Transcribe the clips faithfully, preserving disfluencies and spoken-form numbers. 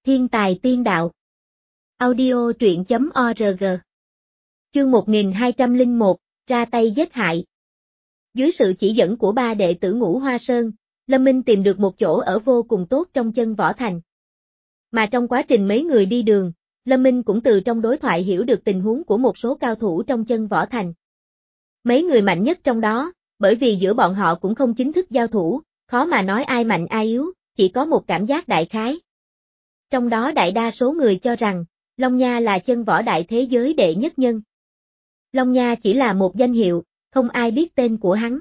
Thiên tài tiên đạo. Audio truyện chấm org. Chương một nghìn hai trăm lẻ một, ra tay giết hại. Dưới sự chỉ dẫn của ba đệ tử Ngũ Hoa Sơn, Lâm Minh tìm được một chỗ ở vô cùng tốt trong chân võ thành. Mà trong quá trình mấy người đi đường, Lâm Minh cũng từ trong đối thoại hiểu được tình huống của một số cao thủ trong chân võ thành. Mấy người mạnh nhất trong đó, bởi vì giữa bọn họ cũng không chính thức giao thủ, khó mà nói ai mạnh ai yếu, chỉ có một cảm giác đại khái. Trong đó đại đa số người cho rằng, Long Nha là chân võ đại thế giới đệ nhất nhân. Long Nha chỉ là một danh hiệu, không ai biết tên của hắn.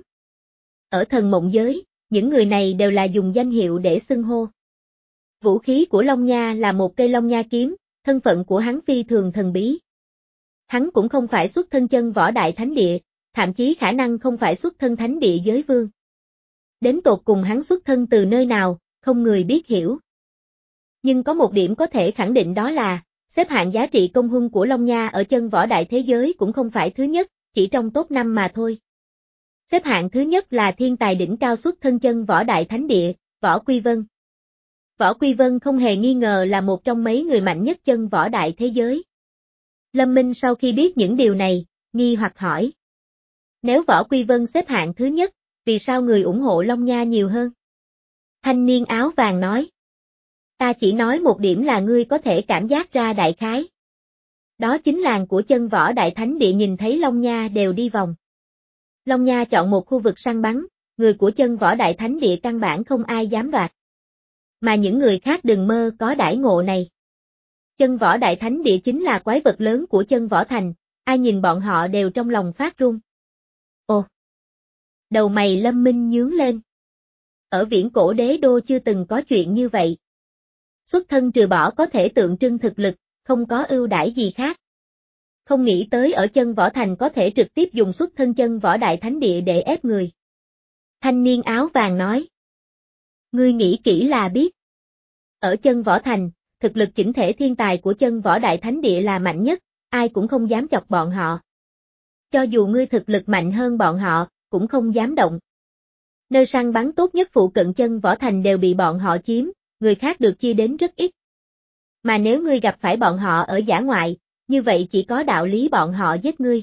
Ở thần mộng giới, những người này đều là dùng danh hiệu để xưng hô. Vũ khí của Long Nha là một cây Long Nha kiếm, thân phận của hắn phi thường thần bí. Hắn cũng không phải xuất thân chân võ đại thánh địa, thậm chí khả năng không phải xuất thân thánh địa giới vương. Đến tột cùng hắn xuất thân từ nơi nào, không người biết hiểu. Nhưng có một điểm có thể khẳng định đó là, xếp hạng giá trị công huân của Long Nha ở chân võ đại thế giới cũng không phải thứ nhất, chỉ trong top năm mà thôi. Xếp hạng thứ nhất là thiên tài đỉnh cao xuất thân chân võ đại thánh địa, Võ Quy Vân. Võ Quy Vân không hề nghi ngờ là một trong mấy người mạnh nhất chân võ đại thế giới. Lâm Minh sau khi biết những điều này, nghi hoặc hỏi. Nếu Võ Quy Vân xếp hạng thứ nhất, vì sao người ủng hộ Long Nha nhiều hơn? Thanh niên áo vàng nói. Ta chỉ nói một điểm là ngươi có thể cảm giác ra đại khái. Đó chính làng của chân võ đại thánh địa nhìn thấy Long Nha đều đi vòng. Long Nha chọn một khu vực săn bắn, người của chân võ đại thánh địa căn bản không ai dám đoạt. Mà những người khác đừng mơ có đãi ngộ này. Chân võ đại thánh địa chính là quái vật lớn của chân võ thành, ai nhìn bọn họ đều trong lòng phát run. Ồ! Đầu mày Lâm Minh nhướng lên. Ở viễn cổ đế đô chưa từng có chuyện như vậy. Xuất thân trừ bỏ có thể tượng trưng thực lực, không có ưu đãi gì khác. Không nghĩ tới ở chân võ thành có thể trực tiếp dùng xuất thân chân võ đại thánh địa để ép người. Thanh niên áo vàng nói. Ngươi nghĩ kỹ là biết. Ở chân võ thành, thực lực chỉnh thể thiên tài của chân võ đại thánh địa là mạnh nhất, ai cũng không dám chọc bọn họ. Cho dù ngươi thực lực mạnh hơn bọn họ, cũng không dám động. Nơi săn bắn tốt nhất phụ cận chân võ thành đều bị bọn họ chiếm, người khác được chia đến rất ít. Mà nếu ngươi gặp phải bọn họ ở dã ngoại, như vậy chỉ có đạo lý bọn họ giết ngươi.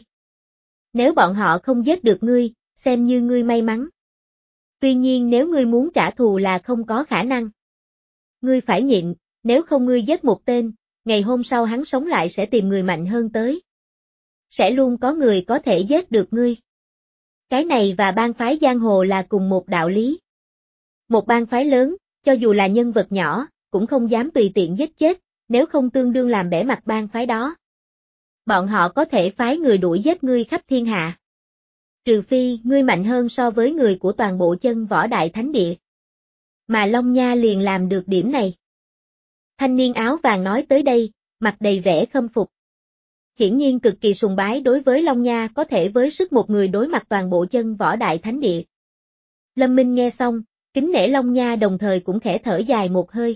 Nếu bọn họ không giết được ngươi, xem như ngươi may mắn. Tuy nhiên nếu ngươi muốn trả thù là không có khả năng. Ngươi phải nhịn, nếu không ngươi giết một tên, ngày hôm sau hắn sống lại sẽ tìm người mạnh hơn tới. Sẽ luôn có người có thể giết được ngươi. Cái này và bang phái giang hồ là cùng một đạo lý. Một bang phái lớn, cho dù là nhân vật nhỏ, cũng không dám tùy tiện giết chết, nếu không tương đương làm bẽ mặt bang phái đó. Bọn họ có thể phái người đuổi giết ngươi khắp thiên hạ. Trừ phi ngươi mạnh hơn so với người của toàn bộ chân võ đại thánh địa. Mà Long Nha liền làm được điểm này. Thanh niên áo vàng nói tới đây, mặt đầy vẻ khâm phục. Hiển nhiên cực kỳ sùng bái đối với Long Nha có thể với sức một người đối mặt toàn bộ chân võ đại thánh địa. Lâm Minh nghe xong, kính nể Long Nha đồng thời cũng khẽ thở dài một hơi.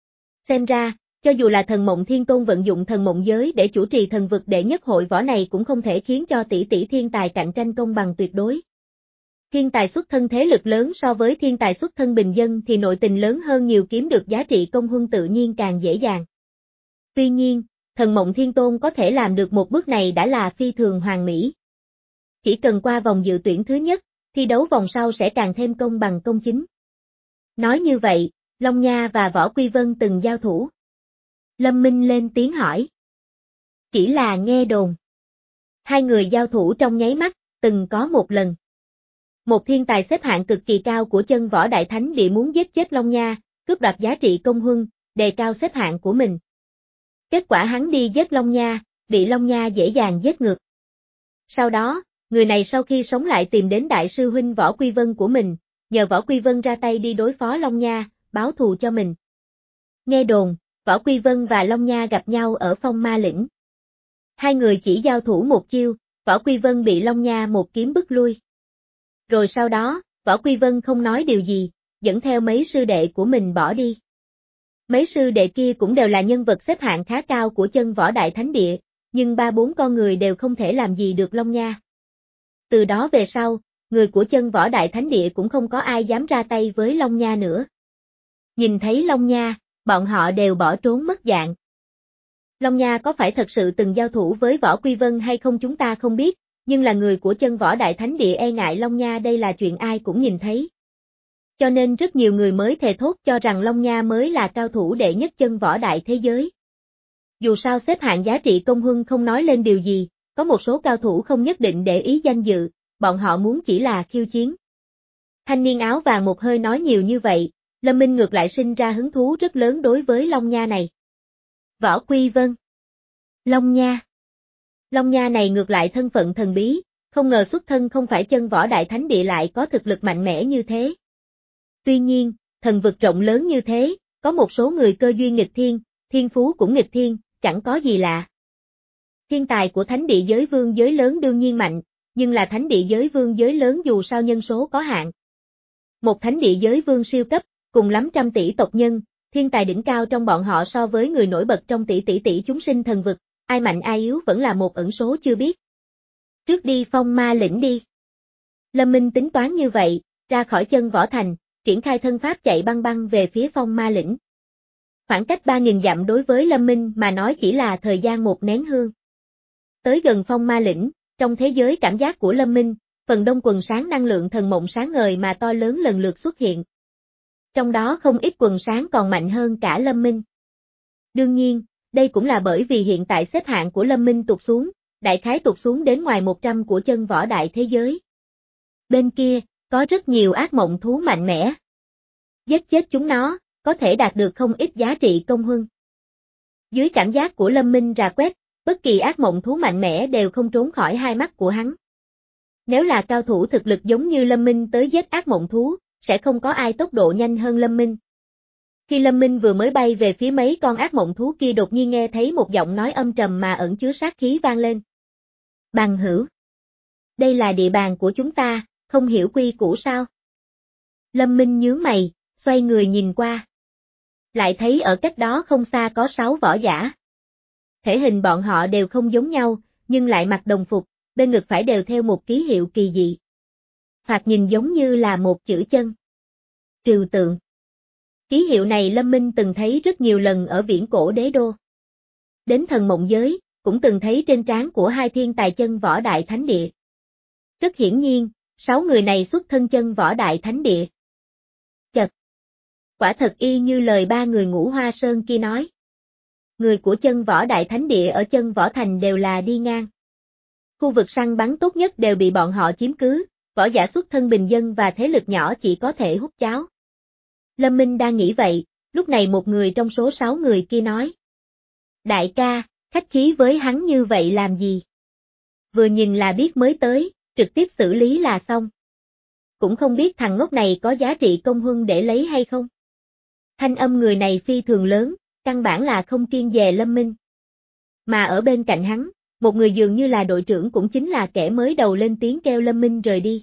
Xem ra, cho dù là thần mộng thiên tôn vận dụng thần mộng giới để chủ trì thần vực đệ nhất hội võ này cũng không thể khiến cho tỷ tỷ thiên tài cạnh tranh công bằng tuyệt đối. Thiên tài xuất thân thế lực lớn so với thiên tài xuất thân bình dân thì nội tình lớn hơn nhiều, kiếm được giá trị công huân tự nhiên càng dễ dàng. Tuy nhiên, thần mộng thiên tôn có thể làm được một bước này đã là phi thường hoàn mỹ. Chỉ cần qua vòng dự tuyển thứ nhất, thi đấu vòng sau sẽ càng thêm công bằng công chính. Nói như vậy, Long Nha và Võ Quy Vân từng giao thủ. Lâm Minh lên tiếng hỏi. Chỉ là nghe đồn. Hai người giao thủ trong nháy mắt, từng có một lần. Một thiên tài xếp hạng cực kỳ cao của chân võ đại thánh địa muốn giết chết Long Nha, cướp đoạt giá trị công huân, đề cao xếp hạng của mình. Kết quả hắn đi giết Long Nha, bị Long Nha dễ dàng giết ngược. Sau đó, người này sau khi sống lại tìm đến đại sư huynh Võ Quy Vân của mình, nhờ Võ Quy Vân ra tay đi đối phó Long Nha, báo thù cho mình. Nghe đồn, Võ Quy Vân và Long Nha gặp nhau ở Phong Ma Lĩnh. Hai người chỉ giao thủ một chiêu, Võ Quy Vân bị Long Nha một kiếm bức lui. Rồi sau đó, Võ Quy Vân không nói điều gì, dẫn theo mấy sư đệ của mình bỏ đi. Mấy sư đệ kia cũng đều là nhân vật xếp hạng khá cao của chân võ đại thánh địa, nhưng ba bốn con người đều không thể làm gì được Long Nha. Từ đó về sau, người của chân võ đại thánh địa cũng không có ai dám ra tay với Long Nha nữa. Nhìn thấy Long Nha, bọn họ đều bỏ trốn mất dạng. Long Nha có phải thật sự từng giao thủ với Võ Quy Vân hay không chúng ta không biết, nhưng là người của chân võ đại thánh địa e ngại Long Nha đây là chuyện ai cũng nhìn thấy. Cho nên rất nhiều người mới thề thốt cho rằng Long Nha mới là cao thủ đệ nhất chân võ đại thế giới. Dù sao xếp hạng giá trị công huân không nói lên điều gì, có một số cao thủ không nhất định để ý danh dự, bọn họ muốn chỉ là khiêu chiến. Thanh niên áo vàng một hơi nói nhiều như vậy, Lâm Minh ngược lại sinh ra hứng thú rất lớn đối với Long Nha này. Võ Quy Vân. Long Nha. Long Nha này ngược lại thân phận thần bí, không ngờ xuất thân không phải chân võ đại thánh địa lại có thực lực mạnh mẽ như thế. Tuy nhiên, thần vực rộng lớn như thế, có một số người cơ duyên nghịch thiên, thiên phú cũng nghịch thiên, chẳng có gì lạ. Thiên tài của thánh địa giới vương giới lớn đương nhiên mạnh, nhưng là thánh địa giới vương giới lớn dù sao nhân số có hạn. Một thánh địa giới vương siêu cấp, cùng lắm trăm tỷ tộc nhân, thiên tài đỉnh cao trong bọn họ so với người nổi bật trong tỷ tỷ tỷ chúng sinh thần vực, ai mạnh ai yếu vẫn là một ẩn số chưa biết. Trước đi phong ma lĩnh đi. Lâm Minh tính toán như vậy, ra khỏi chân võ thành, triển khai thân pháp chạy băng băng về phía phong ma lĩnh. Khoảng cách ba nghìn dặm đối với Lâm Minh mà nói chỉ là thời gian một nén hương. Tới gần phong ma lĩnh, trong thế giới cảm giác của Lâm Minh, phần đông quần sáng năng lượng thần mộng sáng ngời mà to lớn lần lượt xuất hiện. Trong đó không ít quần sáng còn mạnh hơn cả Lâm Minh. Đương nhiên, đây cũng là bởi vì hiện tại xếp hạng của Lâm Minh tụt xuống, đại khái tụt xuống đến ngoài một trăm của chân võ đại thế giới. Bên kia, có rất nhiều ác mộng thú mạnh mẽ. Giết chết chúng nó, có thể đạt được không ít giá trị công huân. Dưới cảm giác của Lâm Minh rà quét, bất kỳ ác mộng thú mạnh mẽ đều không trốn khỏi hai mắt của hắn. Nếu là cao thủ thực lực giống như Lâm Minh tới giết ác mộng thú, sẽ không có ai tốc độ nhanh hơn Lâm Minh. Khi Lâm Minh vừa mới bay về phía mấy con ác mộng thú kia đột nhiên nghe thấy một giọng nói âm trầm mà ẩn chứa sát khí vang lên. Bằng hữu. Đây là địa bàn của chúng ta, không hiểu quy củ sao? Lâm Minh nhướng mày, xoay người nhìn qua. Lại thấy ở cách đó không xa có sáu võ giả. Thể hình bọn họ đều không giống nhau, nhưng lại mặc đồng phục, bên ngực phải đều theo một ký hiệu kỳ dị. Hoặc nhìn giống như là một chữ chân. Trừu tượng. Ký hiệu này Lâm Minh từng thấy rất nhiều lần ở viễn cổ đế đô. Đến thần mộng giới, cũng từng thấy trên trán của hai thiên tài chân võ đại thánh địa. Rất hiển nhiên, sáu người này xuất thân chân võ đại thánh địa. Chật. Quả thật y như lời ba người Ngũ Hoa Sơn kia nói. Người của chân võ đại thánh địa ở chân võ thành đều là đi ngang. Khu vực săn bắn tốt nhất đều bị bọn họ chiếm cứ, võ giả xuất thân bình dân và thế lực nhỏ chỉ có thể hút cháo. Lâm Minh đang nghĩ vậy, lúc này một người trong số sáu người kia nói. Đại ca, khách khí với hắn như vậy làm gì? Vừa nhìn là biết mới tới, trực tiếp xử lý là xong. Cũng không biết thằng ngốc này có giá trị công huân để lấy hay không. Thanh âm người này phi thường lớn, căn bản là không kiêng dè Lâm Minh. Mà ở bên cạnh hắn, một người dường như là đội trưởng cũng chính là kẻ mới đầu lên tiếng kêu Lâm Minh rời đi.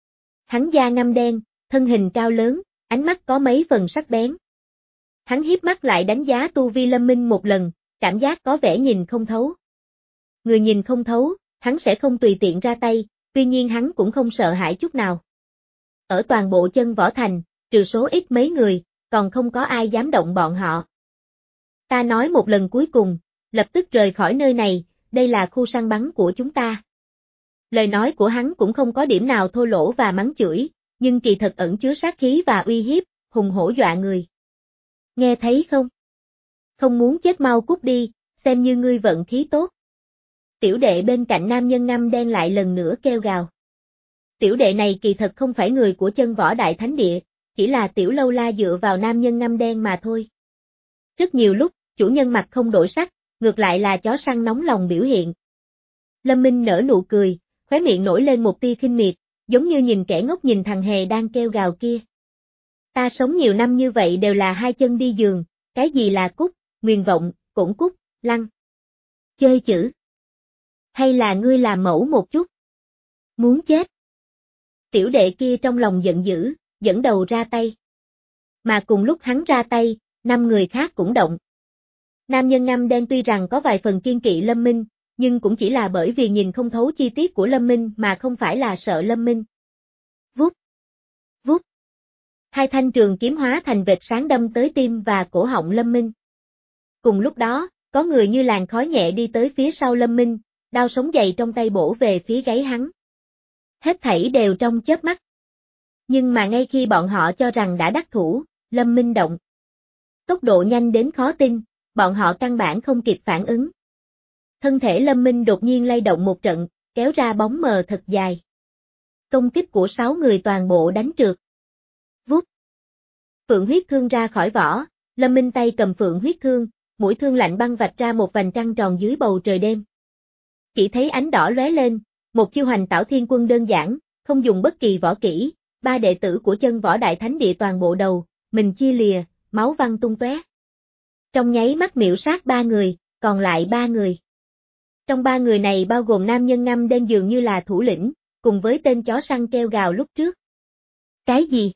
Hắn da ngăm đen, thân hình cao lớn, ánh mắt có mấy phần sắc bén. Hắn hiếp mắt lại đánh giá tu vi Lâm Minh một lần, cảm giác có vẻ nhìn không thấu. Người nhìn không thấu, hắn sẽ không tùy tiện ra tay, tuy nhiên hắn cũng không sợ hãi chút nào. Ở toàn bộ chân võ thành, trừ số ít mấy người, còn không có ai dám động bọn họ. Ta nói một lần cuối cùng, lập tức rời khỏi nơi này, đây là khu săn bắn của chúng ta. Lời nói của hắn cũng không có điểm nào thô lỗ và mắng chửi, nhưng kỳ thật ẩn chứa sát khí và uy hiếp, hùng hổ dọa người. Nghe thấy không? Không muốn chết mau cút đi, xem như ngươi vận khí tốt. Tiểu đệ bên cạnh nam nhân ngăm đen lại lần nữa kêu gào. Tiểu đệ này kỳ thật không phải người của chân võ đại thánh địa, chỉ là tiểu lâu la dựa vào nam nhân ngăm đen mà thôi. Rất nhiều lúc, chủ nhân mặt không đổi sắc, ngược lại là chó săn nóng lòng biểu hiện. Lâm Minh nở nụ cười, khóe miệng nổi lên một tia khinh miệt, giống như nhìn kẻ ngốc nhìn thằng hề đang kêu gào kia. Ta sống nhiều năm như vậy đều là hai chân đi giường, cái gì là cút, nguyền vọng, cổn cút, lăng. Chơi chữ. Hay là ngươi làm mẫu một chút? Muốn chết. Tiểu đệ kia trong lòng giận dữ, dẫn đầu ra tay. Mà cùng lúc hắn ra tay, năm người khác cũng động. Nam nhân ngăm đen tuy rằng có vài phần kiên kỵ Lâm Minh, nhưng cũng chỉ là bởi vì nhìn không thấu chi tiết của Lâm Minh mà không phải là sợ Lâm Minh. Vút. Vút. Hai thanh trường kiếm hóa thành vệt sáng đâm tới tim và cổ họng Lâm Minh. Cùng lúc đó, có người như làn khói nhẹ đi tới phía sau Lâm Minh, đao sống dày trong tay bổ về phía gáy hắn. Hết thảy đều trong chớp mắt. Nhưng mà ngay khi bọn họ cho rằng đã đắc thủ, Lâm Minh động. Tốc độ nhanh đến khó tin, bọn họ căn bản không kịp phản ứng. Thân thể Lâm Minh đột nhiên lay động một trận, kéo ra bóng mờ thật dài. Công kích của sáu người toàn bộ đánh trượt. Vút. Phượng huyết thương ra khỏi vỏ, Lâm Minh tay cầm phượng huyết thương, mũi thương lạnh băng vạch ra một vành trăng tròn dưới bầu trời đêm. Chỉ thấy ánh đỏ lóe lên, một chiêu hành tảo thiên quân đơn giản, không dùng bất kỳ võ kỹ, ba đệ tử của chân võ đại thánh địa toàn bộ đầu, mình chia lìa, máu văng tung tóe. Trong nháy mắt miểu sát ba người, còn lại ba người. Trong ba người này bao gồm nam nhân ngăm đen dường như là thủ lĩnh, cùng với tên chó săn kêu gào lúc trước. Cái gì?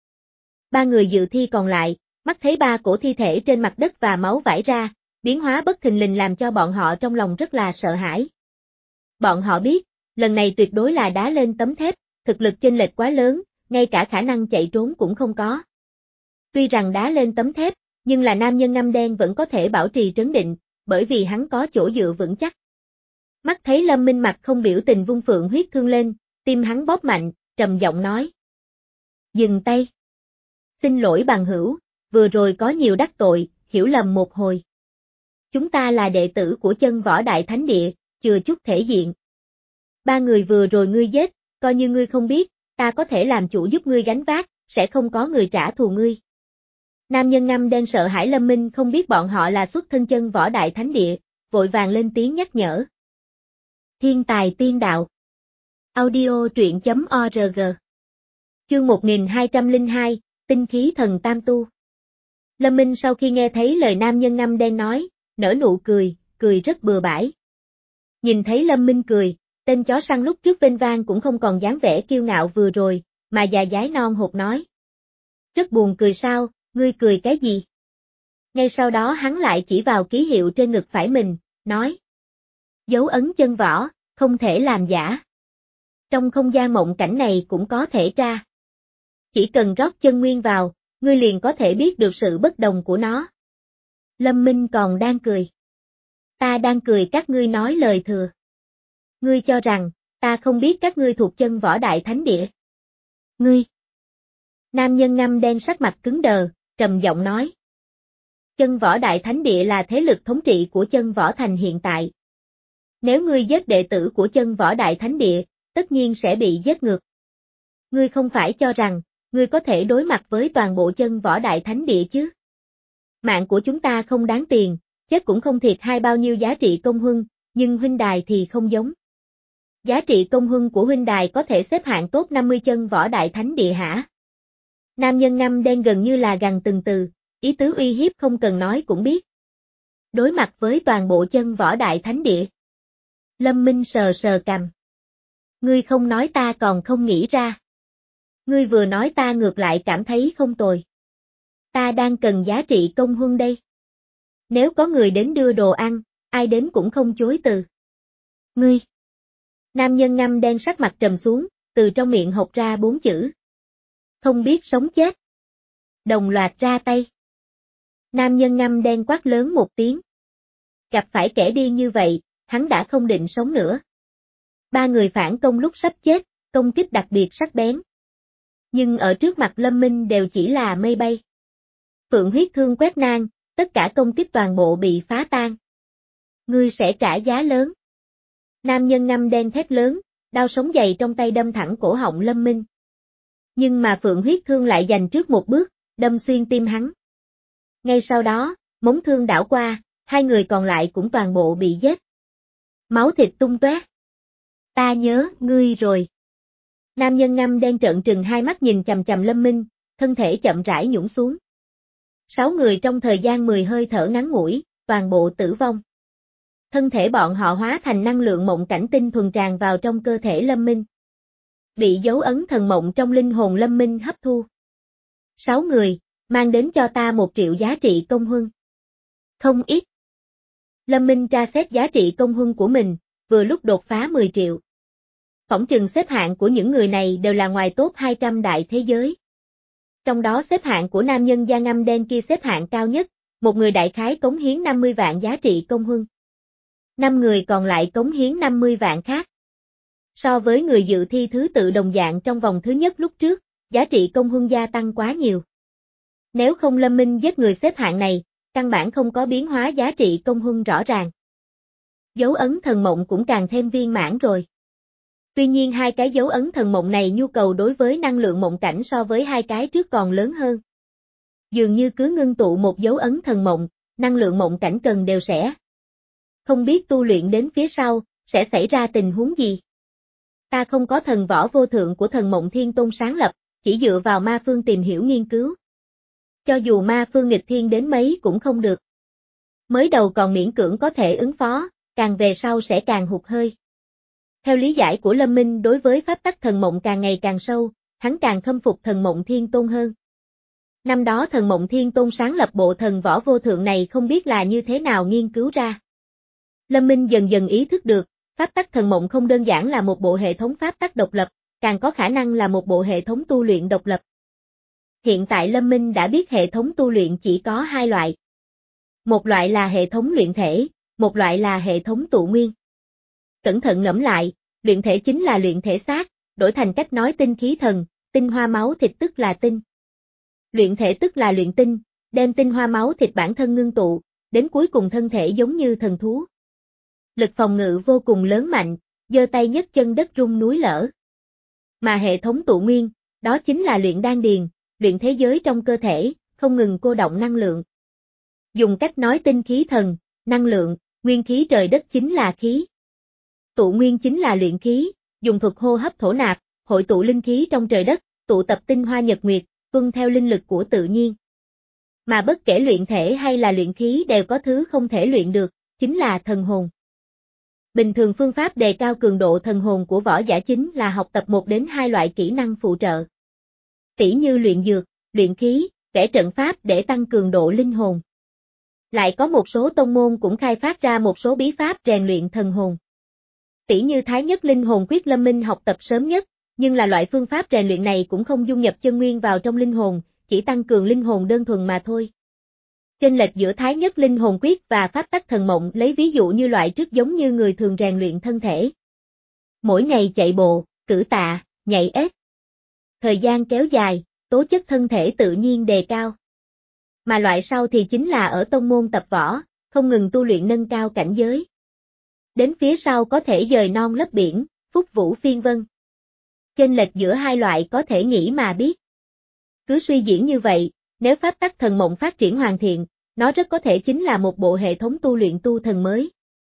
Ba người dự thi còn lại, mắt thấy ba cổ thi thể trên mặt đất và máu vãi ra, biến hóa bất thình lình làm cho bọn họ trong lòng rất là sợ hãi. Bọn họ biết, lần này tuyệt đối là đá lên tấm thép, thực lực chênh lệch quá lớn, ngay cả khả năng chạy trốn cũng không có. Tuy rằng đá lên tấm thép, nhưng là nam nhân ngăm đen vẫn có thể bảo trì trấn định, bởi vì hắn có chỗ dựa vững chắc. Mắt thấy Lâm Minh mặt không biểu tình vung phượng huyết thương lên, tim hắn bóp mạnh, trầm giọng nói. Dừng tay. Xin lỗi bằng hữu, vừa rồi có nhiều đắc tội, hiểu lầm một hồi. Chúng ta là đệ tử của chân võ đại thánh địa, chừa chút thể diện. Ba người vừa rồi ngươi giết, coi như ngươi không biết, ta có thể làm chủ giúp ngươi gánh vác, sẽ không có người trả thù ngươi. Nam nhân ngăm đen sợ hãi Lâm Minh không biết bọn họ là xuất thân chân võ đại thánh địa, vội vàng lên tiếng nhắc nhở. Thiên tài tiên đạo. Audio truyện chấm org. Chương một nghìn hai trăm lẻ hai, tinh khí thần tam tu. Lâm Minh sau khi nghe thấy lời nam nhân ngăm đen nói, nở nụ cười, cười rất bừa bãi. Nhìn thấy Lâm Minh cười, tên chó săn lúc trước vênh vang cũng không còn dáng vẻ kiêu ngạo vừa rồi, mà già dái non hột nói. Rất buồn cười sao, ngươi cười cái gì? Ngay sau đó hắn lại chỉ vào ký hiệu trên ngực phải mình, nói. Dấu ấn chân võ, không thể làm giả. Trong không gian mộng cảnh này cũng có thể tra. Chỉ cần rót chân nguyên vào, ngươi liền có thể biết được sự bất đồng của nó. Lâm Minh còn đang cười. Ta đang cười các ngươi nói lời thừa. Ngươi cho rằng, ta không biết các ngươi thuộc chân võ đại thánh địa. Ngươi. Nam nhân ngăm đen sắc mặt cứng đờ, trầm giọng nói. Chân võ đại thánh địa là thế lực thống trị của chân võ thành hiện tại. Nếu ngươi giết đệ tử của chân võ đại thánh địa, tất nhiên sẽ bị giết ngược. Ngươi không phải cho rằng, ngươi có thể đối mặt với toàn bộ chân võ đại thánh địa chứ? Mạng của chúng ta không đáng tiền, chết cũng không thiệt hai bao nhiêu giá trị công huân, nhưng huynh đài thì không giống. Giá trị công huân của huynh đài có thể xếp hạng top năm mươi chân võ đại thánh địa hả? Nam nhân ngăm đen gần như là gằn từng từ, ý tứ uy hiếp không cần nói cũng biết. Đối mặt với toàn bộ chân võ đại thánh địa. Lâm Minh sờ sờ cằm. Ngươi không nói ta còn không nghĩ ra. Ngươi vừa nói ta ngược lại cảm thấy không tồi. Ta đang cần giá trị công huân đây. Nếu có người đến đưa đồ ăn, ai đến cũng không chối từ. Ngươi. Nam nhân ngăm đen sắc mặt trầm xuống, từ trong miệng hộc ra bốn chữ. Không biết sống chết. Đồng loạt ra tay. Nam nhân ngăm đen quát lớn một tiếng. Gặp phải kẻ điên như vậy, hắn đã không định sống nữa. Ba người phản công lúc sắp chết, công kích đặc biệt sắc bén. Nhưng ở trước mặt Lâm Minh đều chỉ là mây bay. Phượng huyết thương quét ngang, tất cả công kích toàn bộ bị phá tan. Ngươi sẽ trả giá lớn. Nam nhân ngăm đen thét lớn, đao sống dày trong tay đâm thẳng cổ họng Lâm Minh. Nhưng mà Phượng huyết thương lại giành trước một bước, đâm xuyên tim hắn. Ngay sau đó, móng thương đảo qua, hai người còn lại cũng toàn bộ bị giết. Máu thịt tung tóe. Ta nhớ, ngươi rồi. Nam nhân ngăm đen trợn trừng hai mắt nhìn chằm chằm Lâm Minh, thân thể chậm rãi nhũn xuống. Sáu người trong thời gian mười hơi thở ngắn ngủi, toàn bộ tử vong. Thân thể bọn họ hóa thành năng lượng mộng cảnh tinh thuần tràn vào trong cơ thể Lâm Minh. Bị dấu ấn thần mộng trong linh hồn Lâm Minh hấp thu. Sáu người, mang đến cho ta một triệu giá trị công huân. Không ít. Lâm Minh tra xét giá trị công huân của mình, vừa lúc đột phá mười triệu. Phỏng chừng xếp hạng của những người này đều là ngoài top hai trăm đại thế giới. Trong đó xếp hạng của nam nhân da ngăm đen kia xếp hạng cao nhất, một người đại khái cống hiến năm mươi vạn giá trị công huân. Năm người còn lại cống hiến năm mươi vạn khác. So với người dự thi thứ tự đồng dạng trong vòng thứ nhất lúc trước, giá trị công huân gia tăng quá nhiều. Nếu không Lâm Minh giết người xếp hạng này, căn bản không có biến hóa giá trị công huân rõ ràng. Dấu ấn thần mộng cũng càng thêm viên mãn rồi. Tuy nhiên hai cái dấu ấn thần mộng này nhu cầu đối với năng lượng mộng cảnh so với hai cái trước còn lớn hơn. Dường như cứ ngưng tụ một dấu ấn thần mộng, năng lượng mộng cảnh cần đều sẽ. Không biết tu luyện đến phía sau, sẽ xảy ra tình huống gì. Ta không có thần võ vô thượng của thần mộng thiên tôn sáng lập, chỉ dựa vào ma phương tìm hiểu nghiên cứu. Cho dù ma phương nghịch thiên đến mấy cũng không được. Mới đầu còn miễn cưỡng có thể ứng phó, càng về sau sẽ càng hụt hơi. Theo lý giải của Lâm Minh đối với pháp tắc thần mộng càng ngày càng sâu, hắn càng khâm phục thần mộng thiên tôn hơn. Năm đó thần mộng thiên tôn sáng lập bộ thần võ vô thượng này không biết là như thế nào nghiên cứu ra. Lâm Minh dần dần ý thức được, pháp tắc thần mộng không đơn giản là một bộ hệ thống pháp tắc độc lập, càng có khả năng là một bộ hệ thống tu luyện độc lập. Hiện tại Lâm Minh đã biết hệ thống tu luyện chỉ có hai loại. Một loại là hệ thống luyện thể, một loại là hệ thống tụ nguyên. Cẩn thận ngẫm lại, luyện thể chính là luyện thể xác, đổi thành cách nói tinh khí thần, tinh hoa máu thịt tức là tinh. Luyện thể tức là luyện tinh, đem tinh hoa máu thịt bản thân ngưng tụ, đến cuối cùng thân thể giống như thần thú. Lực phòng ngự vô cùng lớn mạnh, giơ tay nhấc chân đất rung núi lở. Mà hệ thống tụ nguyên, đó chính là luyện đan điền, luyện thế giới trong cơ thể, không ngừng cô động năng lượng. Dùng cách nói tinh khí thần, năng lượng, nguyên khí trời đất chính là khí. Tụ nguyên chính là luyện khí, dùng thuật hô hấp thổ nạp, hội tụ linh khí trong trời đất, tụ tập tinh hoa nhật nguyệt, tuân theo linh lực của tự nhiên. Mà bất kể luyện thể hay là luyện khí đều có thứ không thể luyện được, chính là thần hồn. Bình thường phương pháp đề cao cường độ thần hồn của võ giả chính là học tập một đến hai loại kỹ năng phụ trợ. Tỉ như luyện dược, luyện khí, vẽ trận pháp để tăng cường độ linh hồn. Lại có một số tông môn cũng khai phát ra một số bí pháp rèn luyện thần hồn. Tỉ như Thái Nhất Linh Hồn Quyết Lâm Minh học tập sớm nhất, nhưng là loại phương pháp rèn luyện này cũng không dung nhập chân nguyên vào trong linh hồn, chỉ tăng cường linh hồn đơn thuần mà thôi. Chênh lệch giữa Thái Nhất Linh Hồn Quyết và pháp tắc thần mộng lấy ví dụ như loại trước giống như người thường rèn luyện thân thể. Mỗi ngày chạy bộ, cử tạ, nhảy ếch. Thời gian kéo dài, tố chất thân thể tự nhiên đề cao. Mà loại sau thì chính là ở tông môn tập võ, không ngừng tu luyện nâng cao cảnh giới. Đến phía sau có thể dời non lấp biển, phúc vũ phiên vân. Chênh lệch giữa hai loại có thể nghĩ mà biết. Cứ suy diễn như vậy, nếu pháp tắc thần mộng phát triển hoàn thiện, nó rất có thể chính là một bộ hệ thống tu luyện tu thần mới.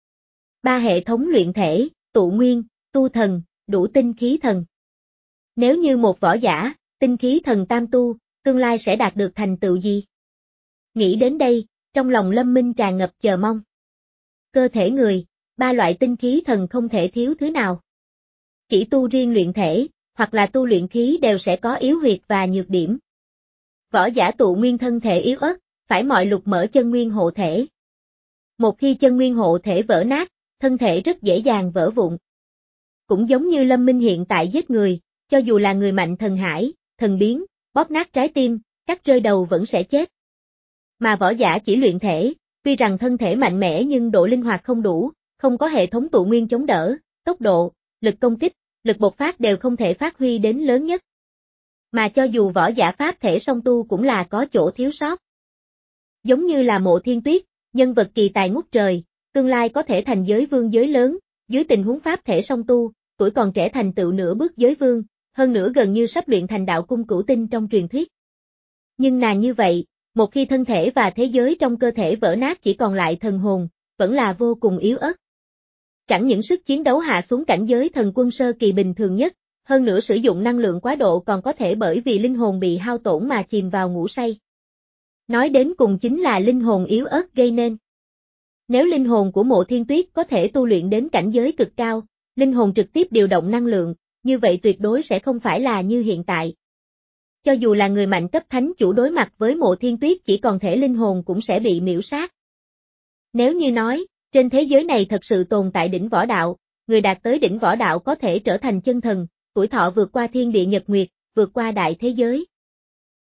Ba hệ thống luyện thể, tụ nguyên, tu thần, đủ tinh khí thần. Nếu như một võ giả, tinh khí thần tam tu, tương lai sẽ đạt được thành tựu gì? Nghĩ đến đây, trong lòng Lâm Minh tràn ngập chờ mong. Cơ thể người, ba loại tinh khí thần không thể thiếu thứ nào. Chỉ tu riêng luyện thể, hoặc là tu luyện khí đều sẽ có yếu huyệt và nhược điểm. Võ giả tụ nguyên thân thể yếu ớt, phải mọi lục mở chân nguyên hộ thể. Một khi chân nguyên hộ thể vỡ nát, thân thể rất dễ dàng vỡ vụn. Cũng giống như Lâm Minh hiện tại giết người, cho dù là người mạnh thần hải, thần biến, bóp nát trái tim, cắt rơi đầu vẫn sẽ chết. Mà võ giả chỉ luyện thể, tuy rằng thân thể mạnh mẽ nhưng độ linh hoạt không đủ, không có hệ thống tụ nguyên chống đỡ, tốc độ, lực công kích, lực bộc phát đều không thể phát huy đến lớn nhất. Mà cho dù võ giả pháp thể song tu cũng là có chỗ thiếu sót. Giống như là Mộ Thiên Tuyết, nhân vật kỳ tài ngút trời, tương lai có thể thành giới vương giới lớn, dưới tình huống pháp thể song tu, tuổi còn trẻ thành tựu nửa bước giới vương, hơn nữa gần như sắp luyện thành đạo cung cửu tinh trong truyền thuyết. Nhưng nàng như vậy, một khi thân thể và thế giới trong cơ thể vỡ nát chỉ còn lại thần hồn, vẫn là vô cùng yếu ớt. Chẳng những sức chiến đấu hạ xuống cảnh giới thần quân sơ kỳ bình thường nhất, hơn nữa sử dụng năng lượng quá độ còn có thể bởi vì linh hồn bị hao tổn mà chìm vào ngủ say. Nói đến cùng chính là linh hồn yếu ớt gây nên. Nếu linh hồn của Mộ Thiên Tuyết có thể tu luyện đến cảnh giới cực cao, linh hồn trực tiếp điều động năng lượng, như vậy tuyệt đối sẽ không phải là như hiện tại. Cho dù là người mạnh cấp thánh chủ đối mặt với Mộ Thiên Tuyết chỉ còn thể linh hồn cũng sẽ bị miễu sát. Nếu như nói, trên thế giới này thật sự tồn tại đỉnh võ đạo, người đạt tới đỉnh võ đạo có thể trở thành chân thần, tuổi thọ vượt qua thiên địa nhật nguyệt, vượt qua đại thế giới.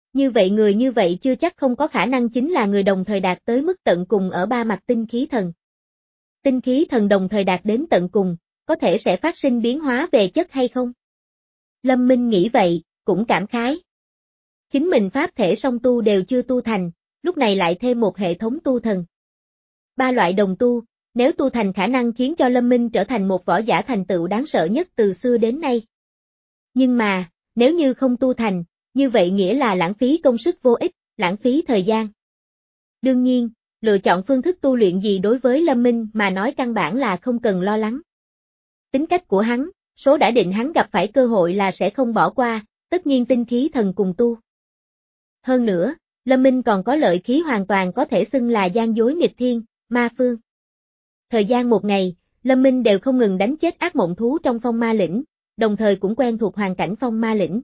Như vậy người như vậy chưa chắc không có khả năng chính là người đồng thời đạt tới mức tận cùng ở ba mặt tinh khí thần. Tinh khí thần đồng thời đạt đến tận cùng, có thể sẽ phát sinh biến hóa về chất hay không? Lâm Minh nghĩ vậy, cũng cảm khái. Chính mình pháp thể song tu đều chưa tu thành, lúc này lại thêm một hệ thống tu thần. Ba loại đồng tu, nếu tu thành khả năng khiến cho Lâm Minh trở thành một võ giả thành tựu đáng sợ nhất từ xưa đến nay. Nhưng mà, nếu như không tu thành, như vậy nghĩa là lãng phí công sức vô ích, lãng phí thời gian. Đương nhiên, lựa chọn phương thức tu luyện gì đối với Lâm Minh mà nói căn bản là không cần lo lắng. Tính cách của hắn, số đã định hắn gặp phải cơ hội là sẽ không bỏ qua, tất nhiên tinh khí thần cùng tu. Hơn nữa, Lâm Minh còn có lợi khí hoàn toàn có thể xưng là gian dối nghịch thiên, ma phương. Thời gian một ngày, Lâm Minh đều không ngừng đánh chết ác mộng thú trong phong ma lĩnh, đồng thời cũng quen thuộc hoàn cảnh phong ma lĩnh.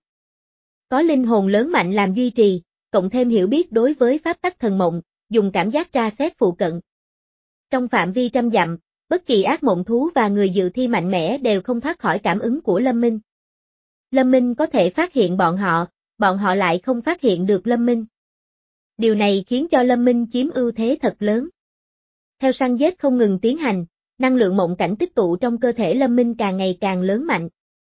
Có linh hồn lớn mạnh làm duy trì, cộng thêm hiểu biết đối với pháp tắc thần mộng, dùng cảm giác tra xét phụ cận. Trong phạm vi trăm dặm, bất kỳ ác mộng thú và người dự thi mạnh mẽ đều không thoát khỏi cảm ứng của Lâm Minh. Lâm Minh có thể phát hiện bọn họ, bọn họ lại không phát hiện được Lâm Minh. Điều này khiến cho Lâm Minh chiếm ưu thế thật lớn. Theo săn giết không ngừng tiến hành, năng lượng mộng cảnh tích tụ trong cơ thể Lâm Minh càng ngày càng lớn mạnh.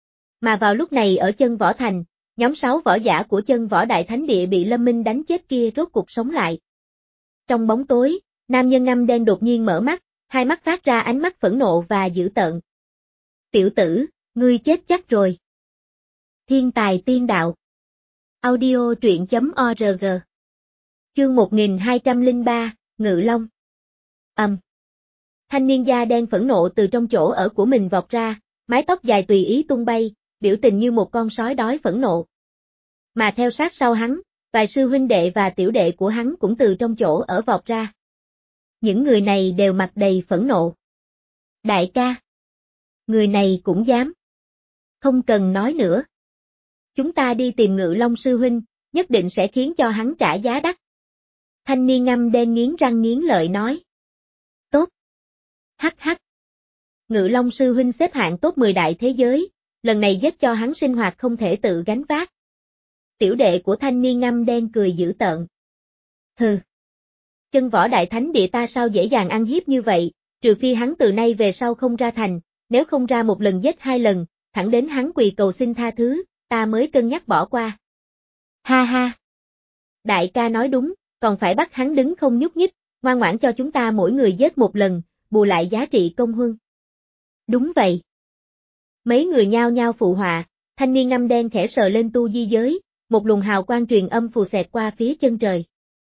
Mà vào lúc này ở chân võ thành, nhóm sáu võ giả của chân võ đại thánh địa bị Lâm Minh đánh chết kia rốt cục sống lại. Trong bóng tối, nam nhân ngăm đen đột nhiên mở mắt, hai mắt phát ra ánh mắt phẫn nộ và dữ tợn. Tiểu tử, ngươi chết chắc rồi. Thiên tài tiên đạo. Audio truyện chấm org. Chương một nghìn hai trăm lẻ ba, Ngự Long. Ầm. Um. Thanh niên da đen phẫn nộ từ trong chỗ ở của mình vọt ra, mái tóc dài tùy ý tung bay, biểu tình như một con sói đói phẫn nộ. Mà theo sát sau hắn, vài sư huynh đệ và tiểu đệ của hắn cũng từ trong chỗ ở vọt ra. Những người này đều mặt đầy phẫn nộ. Đại ca. Người này cũng dám. Không cần nói nữa. Chúng ta đi tìm Ngự Long sư huynh, nhất định sẽ khiến cho hắn trả giá đắt. Thanh niên ngăm đen nghiến răng nghiến lợi nói. Tốt. Hắc hắc. Ngự Long sư huynh xếp hạng top mười đại thế giới, lần này giết cho hắn sinh hoạt không thể tự gánh vác. Tiểu đệ của thanh niên ngăm đen cười dữ tợn. Hừ. Chân võ đại thánh địa ta sao dễ dàng ăn hiếp như vậy, trừ phi hắn từ nay về sau không ra thành, nếu không ra một lần giết hai lần, thẳng đến hắn quỳ cầu xin tha thứ, ta mới cân nhắc bỏ qua. Ha ha. Đại ca nói đúng, còn phải bắt hắn đứng không nhúc nhích, ngoan ngoãn cho chúng ta mỗi người giết một lần, bù lại giá trị công huân. Đúng vậy. Mấy người nhao nhao phụ họa, thanh niên ngăm đen khẽ sờ lên tu di giới, một luồng hào quang truyền âm phù xẹt qua phía chân trời.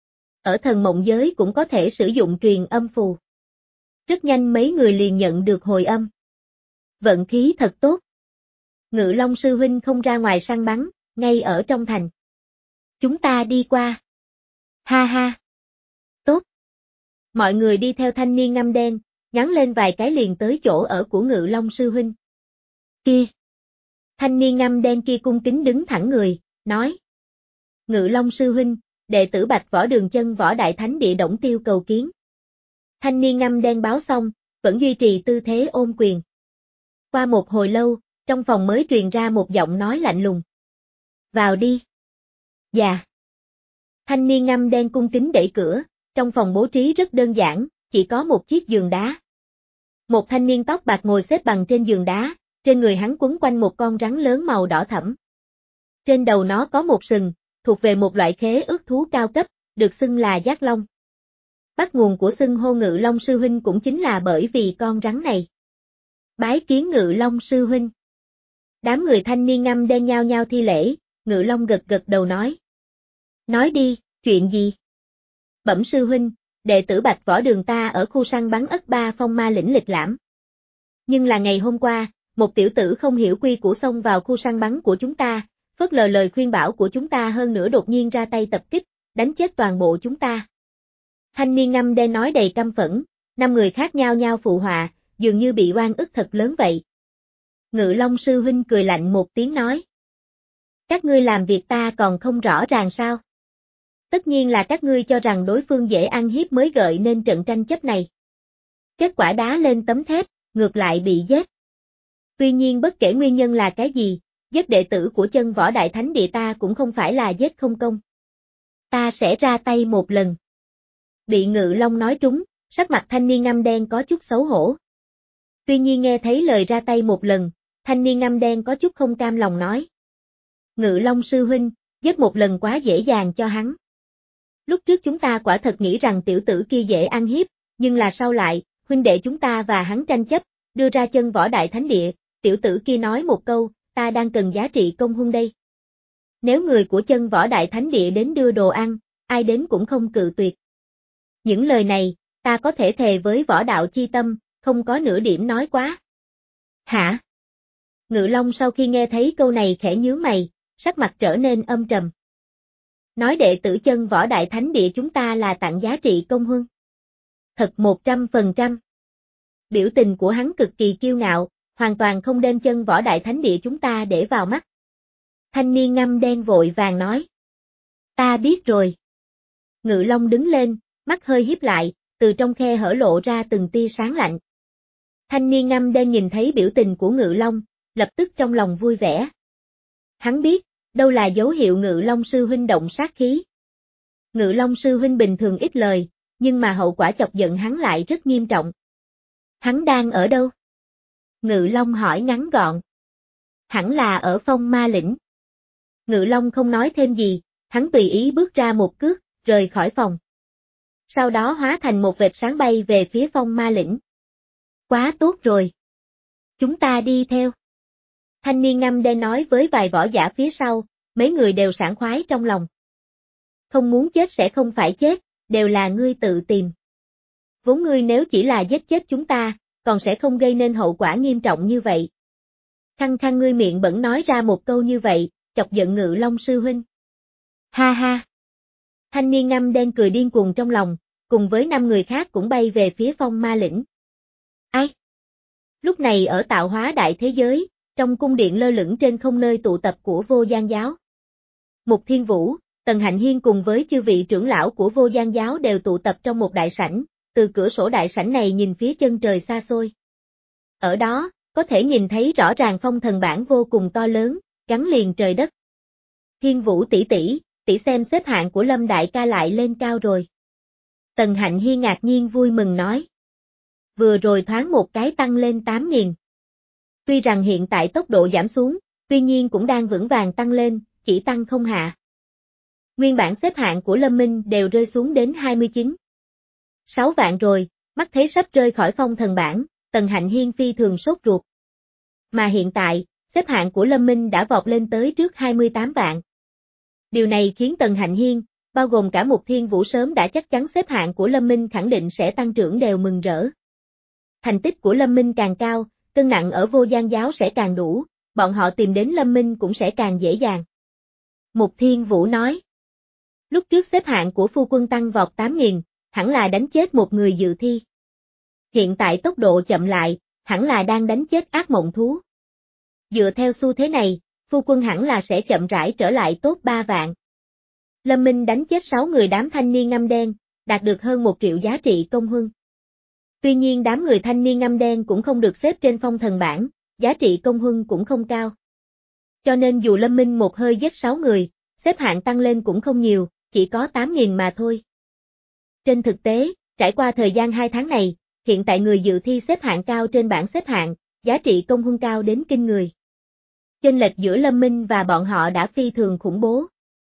Ở thần mộng giới cũng có thể sử dụng truyền âm phù. Rất nhanh mấy người liền nhận được hồi âm. Vận khí thật tốt. Ngự Long sư huynh không ra ngoài săn bắn, ngay ở trong thành. Chúng ta đi qua. Ha ha. Tốt. Mọi người đi theo thanh niên ngăm đen, nhắn lên vài cái liền tới chỗ ở của Ngự Long sư huynh. Kia. Thanh niên ngăm đen kia cung kính đứng thẳng người, nói. Ngự Long sư huynh, đệ tử Bạch Võ Đường chân võ đại thánh địa Đổng Tiêu cầu kiến. Thanh niên ngăm đen báo xong, vẫn duy trì tư thế ôm quyền. Qua một hồi lâu, trong phòng mới truyền ra một giọng nói lạnh lùng. Vào đi. Dạ. Thanh niên ngăm đen cung kính đẩy cửa, trong phòng bố trí rất đơn giản, chỉ có một chiếc giường đá. Một thanh niên tóc bạc ngồi xếp bằng trên giường đá, trên người hắn quấn quanh một con rắn lớn màu đỏ thẫm. Trên đầu nó có một sừng, thuộc về một loại khế ước thú cao cấp, được xưng là giác long. Bắt nguồn của xưng hô Ngự Long sư huynh cũng chính là bởi vì con rắn này. Bái kiến Ngự Long sư huynh. Đám người thanh niên ngăm đen nhao nhao thi lễ, Ngự Long gật gật đầu nói. Nói đi, chuyện gì? Bẩm sư huynh, đệ tử Bạch Võ Đường ta ở khu săn bắn ất ba phong ma lĩnh lịch lãm. Nhưng là ngày hôm qua, một tiểu tử không hiểu quy củ xông vào khu săn bắn của chúng ta, phớt lờ lời khuyên bảo của chúng ta hơn nữa đột nhiên ra tay tập kích, đánh chết toàn bộ chúng ta. Thanh niên ngăm đen nói đầy căm phẫn, năm người khác nhao nhao phụ họa, dường như bị oan ức thật lớn vậy. Ngự Long sư huynh cười lạnh một tiếng nói. Các ngươi làm việc ta còn không rõ ràng sao? Tất nhiên là các ngươi cho rằng đối phương dễ ăn hiếp mới gợi nên trận tranh chấp này. Kết quả đá lên tấm thép, ngược lại bị giết. Tuy nhiên bất kể nguyên nhân là cái gì, giết đệ tử của chân võ đại thánh địa ta cũng không phải là giết không công. Ta sẽ ra tay một lần. Bị Ngự Long nói trúng, sắc mặt thanh niên ngăm đen có chút xấu hổ. Tuy nhiên nghe thấy lời ra tay một lần, thanh niên ngăm đen có chút không cam lòng nói. Ngự Long sư huynh, giết một lần quá dễ dàng cho hắn. Lúc trước chúng ta quả thật nghĩ rằng tiểu tử kia dễ ăn hiếp, nhưng là sau lại, huynh đệ chúng ta và hắn tranh chấp, đưa ra chân võ đại thánh địa, tiểu tử kia nói một câu, ta đang cần giá trị công huân đây. Nếu người của chân võ đại thánh địa đến đưa đồ ăn, ai đến cũng không cự tuyệt. Những lời này, ta có thể thề với võ đạo chi tâm, không có nửa điểm nói quá. Hả? Ngự Long sau khi nghe thấy câu này khẽ nhíu mày, sắc mặt trở nên âm trầm. Nói đệ tử chân võ đại thánh địa chúng ta là tặng giá trị công huân. Thật một trăm phần trăm. Biểu tình của hắn cực kỳ kiêu ngạo, hoàn toàn không đem chân võ đại thánh địa chúng ta để vào mắt. Thanh niên ngăm đen vội vàng nói. Ta biết rồi. Ngự Long đứng lên, mắt hơi híp lại, từ trong khe hở lộ ra từng tia sáng lạnh. Thanh niên ngăm đen nhìn thấy biểu tình của Ngự Long, lập tức trong lòng vui vẻ. Hắn biết, đâu là dấu hiệu Ngự Long sư huynh động sát khí. Ngự Long sư huynh bình thường ít lời, nhưng mà hậu quả chọc giận hắn lại rất nghiêm trọng. Hắn đang ở đâu? Ngự Long hỏi ngắn gọn. Hẳn là ở Phong Ma Lĩnh. Ngự Long không nói thêm gì, hắn tùy ý bước ra một cước, rời khỏi phòng. Sau đó hóa thành một vệt sáng bay về phía Phong Ma Lĩnh. Quá tốt rồi. Chúng ta đi theo. Thanh niên ngăm đen nói với vài võ giả phía sau, mấy người đều sảng khoái trong lòng. Không muốn chết sẽ không phải chết, đều là ngươi tự tìm. Vốn ngươi nếu chỉ là giết chết chúng ta, còn sẽ không gây nên hậu quả nghiêm trọng như vậy. Khăng khăng ngươi miệng bẩn nói ra một câu như vậy, chọc giận Ngự Long sư huynh. Ha ha. Thanh niên ngăm đen cười điên cuồng trong lòng, cùng với năm người khác cũng bay về phía Phong Ma Lĩnh. Ai? Lúc này ở tạo hóa đại thế giới, trong cung điện lơ lửng trên không nơi tụ tập của Vô Gian giáo. Mục Thiên Vũ, Tần Hạnh Hiên cùng với chư vị trưởng lão của Vô Gian giáo đều tụ tập trong một đại sảnh, từ cửa sổ đại sảnh này nhìn phía chân trời xa xôi. Ở đó, có thể nhìn thấy rõ ràng phong thần bảng vô cùng to lớn, gắn liền trời đất. Thiên Vũ tỷ tỷ, tỷ xem xếp hạng của Lâm đại ca lại lên cao rồi. Tần Hạnh Hiên ngạc nhiên vui mừng nói. Vừa rồi thoáng một cái tăng lên tám nghìn. Tuy rằng hiện tại tốc độ giảm xuống, tuy nhiên cũng đang vững vàng tăng lên, chỉ tăng không hạ. Nguyên bản xếp hạng của Lâm Minh đều rơi xuống đến hai mươi chín. sáu vạn rồi, mắt thấy sắp rơi khỏi phong thần bảng, Tần Hạnh Hiên phi thường sốt ruột. Mà hiện tại, xếp hạng của Lâm Minh đã vọt lên tới trước hai mươi tám vạn. Điều này khiến Tần Hạnh Hiên, bao gồm cả Mục Thiên Vũ sớm đã chắc chắn xếp hạng của Lâm Minh khẳng định sẽ tăng trưởng đều mừng rỡ. Thành tích của Lâm Minh càng cao, cân nặng ở Vô Gian giáo sẽ càng đủ, bọn họ tìm đến Lâm Minh cũng sẽ càng dễ dàng. Mục Thiên Vũ nói. Lúc trước xếp hạng của phu quân tăng vọt tám nghìn, hẳn là đánh chết một người dự thi. Hiện tại tốc độ chậm lại, hẳn là đang đánh chết ác mộng thú. Dựa theo xu thế này, phu quân hẳn là sẽ chậm rãi trở lại top ba vạn. Lâm Minh đánh chết sáu người đám thanh niên ngăm đen, đạt được hơn một triệu giá trị công huân. Tuy nhiên đám người thanh niên ngăm đen cũng không được xếp trên phong thần bảng, giá trị công huân cũng không cao. Cho nên dù Lâm Minh một hơi giết sáu người, xếp hạng tăng lên cũng không nhiều, chỉ có tám nghìn mà thôi. Trên thực tế, trải qua thời gian hai tháng này, hiện tại người dự thi xếp hạng cao trên bảng xếp hạng, giá trị công huân cao đến kinh người. Chênh lệch giữa Lâm Minh và bọn họ đã phi thường khủng bố.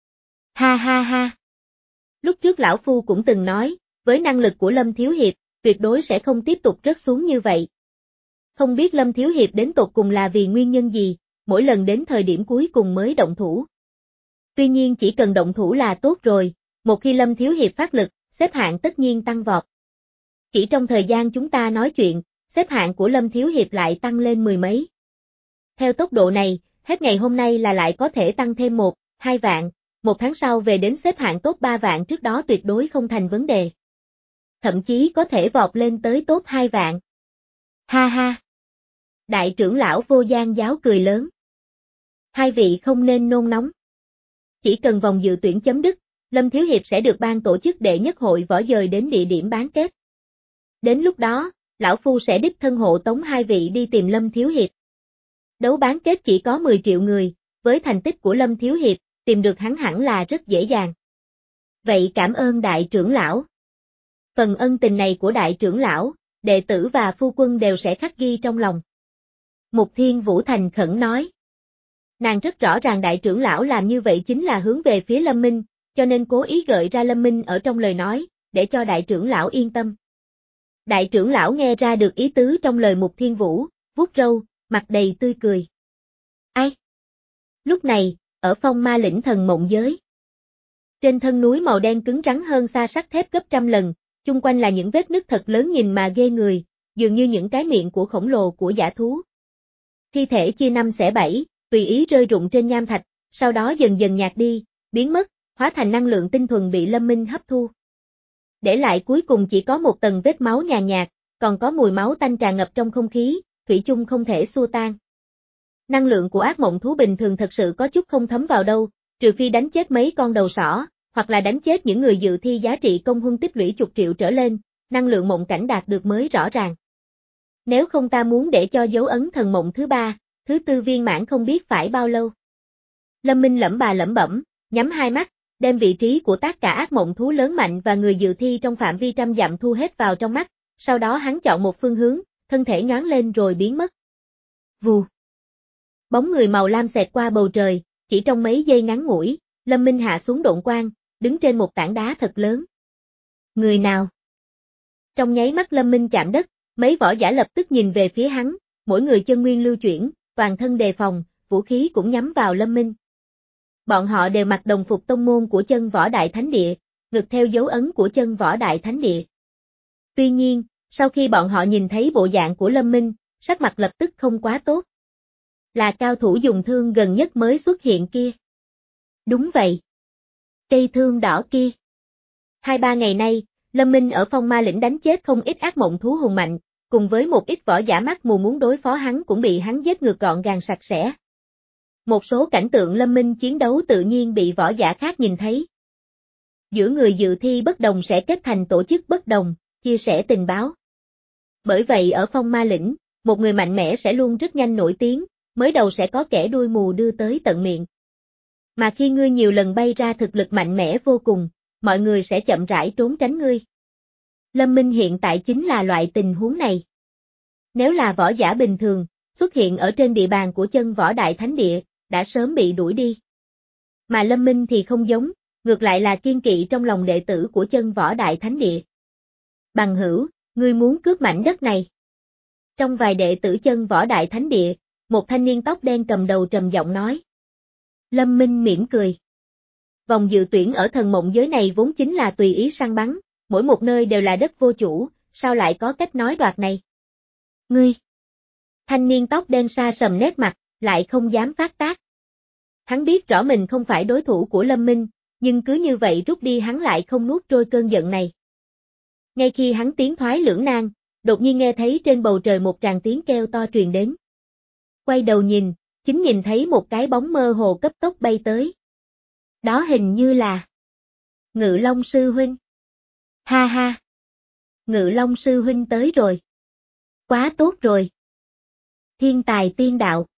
Ha ha ha. Lúc trước lão phu cũng từng nói, với năng lực của Lâm Thiếu Hiệp, tuyệt đối sẽ không tiếp tục rớt xuống như vậy. Không biết Lâm Thiếu Hiệp đến tột cùng là vì nguyên nhân gì, mỗi lần đến thời điểm cuối cùng mới động thủ. Tuy nhiên chỉ cần động thủ là tốt rồi, một khi Lâm Thiếu Hiệp phát lực, xếp hạng tất nhiên tăng vọt. Chỉ trong thời gian chúng ta nói chuyện, xếp hạng của Lâm Thiếu Hiệp lại tăng lên mười mấy. Theo tốc độ này, hết ngày hôm nay là lại có thể tăng thêm một, hai vạn, một tháng sau về đến xếp hạng top ba vạn trước đó tuyệt đối không thành vấn đề. Thậm chí có thể vọt lên tới top hai vạn. Ha ha. Đại trưởng lão Vô Gian giáo cười lớn. Hai vị không nên nôn nóng. Chỉ cần vòng dự tuyển chấm dứt, Lâm Thiếu Hiệp sẽ được ban tổ chức đệ nhất hội võ dời đến địa điểm bán kết. Đến lúc đó, lão phu sẽ đích thân hộ tống hai vị đi tìm Lâm Thiếu Hiệp. Đấu bán kết chỉ có mười triệu người, với thành tích của Lâm Thiếu Hiệp, tìm được hắn hẳn là rất dễ dàng. Vậy cảm ơn đại trưởng lão. Phần ân tình này của đại trưởng lão, đệ tử và phu quân đều sẽ khắc ghi trong lòng. Mục Thiên Vũ thành khẩn nói. Nàng rất rõ ràng đại trưởng lão làm như vậy chính là hướng về phía Lâm Minh, cho nên cố ý gợi ra Lâm Minh ở trong lời nói, để cho đại trưởng lão yên tâm. Đại trưởng lão nghe ra được ý tứ trong lời Mục Thiên Vũ, vuốt râu, mặt đầy tươi cười. Ai? Lúc này, ở phong ma lĩnh thần mộng giới. Trên thân núi màu đen cứng rắn hơn xa sắt thép gấp trăm lần, chung quanh là những vết nứt thật lớn nhìn mà ghê người, dường như những cái miệng của khổng lồ của dã thú. Thi thể chia năm xẻ bảy, tùy ý rơi rụng trên nham thạch, sau đó dần dần nhạt đi, biến mất, hóa thành năng lượng tinh thuần bị Lâm Minh hấp thu. Để lại cuối cùng chỉ có một tầng vết máu nhàn nhạt, còn có mùi máu tanh tràn ngập trong không khí, thủy chung không thể xua tan. Năng lượng của ác mộng thú bình thường thật sự có chút không thấm vào đâu, trừ phi đánh chết mấy con đầu sỏ, hoặc là đánh chết những người dự thi giá trị công huân tích lũy chục triệu trở lên, năng lượng mộng cảnh đạt được mới rõ ràng. Nếu không ta muốn để cho dấu ấn thần mộng thứ ba, thứ tư viên mãn không biết phải bao lâu. Lâm Minh lẩm bà lẩm bẩm, nhắm hai mắt, đem vị trí của tất cả ác mộng thú lớn mạnh và người dự thi trong phạm vi trăm dặm thu hết vào trong mắt, sau đó hắn chọn một phương hướng, thân thể nhoáng lên rồi biến mất. Vù. Bóng người màu lam xẹt qua bầu trời, chỉ trong mấy giây ngắn ngủi, Lâm Minh hạ xuống độn quang, đứng trên một tảng đá thật lớn. Người nào? Trong nháy mắt Lâm Minh chạm đất, mấy võ giả lập tức nhìn về phía hắn, mỗi người chân nguyên lưu chuyển, toàn thân đề phòng, vũ khí cũng nhắm vào Lâm Minh. Bọn họ đều mặc đồng phục tông môn của Chân Võ Đại Thánh Địa, ngực theo dấu ấn của Chân Võ Đại Thánh Địa. Tuy nhiên, sau khi bọn họ nhìn thấy bộ dạng của Lâm Minh, sắc mặt lập tức không quá tốt. Là cao thủ dùng thương gần nhất mới xuất hiện kia. Đúng vậy. Cây thương đỏ kia. Hai ba ngày nay, Lâm Minh ở phong ma lĩnh đánh chết không ít ác mộng thú hùng mạnh, cùng với một ít võ giả mắt mù muốn đối phó hắn cũng bị hắn giết ngược gọn gàng sạch sẽ. Một số cảnh tượng Lâm Minh chiến đấu tự nhiên bị võ giả khác nhìn thấy. Giữa người dự thi bất đồng sẽ kết thành tổ chức bất đồng, chia sẻ tình báo. Bởi vậy ở phong ma lĩnh, một người mạnh mẽ sẽ luôn rất nhanh nổi tiếng, mới đầu sẽ có kẻ đuôi mù đưa tới tận miệng. Mà khi ngươi nhiều lần bay ra thực lực mạnh mẽ vô cùng, mọi người sẽ chậm rãi trốn tránh ngươi. Lâm Minh hiện tại chính là loại tình huống này. Nếu là võ giả bình thường, xuất hiện ở trên địa bàn của Chân Võ Đại Thánh Địa, đã sớm bị đuổi đi. Mà Lâm Minh thì không giống, ngược lại là kiên kỵ trong lòng đệ tử của Chân Võ Đại Thánh Địa. Bằng hữu, ngươi muốn cướp mảnh đất này. Trong vài đệ tử Chân Võ Đại Thánh Địa, một thanh niên tóc đen cầm đầu trầm giọng nói. Lâm Minh mỉm cười. Vòng dự tuyển ở thần mộng giới này vốn chính là tùy ý săn bắn, mỗi một nơi đều là đất vô chủ, sao lại có cách nói đoạt này? Ngươi! Thanh niên tóc đen sa sầm nét mặt, lại không dám phát tác. Hắn biết rõ mình không phải đối thủ của Lâm Minh, nhưng cứ như vậy rút đi hắn lại không nuốt trôi cơn giận này. Ngay khi hắn tiến thoái lưỡng nan, đột nhiên nghe thấy trên bầu trời một tràng tiếng kêu to truyền đến. Quay đầu nhìn, chính nhìn thấy một cái bóng mơ hồ cấp tốc bay tới. Đó hình như là Ngự Long sư huynh. Ha ha. Ngự Long sư huynh tới rồi. Quá tốt rồi. Thiên tài tiên đạo.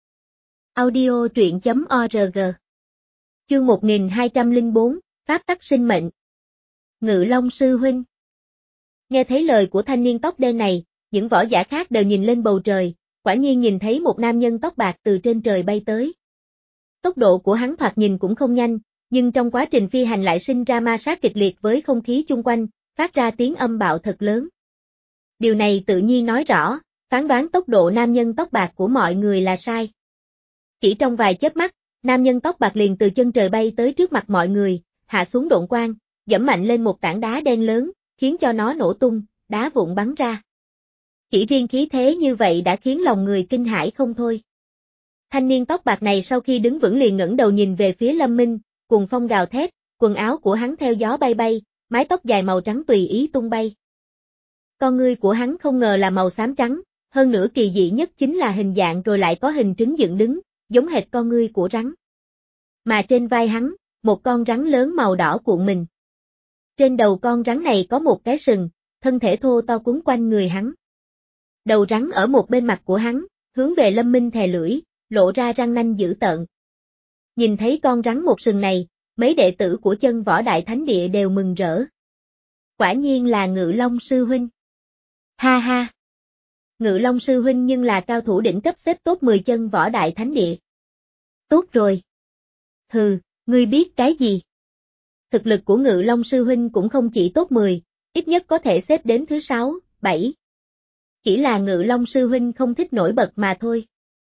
Audio truyện chấm org. Chương một nghìn hai trăm lẻ bốn, Pháp tắc sinh mệnh. Ngự Long sư huynh. Nghe thấy lời của thanh niên tóc đen này, những võ giả khác đều nhìn lên bầu trời, quả nhiên nhìn thấy một nam nhân tóc bạc từ trên trời bay tới. Tốc độ của hắn thoạt nhìn cũng không nhanh, nhưng trong quá trình phi hành lại sinh ra ma sát kịch liệt với không khí chung quanh, phát ra tiếng âm bạo thật lớn. Điều này tự nhiên nói rõ, phán đoán tốc độ nam nhân tóc bạc của mọi người là sai. Chỉ trong vài chớp mắt, nam nhân tóc bạc liền từ chân trời bay tới trước mặt mọi người, hạ xuống độn quang, giẫm mạnh lên một tảng đá đen lớn, khiến cho nó nổ tung, đá vụn bắn ra. Chỉ riêng khí thế như vậy đã khiến lòng người kinh hãi không thôi. Thanh niên tóc bạc này sau khi đứng vững liền ngẩng đầu nhìn về phía Lâm Minh, cuồng phong gào thét, quần áo của hắn theo gió bay bay, mái tóc dài màu trắng tùy ý tung bay. Con ngươi của hắn không ngờ là màu xám trắng, hơn nữa kỳ dị nhất chính là hình dạng rồi lại có hình trứng dựng đứng, giống hệt con ngươi của rắn. Mà trên vai hắn, một con rắn lớn màu đỏ cuộn mình. Trên đầu con rắn này có một cái sừng, thân thể thô to quấn quanh người hắn. Đầu rắn ở một bên mặt của hắn, hướng về Lâm Minh thè lưỡi, lộ ra răng nanh dữ tợn. Nhìn thấy con rắn một sừng này, mấy đệ tử của Chân Võ Đại Thánh Địa đều mừng rỡ. Quả nhiên là Ngự Long sư huynh. Ha ha. Ngự Long sư huynh nhưng là cao thủ đỉnh cấp xếp top mười Chân Võ Đại Thánh Địa. Tốt rồi. Hừ, ngươi biết cái gì? Thực lực của Ngự Long sư huynh cũng không chỉ top mười, ít nhất có thể xếp đến thứ sáu, bảy. Chỉ là Ngự Long sư huynh không thích nổi bật mà thôi.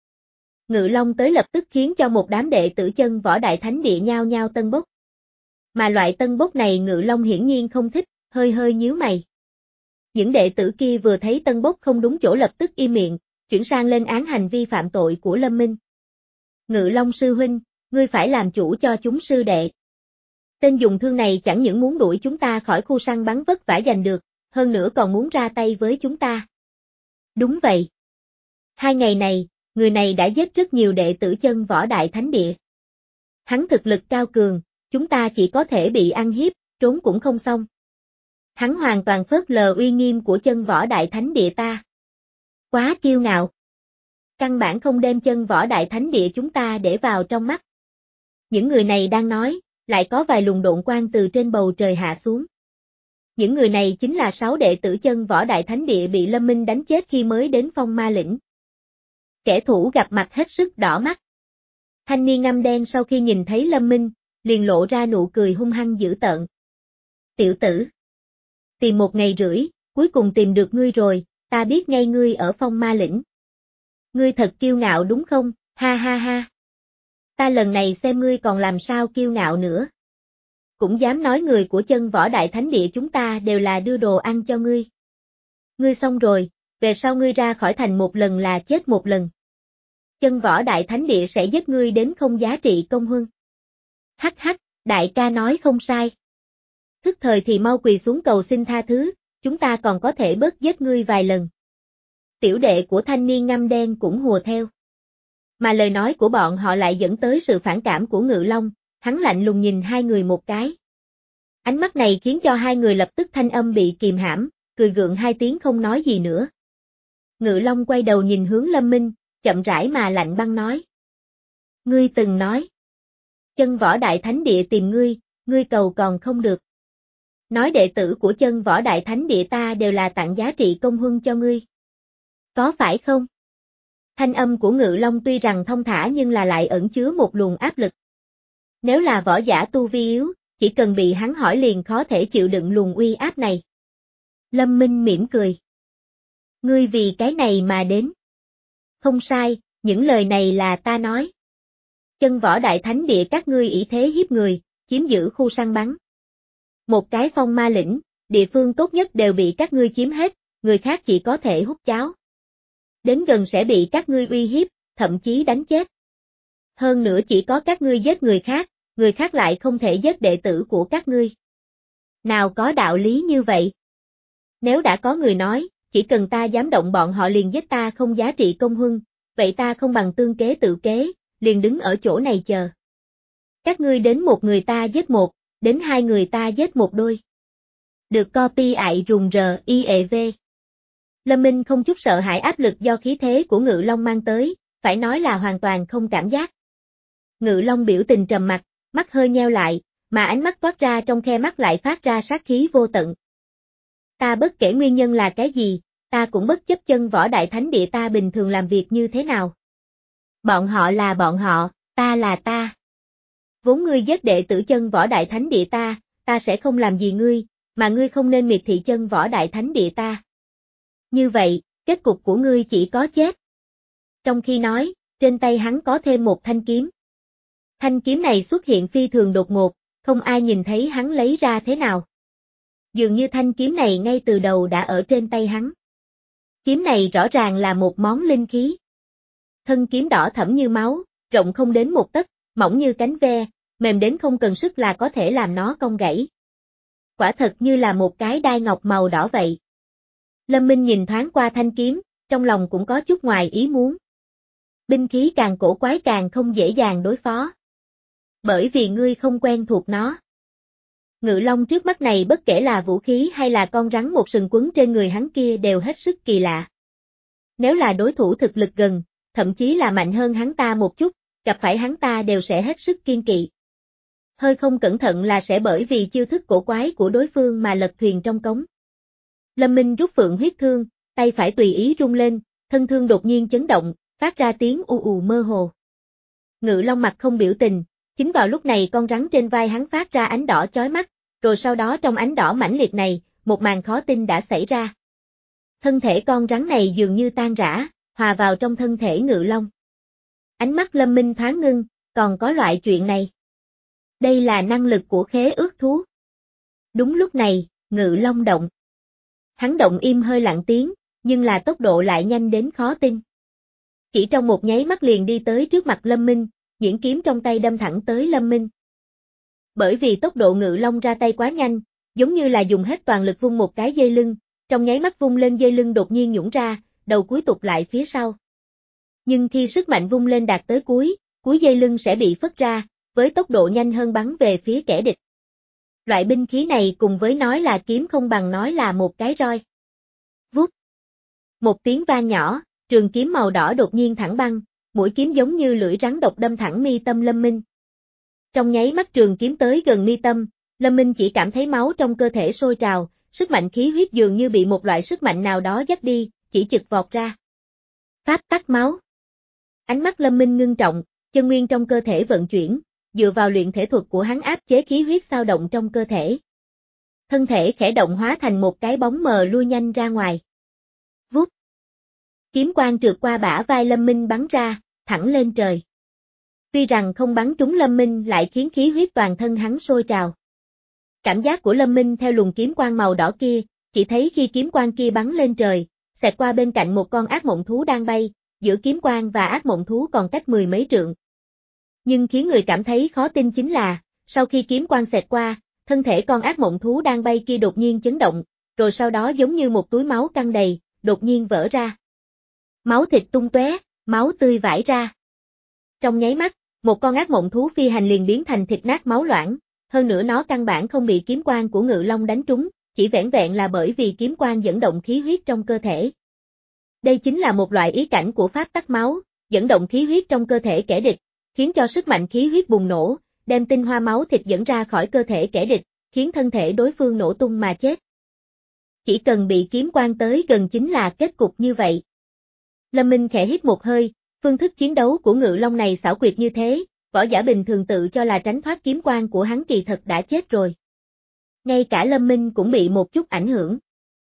Ngự Long tới lập tức khiến cho một đám đệ tử Chân Võ Đại Thánh Địa nhao nhao tân bốc. Mà loại tân bốc này Ngự Long hiển nhiên không thích, hơi hơi nhíu mày. Những đệ tử kia vừa thấy tân bốc không đúng chỗ lập tức im miệng, chuyển sang lên án hành vi phạm tội của Lâm Minh. Ngự Long sư huynh, ngươi phải làm chủ cho chúng sư đệ. Tên dùng thương này chẳng những muốn đuổi chúng ta khỏi khu săn bắn vất vả giành được, hơn nữa còn muốn ra tay với chúng ta. Đúng vậy. Hai ngày này, người này đã giết rất nhiều đệ tử Chân Võ Đại Thánh Địa. Hắn thực lực cao cường, chúng ta chỉ có thể bị ăn hiếp, trốn cũng không xong. Hắn hoàn toàn phớt lờ uy nghiêm của Chân Võ Đại Thánh Địa ta. Quá kiêu ngạo. Căn bản không đem Chân Võ Đại Thánh Địa chúng ta để vào trong mắt. Những người này đang nói, lại có vài luồng độn quang từ trên bầu trời hạ xuống. Những người này chính là sáu đệ tử Chân Võ Đại Thánh Địa bị Lâm Minh đánh chết khi mới đến Phong Ma Lĩnh. Kẻ thủ gặp mặt hết sức đỏ mắt. Thanh niên ngăm đen sau khi nhìn thấy Lâm Minh, liền lộ ra nụ cười hung hăng dữ tợn. Tiểu tử. Tìm một ngày rưỡi, cuối cùng tìm được ngươi rồi, ta biết ngay ngươi ở Phong Ma Lĩnh. Ngươi thật kiêu ngạo đúng không, ha ha ha. Ta lần này xem ngươi còn làm sao kiêu ngạo nữa. Cũng dám nói người của Chân Võ Đại Thánh Địa chúng ta đều là đưa đồ ăn cho ngươi. Ngươi xong rồi, về sau ngươi ra khỏi thành một lần là chết một lần. Chân Võ Đại Thánh Địa sẽ giết ngươi đến không giá trị công huân. Hắc hắc, đại ca nói không sai. Thức thời thì mau quỳ xuống cầu xin tha thứ, chúng ta còn có thể bớt giết ngươi vài lần. Tiểu đệ của thanh niên ngăm đen cũng hùa theo. Mà lời nói của bọn họ lại dẫn tới sự phản cảm của Ngự Long, hắn lạnh lùng nhìn hai người một cái. Ánh mắt này khiến cho hai người lập tức thanh âm bị kìm hãm, cười gượng hai tiếng không nói gì nữa. Ngự Long quay đầu nhìn hướng Lâm Minh, chậm rãi mà lạnh băng nói. Ngươi từng nói. Chân Võ Đại Thánh Địa tìm ngươi, ngươi cầu còn không được. Nói đệ tử của Chân Võ Đại Thánh Địa ta đều là tặng giá trị công huân cho ngươi. Có phải không? Thanh âm của Ngự Long tuy rằng thông thả nhưng là lại ẩn chứa một luồng áp lực. Nếu là võ giả tu vi yếu, chỉ cần bị hắn hỏi liền khó thể chịu đựng luồng uy áp này. Lâm Minh mỉm cười. Ngươi vì cái này mà đến. Không sai, những lời này là ta nói. Chân Võ Đại Thánh Địa các ngươi ỷ thế hiếp người, chiếm giữ khu săn bắn. Một cái Phong Ma Lĩnh, địa phương tốt nhất đều bị các ngươi chiếm hết, người khác chỉ có thể hút cháo. Đến gần sẽ bị các ngươi uy hiếp, thậm chí đánh chết. Hơn nữa chỉ có các ngươi giết người khác, người khác lại không thể giết đệ tử của các ngươi. Nào có đạo lý như vậy? Nếu đã có người nói, chỉ cần ta dám động bọn họ liền giết ta không giá trị công huân, vậy ta không bằng tương kế tự kế, liền đứng ở chỗ này chờ. Các ngươi đến một người ta giết một, đến hai người ta giết một đôi. Được copy ại rùng rờ i e vê. Lâm Minh không chút sợ hãi áp lực do khí thế của Ngự Long mang tới, phải nói là hoàn toàn không cảm giác. Ngự Long biểu tình trầm mặc, mắt hơi nheo lại, mà ánh mắt toát ra trong khe mắt lại phát ra sát khí vô tận. Ta bất kể nguyên nhân là cái gì, ta cũng bất chấp Chân Võ Đại Thánh Địa ta bình thường làm việc như thế nào. Bọn họ là bọn họ, ta là ta. Vốn ngươi giết đệ tử Chân Võ Đại Thánh Địa ta, ta sẽ không làm gì ngươi, mà ngươi không nên miệt thị Chân Võ Đại Thánh Địa ta. Như vậy, kết cục của ngươi chỉ có chết. Trong khi nói, trên tay hắn có thêm một thanh kiếm. Thanh kiếm này xuất hiện phi thường đột ngột, không ai nhìn thấy hắn lấy ra thế nào. Dường như thanh kiếm này ngay từ đầu đã ở trên tay hắn. Kiếm này rõ ràng là một món linh khí. Thân kiếm đỏ thẫm như máu, rộng không đến một tấc, mỏng như cánh ve, mềm đến không cần sức là có thể làm nó cong gãy. Quả thật như là một cái đai ngọc màu đỏ vậy. Lâm Minh nhìn thoáng qua thanh kiếm, trong lòng cũng có chút ngoài ý muốn. Binh khí càng cổ quái càng không dễ dàng đối phó. Bởi vì ngươi không quen thuộc nó. Ngự Long trước mắt này bất kể là vũ khí hay là con rắn một sừng quấn trên người hắn kia đều hết sức kỳ lạ. Nếu là đối thủ thực lực gần, thậm chí là mạnh hơn hắn ta một chút, gặp phải hắn ta đều sẽ hết sức kiên kỵ. Hơi không cẩn thận là sẽ bởi vì chiêu thức cổ quái của đối phương mà lật thuyền trong cống. Lâm Minh rút phượng huyết thương, tay phải tùy ý rung lên, thân thương đột nhiên chấn động, phát ra tiếng ù ù mơ hồ. Ngự Long mặt không biểu tình, chính vào lúc này con rắn trên vai hắn phát ra ánh đỏ chói mắt, rồi sau đó trong ánh đỏ mãnh liệt này, một màn khó tin đã xảy ra. Thân thể con rắn này dường như tan rã, hòa vào trong thân thể Ngự Long. Ánh mắt Lâm Minh thoáng ngưng, còn có loại chuyện này. Đây là năng lực của khế ước thú. Đúng lúc này, Ngự Long động. Hắn động im hơi lặng tiếng, nhưng là tốc độ lại nhanh đến khó tin. Chỉ trong một nháy mắt liền đi tới trước mặt Lâm Minh, nhuyễn kiếm trong tay đâm thẳng tới Lâm Minh. Bởi vì tốc độ Ngự Long ra tay quá nhanh, giống như là dùng hết toàn lực vung một cái dây lưng, trong nháy mắt vung lên dây lưng đột nhiên nhũn ra, đầu cuối tụt lại phía sau. Nhưng khi sức mạnh vung lên đạt tới cuối, cuối dây lưng sẽ bị phất ra, với tốc độ nhanh hơn bắn về phía kẻ địch. Loại binh khí này cùng với nói là kiếm không bằng nói là một cái roi. Vút. Một tiếng vang nhỏ, trường kiếm màu đỏ đột nhiên thẳng băng, mũi kiếm giống như lưỡi rắn độc đâm thẳng mi tâm Lâm Minh. Trong nháy mắt trường kiếm tới gần mi tâm, Lâm Minh chỉ cảm thấy máu trong cơ thể sôi trào, sức mạnh khí huyết dường như bị một loại sức mạnh nào đó dắt đi, chỉ chực vọt ra. Pháp tắc máu. Ánh mắt Lâm Minh ngưng trọng, chân nguyên trong cơ thể vận chuyển, dựa vào luyện thể thuật của hắn áp chế khí huyết xao động trong cơ thể. Thân thể khẽ động hóa thành một cái bóng mờ lui nhanh ra ngoài. Vút. Kiếm quang trượt qua bả vai Lâm Minh bắn ra, thẳng lên trời. Tuy rằng không bắn trúng Lâm Minh lại khiến khí huyết toàn thân hắn sôi trào. Cảm giác của Lâm Minh theo luồng kiếm quang màu đỏ kia, chỉ thấy khi kiếm quang kia bắn lên trời, xẹt qua bên cạnh một con ác mộng thú đang bay, giữa kiếm quang và ác mộng thú còn cách mười mấy trượng. Nhưng khiến người cảm thấy khó tin chính là, sau khi kiếm quang xẹt qua, thân thể con ác mộng thú đang bay kia đột nhiên chấn động, rồi sau đó giống như một túi máu căng đầy, đột nhiên vỡ ra. Máu thịt tung tóe, máu tươi vãi ra. Trong nháy mắt, một con ác mộng thú phi hành liền biến thành thịt nát máu loãng, hơn nữa nó căn bản không bị kiếm quang của Ngự Long đánh trúng, chỉ vẻn vẹn là bởi vì kiếm quang dẫn động khí huyết trong cơ thể. Đây chính là một loại ý cảnh của pháp tắc máu, dẫn động khí huyết trong cơ thể kẻ địch, khiến cho sức mạnh khí huyết bùng nổ, đem tinh hoa máu thịt dẫn ra khỏi cơ thể kẻ địch, khiến thân thể đối phương nổ tung mà chết. Chỉ cần bị kiếm quang tới gần chính là kết cục như vậy. Lâm Minh khẽ hít một hơi, phương thức chiến đấu của Ngự Long này xảo quyệt như thế, võ giả bình thường tự cho là tránh thoát kiếm quang của hắn kỳ thật đã chết rồi. Ngay cả Lâm Minh cũng bị một chút ảnh hưởng.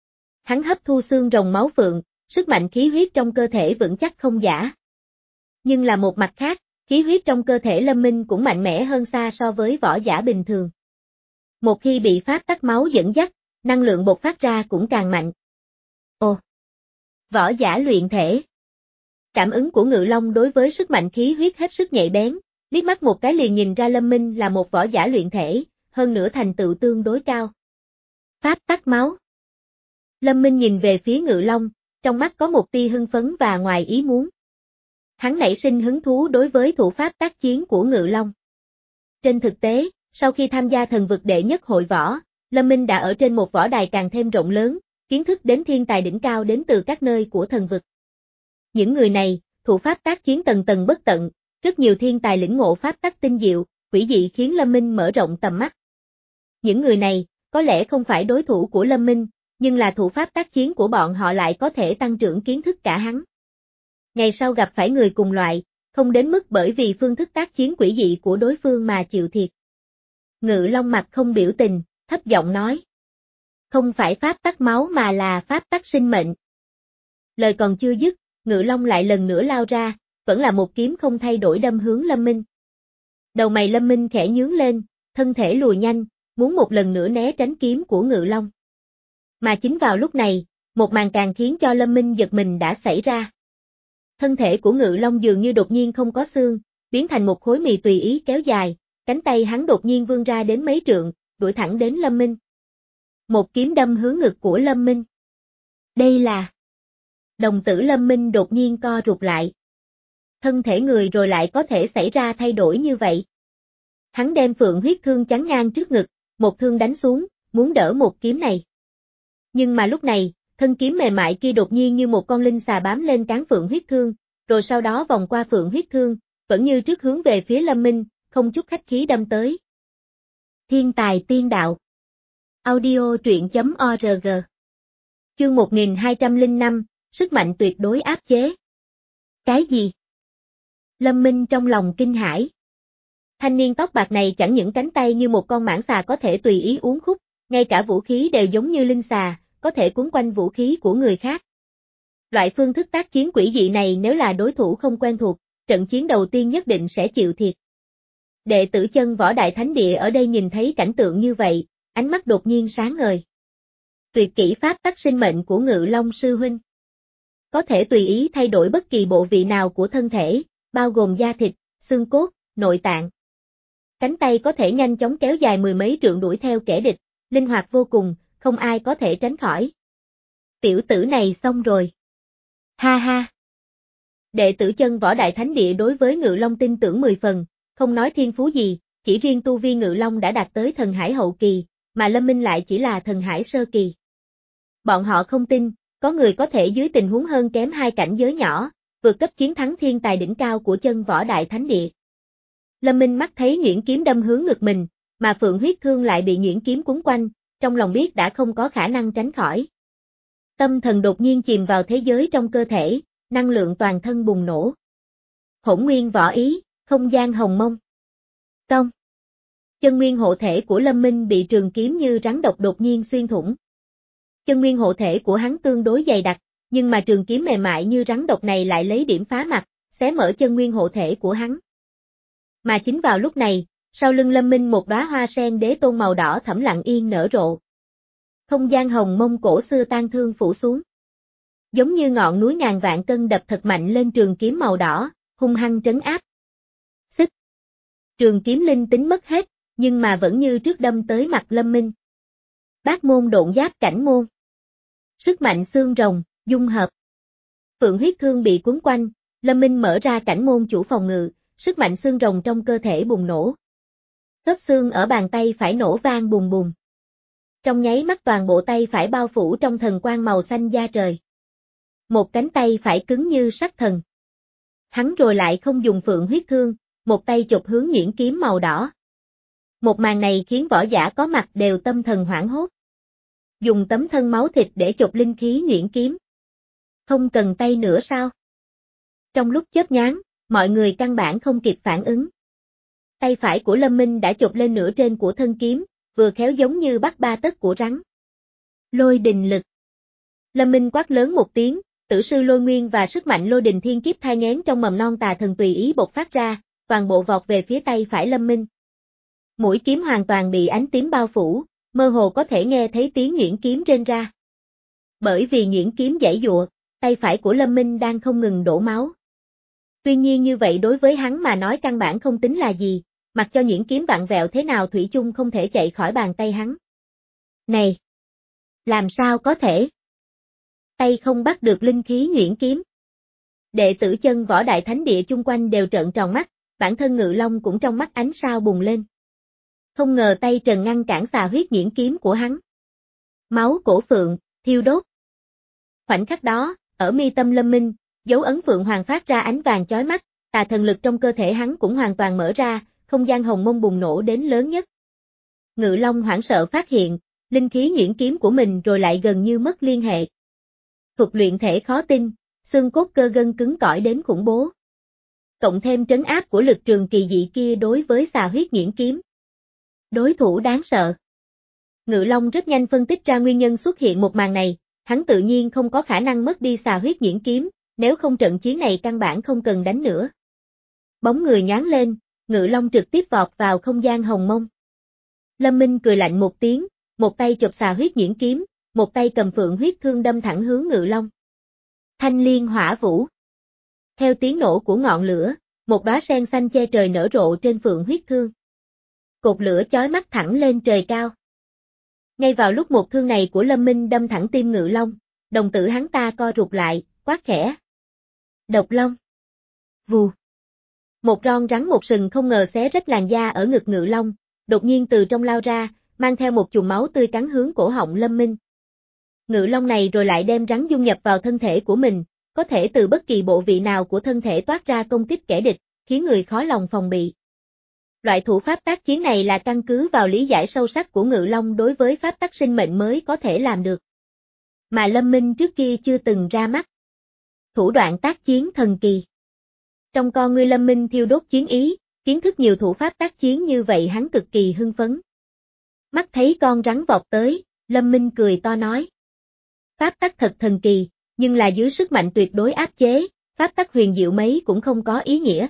Hắn hấp thu xương rồng máu phượng, sức mạnh khí huyết trong cơ thể vững chắc không giả. Nhưng là một mặt khác, khí huyết trong cơ thể Lâm Minh cũng mạnh mẽ hơn xa so với võ giả bình thường. Một khi bị pháp tắc máu dẫn dắt, năng lượng bộc phát ra cũng càng mạnh. Ồ! Võ giả luyện thể. Cảm ứng của Ngự Long đối với sức mạnh khí huyết hết sức nhạy bén, liếc mắt một cái liền nhìn ra Lâm Minh là một võ giả luyện thể, hơn nữa thành tựu tương đối cao. Pháp tắc máu. Lâm Minh nhìn về phía Ngự Long, trong mắt có một tia hưng phấn và ngoài ý muốn. Hắn nảy sinh hứng thú đối với thủ pháp tác chiến của Ngự Long. Trên thực tế, sau khi tham gia thần vực đệ nhất hội võ, Lâm Minh đã ở trên một võ đài càng thêm rộng lớn, kiến thức đến thiên tài đỉnh cao đến từ các nơi của thần vực. Những người này, thủ pháp tác chiến tầng tầng bất tận, rất nhiều thiên tài lĩnh ngộ pháp tắc tinh diệu, quỷ dị khiến Lâm Minh mở rộng tầm mắt. Những người này, có lẽ không phải đối thủ của Lâm Minh, nhưng là thủ pháp tác chiến của bọn họ lại có thể tăng trưởng kiến thức cả hắn. Ngày sau gặp phải người cùng loại, không đến mức bởi vì phương thức tác chiến quỷ dị của đối phương mà chịu thiệt. Ngự Long mặt không biểu tình, thấp giọng nói. Không phải pháp tắc máu mà là pháp tắc sinh mệnh. Lời còn chưa dứt, Ngự Long lại lần nữa lao ra, vẫn là một kiếm không thay đổi đâm hướng Lâm Minh. Đầu mày Lâm Minh khẽ nhướng lên, thân thể lùi nhanh, muốn một lần nữa né tránh kiếm của Ngự Long. Mà chính vào lúc này, một màn càng khiến cho Lâm Minh giật mình đã xảy ra. Thân thể của Ngự Long dường như đột nhiên không có xương, biến thành một khối mì tùy ý kéo dài, cánh tay hắn đột nhiên vươn ra đến mấy trượng, đuổi thẳng đến Lâm Minh. Một kiếm đâm hướng ngực của Lâm Minh. Đây là... Đồng tử Lâm Minh đột nhiên co rụt lại. Thân thể người rồi lại có thể xảy ra thay đổi như vậy. Hắn đem phượng huyết thương chắn ngang trước ngực, một thương đánh xuống, muốn đỡ một kiếm này. Nhưng mà lúc này, thân kiếm mềm mại kia đột nhiên như một con linh xà bám lên cán phượng huyết thương, rồi sau đó vòng qua phượng huyết thương, vẫn như trước hướng về phía Lâm Minh, không chút khách khí đâm tới. Thiên tài tiên đạo. Audio truyện chấm org. Chương một nghìn hai trăm lẻ năm, sức mạnh tuyệt đối áp chế. Cái gì? Lâm Minh trong lòng kinh hãi. Thanh niên tóc bạc này chẳng những cánh tay như một con mãng xà có thể tùy ý uốn khúc, ngay cả vũ khí đều giống như linh xà, có thể cuốn quanh vũ khí của người khác. Loại phương thức tác chiến quỷ dị này nếu là đối thủ không quen thuộc, trận chiến đầu tiên nhất định sẽ chịu thiệt. Đệ tử Chân Võ Đại Thánh Địa ở đây nhìn thấy cảnh tượng như vậy, ánh mắt đột nhiên sáng ngời. Tuyệt kỹ pháp tắc sinh mệnh của Ngự Long sư huynh. Có thể tùy ý thay đổi bất kỳ bộ vị nào của thân thể, bao gồm da thịt, xương cốt, nội tạng. Cánh tay có thể nhanh chóng kéo dài mười mấy trượng đuổi theo kẻ địch, linh hoạt vô cùng, không ai có thể tránh khỏi. Tiểu tử này xong rồi. Ha ha. Đệ tử Chân Võ Đại Thánh Địa đối với Ngự Long tin tưởng mười phần, không nói thiên phú gì, chỉ riêng tu vi Ngự Long đã đạt tới thần hải hậu kỳ, mà Lâm Minh lại chỉ là thần hải sơ kỳ. Bọn họ không tin, có người có thể dưới tình huống hơn kém hai cảnh giới nhỏ, vượt cấp chiến thắng thiên tài đỉnh cao của Chân Võ Đại Thánh Địa. Lâm Minh mắt thấy nhuyễn kiếm đâm hướng ngực mình, mà Phượng huyết thương lại bị nhuyễn kiếm cuốn quanh, trong lòng biết đã không có khả năng tránh khỏi. Tâm thần đột nhiên chìm vào thế giới trong cơ thể, năng lượng toàn thân bùng nổ. Hỗn nguyên võ ý, không gian hồng mông. Tông. Chân nguyên hộ thể của Lâm Minh bị trường kiếm như rắn độc đột nhiên xuyên thủng. Chân nguyên hộ thể của hắn tương đối dày đặc, nhưng mà trường kiếm mềm mại như rắn độc này lại lấy điểm phá mặt, xé mở chân nguyên hộ thể của hắn. Mà chính vào lúc này, sau lưng Lâm Minh một đóa hoa sen đế tôn màu đỏ thẫm lặng yên nở rộ. Không gian hồng mông cổ xưa tan thương phủ xuống. Giống như ngọn núi ngàn vạn cân đập thật mạnh lên trường kiếm màu đỏ, hung hăng trấn áp. Xích. Trường kiếm linh tính mất hết, nhưng mà vẫn như trước đâm tới mặt Lâm Minh. Bát môn độn giáp cảnh môn. Sức mạnh xương rồng, dung hợp. Phượng huyết thương bị cuốn quanh, Lâm Minh mở ra cảnh môn chủ phòng ngự, sức mạnh xương rồng trong cơ thể bùng nổ. Khớp xương ở bàn tay phải nổ vang bùng bùng. Trong nháy mắt toàn bộ tay phải bao phủ trong thần quang màu xanh da trời. Một cánh tay phải cứng như sắt thần. Hắn rồi lại không dùng phượng huyết thương, một tay chộp hướng nhuyễn kiếm màu đỏ. Một màn này khiến võ giả có mặt đều tâm thần hoảng hốt. Dùng tấm thân máu thịt để chộp linh khí nhuyễn kiếm. Không cần tay nữa sao? Trong lúc chớp nhoáng, mọi người căn bản không kịp phản ứng. Tay phải của Lâm Minh đã chộp lên nửa trên của thân kiếm, vừa khéo giống như bắt ba tấc của rắn. Lôi đình lực. Lâm Minh quát lớn một tiếng, tử sư lôi nguyên và sức mạnh lôi đình thiên kiếp thai nghén trong mầm non tà thần tùy ý bộc phát ra, toàn bộ vọt về phía tay phải Lâm Minh. Mũi kiếm hoàn toàn bị ánh tím bao phủ, mơ hồ có thể nghe thấy tiếng nhuyễn kiếm rên ra. Bởi vì nhuyễn kiếm giãy giụa, tay phải của Lâm Minh đang không ngừng đổ máu. Tuy nhiên như vậy đối với hắn mà nói căn bản không tính là gì, mặc cho nhuyễn kiếm vặn vẹo thế nào thủy chung không thể chạy khỏi bàn tay hắn. Này! Làm sao có thể? Tay không bắt được linh khí nhuyễn kiếm. Đệ tử Chân Võ Đại Thánh Địa chung quanh đều trợn tròn mắt, bản thân Ngự Long cũng trong mắt ánh sao bùng lên. Không ngờ tay trần ngăn cản xà huyết nhuyễn kiếm của hắn. Máu cổ phượng, thiêu đốt. Khoảnh khắc đó, ở mi tâm Lâm Minh, dấu ấn phượng hoàng phát ra ánh vàng chói mắt, tà thần lực trong cơ thể hắn cũng hoàn toàn mở ra, không gian hồng mông bùng nổ đến lớn nhất. Ngự Long hoảng sợ phát hiện, linh khí nhuyễn kiếm của mình rồi lại gần như mất liên hệ. Thuật luyện thể khó tin, xương cốt cơ gân cứng cỏi đến khủng bố. Cộng thêm trấn áp của lực trường kỳ dị kia đối với xà huyết nhuyễn kiếm. Đối thủ đáng sợ. Ngự Long rất nhanh phân tích ra nguyên nhân xuất hiện một màn này, hắn tự nhiên không có khả năng mất đi xà huyết nhuyễn kiếm, nếu không trận chiến này căn bản không cần đánh nữa. Bóng người nhoáng lên, Ngự Long trực tiếp vọt vào không gian hồng mông. Lâm Minh cười lạnh một tiếng, một tay chộp xà huyết nhuyễn kiếm, một tay cầm phượng huyết thương đâm thẳng hướng Ngự Long. Thanh liên hỏa vũ. Theo tiếng nổ của ngọn lửa, một đóa sen xanh che trời nở rộ trên phượng huyết thương. Cột lửa chói mắt thẳng lên trời cao. Ngay vào lúc một thương này của Lâm Minh đâm thẳng tim Ngự Long, đồng tử hắn ta co rụt lại, quát khẽ. Độc Long. Vù. Một ron rắn một sừng không ngờ xé rách làn da ở ngực Ngự Long, đột nhiên từ trong lao ra, mang theo một chùm máu tươi cắn hướng cổ họng Lâm Minh. Ngự Long này rồi lại đem rắn dung nhập vào thân thể của mình, có thể từ bất kỳ bộ vị nào của thân thể toát ra công kích kẻ địch, khiến người khó lòng phòng bị. Loại thủ pháp tác chiến này là căn cứ vào lý giải sâu sắc của Ngự Long đối với pháp tắc sinh mệnh mới có thể làm được. Mà Lâm Minh trước kia chưa từng ra mắt. Thủ đoạn tác chiến thần kỳ. Trong con ngươi Lâm Minh thiêu đốt chiến ý, kiến thức nhiều thủ pháp tác chiến như vậy hắn cực kỳ hưng phấn. Mắt thấy con rắn vọt tới, Lâm Minh cười to nói. Pháp tắc thật thần kỳ, nhưng là dưới sức mạnh tuyệt đối áp chế, pháp tắc huyền diệu mấy cũng không có ý nghĩa.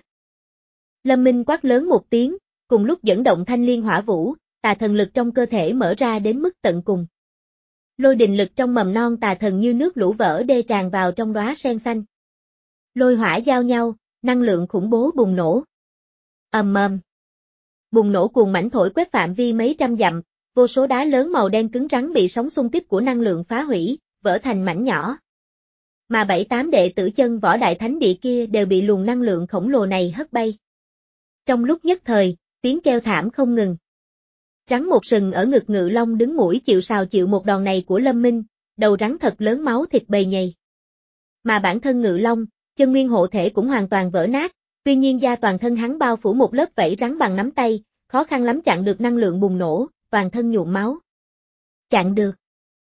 Lâm Minh quát lớn một tiếng, cùng lúc dẫn động thanh liên hỏa vũ, tà thần lực trong cơ thể mở ra đến mức tận cùng. Lôi đình lực trong mầm non tà thần như nước lũ vỡ đê tràn vào trong đóa sen xanh. Lôi hỏa giao nhau, năng lượng khủng bố bùng nổ. Ầm ầm. Bùng nổ cuồng mãnh thổi quét phạm vi mấy trăm dặm, vô số đá lớn màu đen cứng rắn bị sóng xung kích của năng lượng phá hủy, vỡ thành mảnh nhỏ. Mà bảy tám đệ tử chân võ đại thánh địa kia đều bị luồng năng lượng khổng lồ này hất bay. Trong lúc nhất thời, tiếng kêu thảm không ngừng. Rắn một sừng ở ngực Ngự Long đứng mũi chịu sào chịu một đòn này của Lâm Minh, đầu rắn thật lớn máu thịt bầy nhầy. Mà bản thân Ngự Long, chân nguyên hộ thể cũng hoàn toàn vỡ nát, tuy nhiên da toàn thân hắn bao phủ một lớp vảy rắn bằng nắm tay, khó khăn lắm chặn được năng lượng bùng nổ, toàn thân nhuộm máu. Chặn được.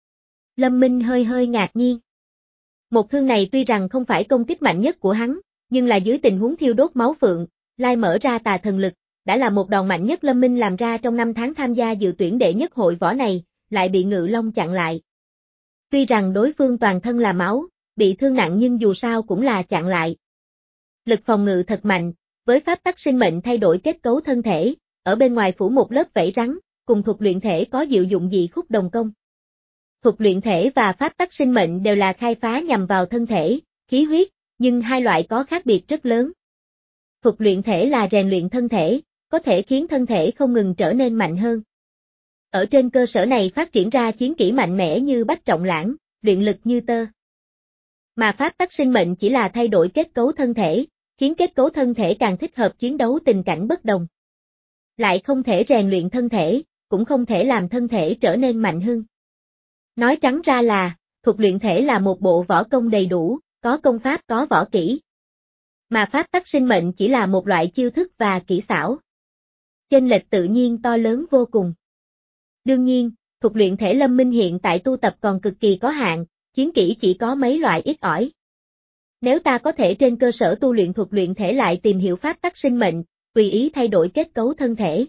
Lâm Minh hơi hơi ngạc nhiên. Một thương này tuy rằng không phải công kích mạnh nhất của hắn, nhưng là dưới tình huống thiêu đốt máu phượng, lai mở ra tà thần lực, đã là một đòn mạnh nhất Lâm Minh làm ra trong năm tháng tham gia dự tuyển đệ nhất hội võ này, lại bị Ngự Long chặn lại. Tuy rằng đối phương toàn thân là máu, bị thương nặng nhưng dù sao cũng là chặn lại. Lực phòng ngự thật mạnh, với pháp tắc sinh mệnh thay đổi kết cấu thân thể, ở bên ngoài phủ một lớp vảy rắn, cùng thuật luyện thể có diệu dụng dị khúc đồng công. Thuật luyện thể và pháp tắc sinh mệnh đều là khai phá nhằm vào thân thể, khí huyết, nhưng hai loại có khác biệt rất lớn. Thuật luyện thể là rèn luyện thân thể, có thể khiến thân thể không ngừng trở nên mạnh hơn. Ở trên cơ sở này phát triển ra chiến kỹ mạnh mẽ như bách trọng lãng, luyện lực như tơ. Mà pháp tắc sinh mệnh chỉ là thay đổi kết cấu thân thể, khiến kết cấu thân thể càng thích hợp chiến đấu tình cảnh bất đồng. Lại không thể rèn luyện thân thể, cũng không thể làm thân thể trở nên mạnh hơn. Nói trắng ra là, thuật luyện thể là một bộ võ công đầy đủ, có công pháp có võ kỹ. Mà pháp tắc sinh mệnh chỉ là một loại chiêu thức và kỹ xảo. Chênh lệch tự nhiên to lớn vô cùng. Đương nhiên, thuật luyện thể Lâm Minh hiện tại tu tập còn cực kỳ có hạn, chiến kỹ chỉ có mấy loại ít ỏi. Nếu ta có thể trên cơ sở tu luyện thuật luyện thể lại tìm hiểu pháp tắc sinh mệnh, tùy ý thay đổi kết cấu thân thể.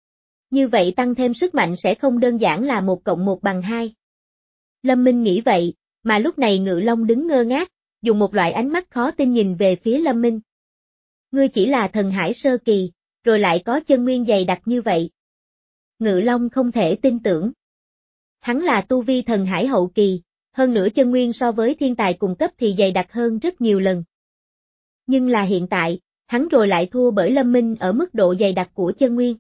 Như vậy tăng thêm sức mạnh sẽ không đơn giản là một cộng một bằng hai. Lâm Minh nghĩ vậy, mà lúc này Ngự Long đứng ngơ ngác, dùng một loại ánh mắt khó tin nhìn về phía Lâm Minh. Ngươi chỉ là thần hải sơ kỳ, rồi lại có chân nguyên dày đặc như vậy. Ngự Long không thể tin tưởng. Hắn là tu vi thần hải hậu kỳ, hơn nữa chân nguyên so với thiên tài cùng cấp thì dày đặc hơn rất nhiều lần. Nhưng là hiện tại, hắn rồi lại thua bởi Lâm Minh ở mức độ dày đặc của chân nguyên.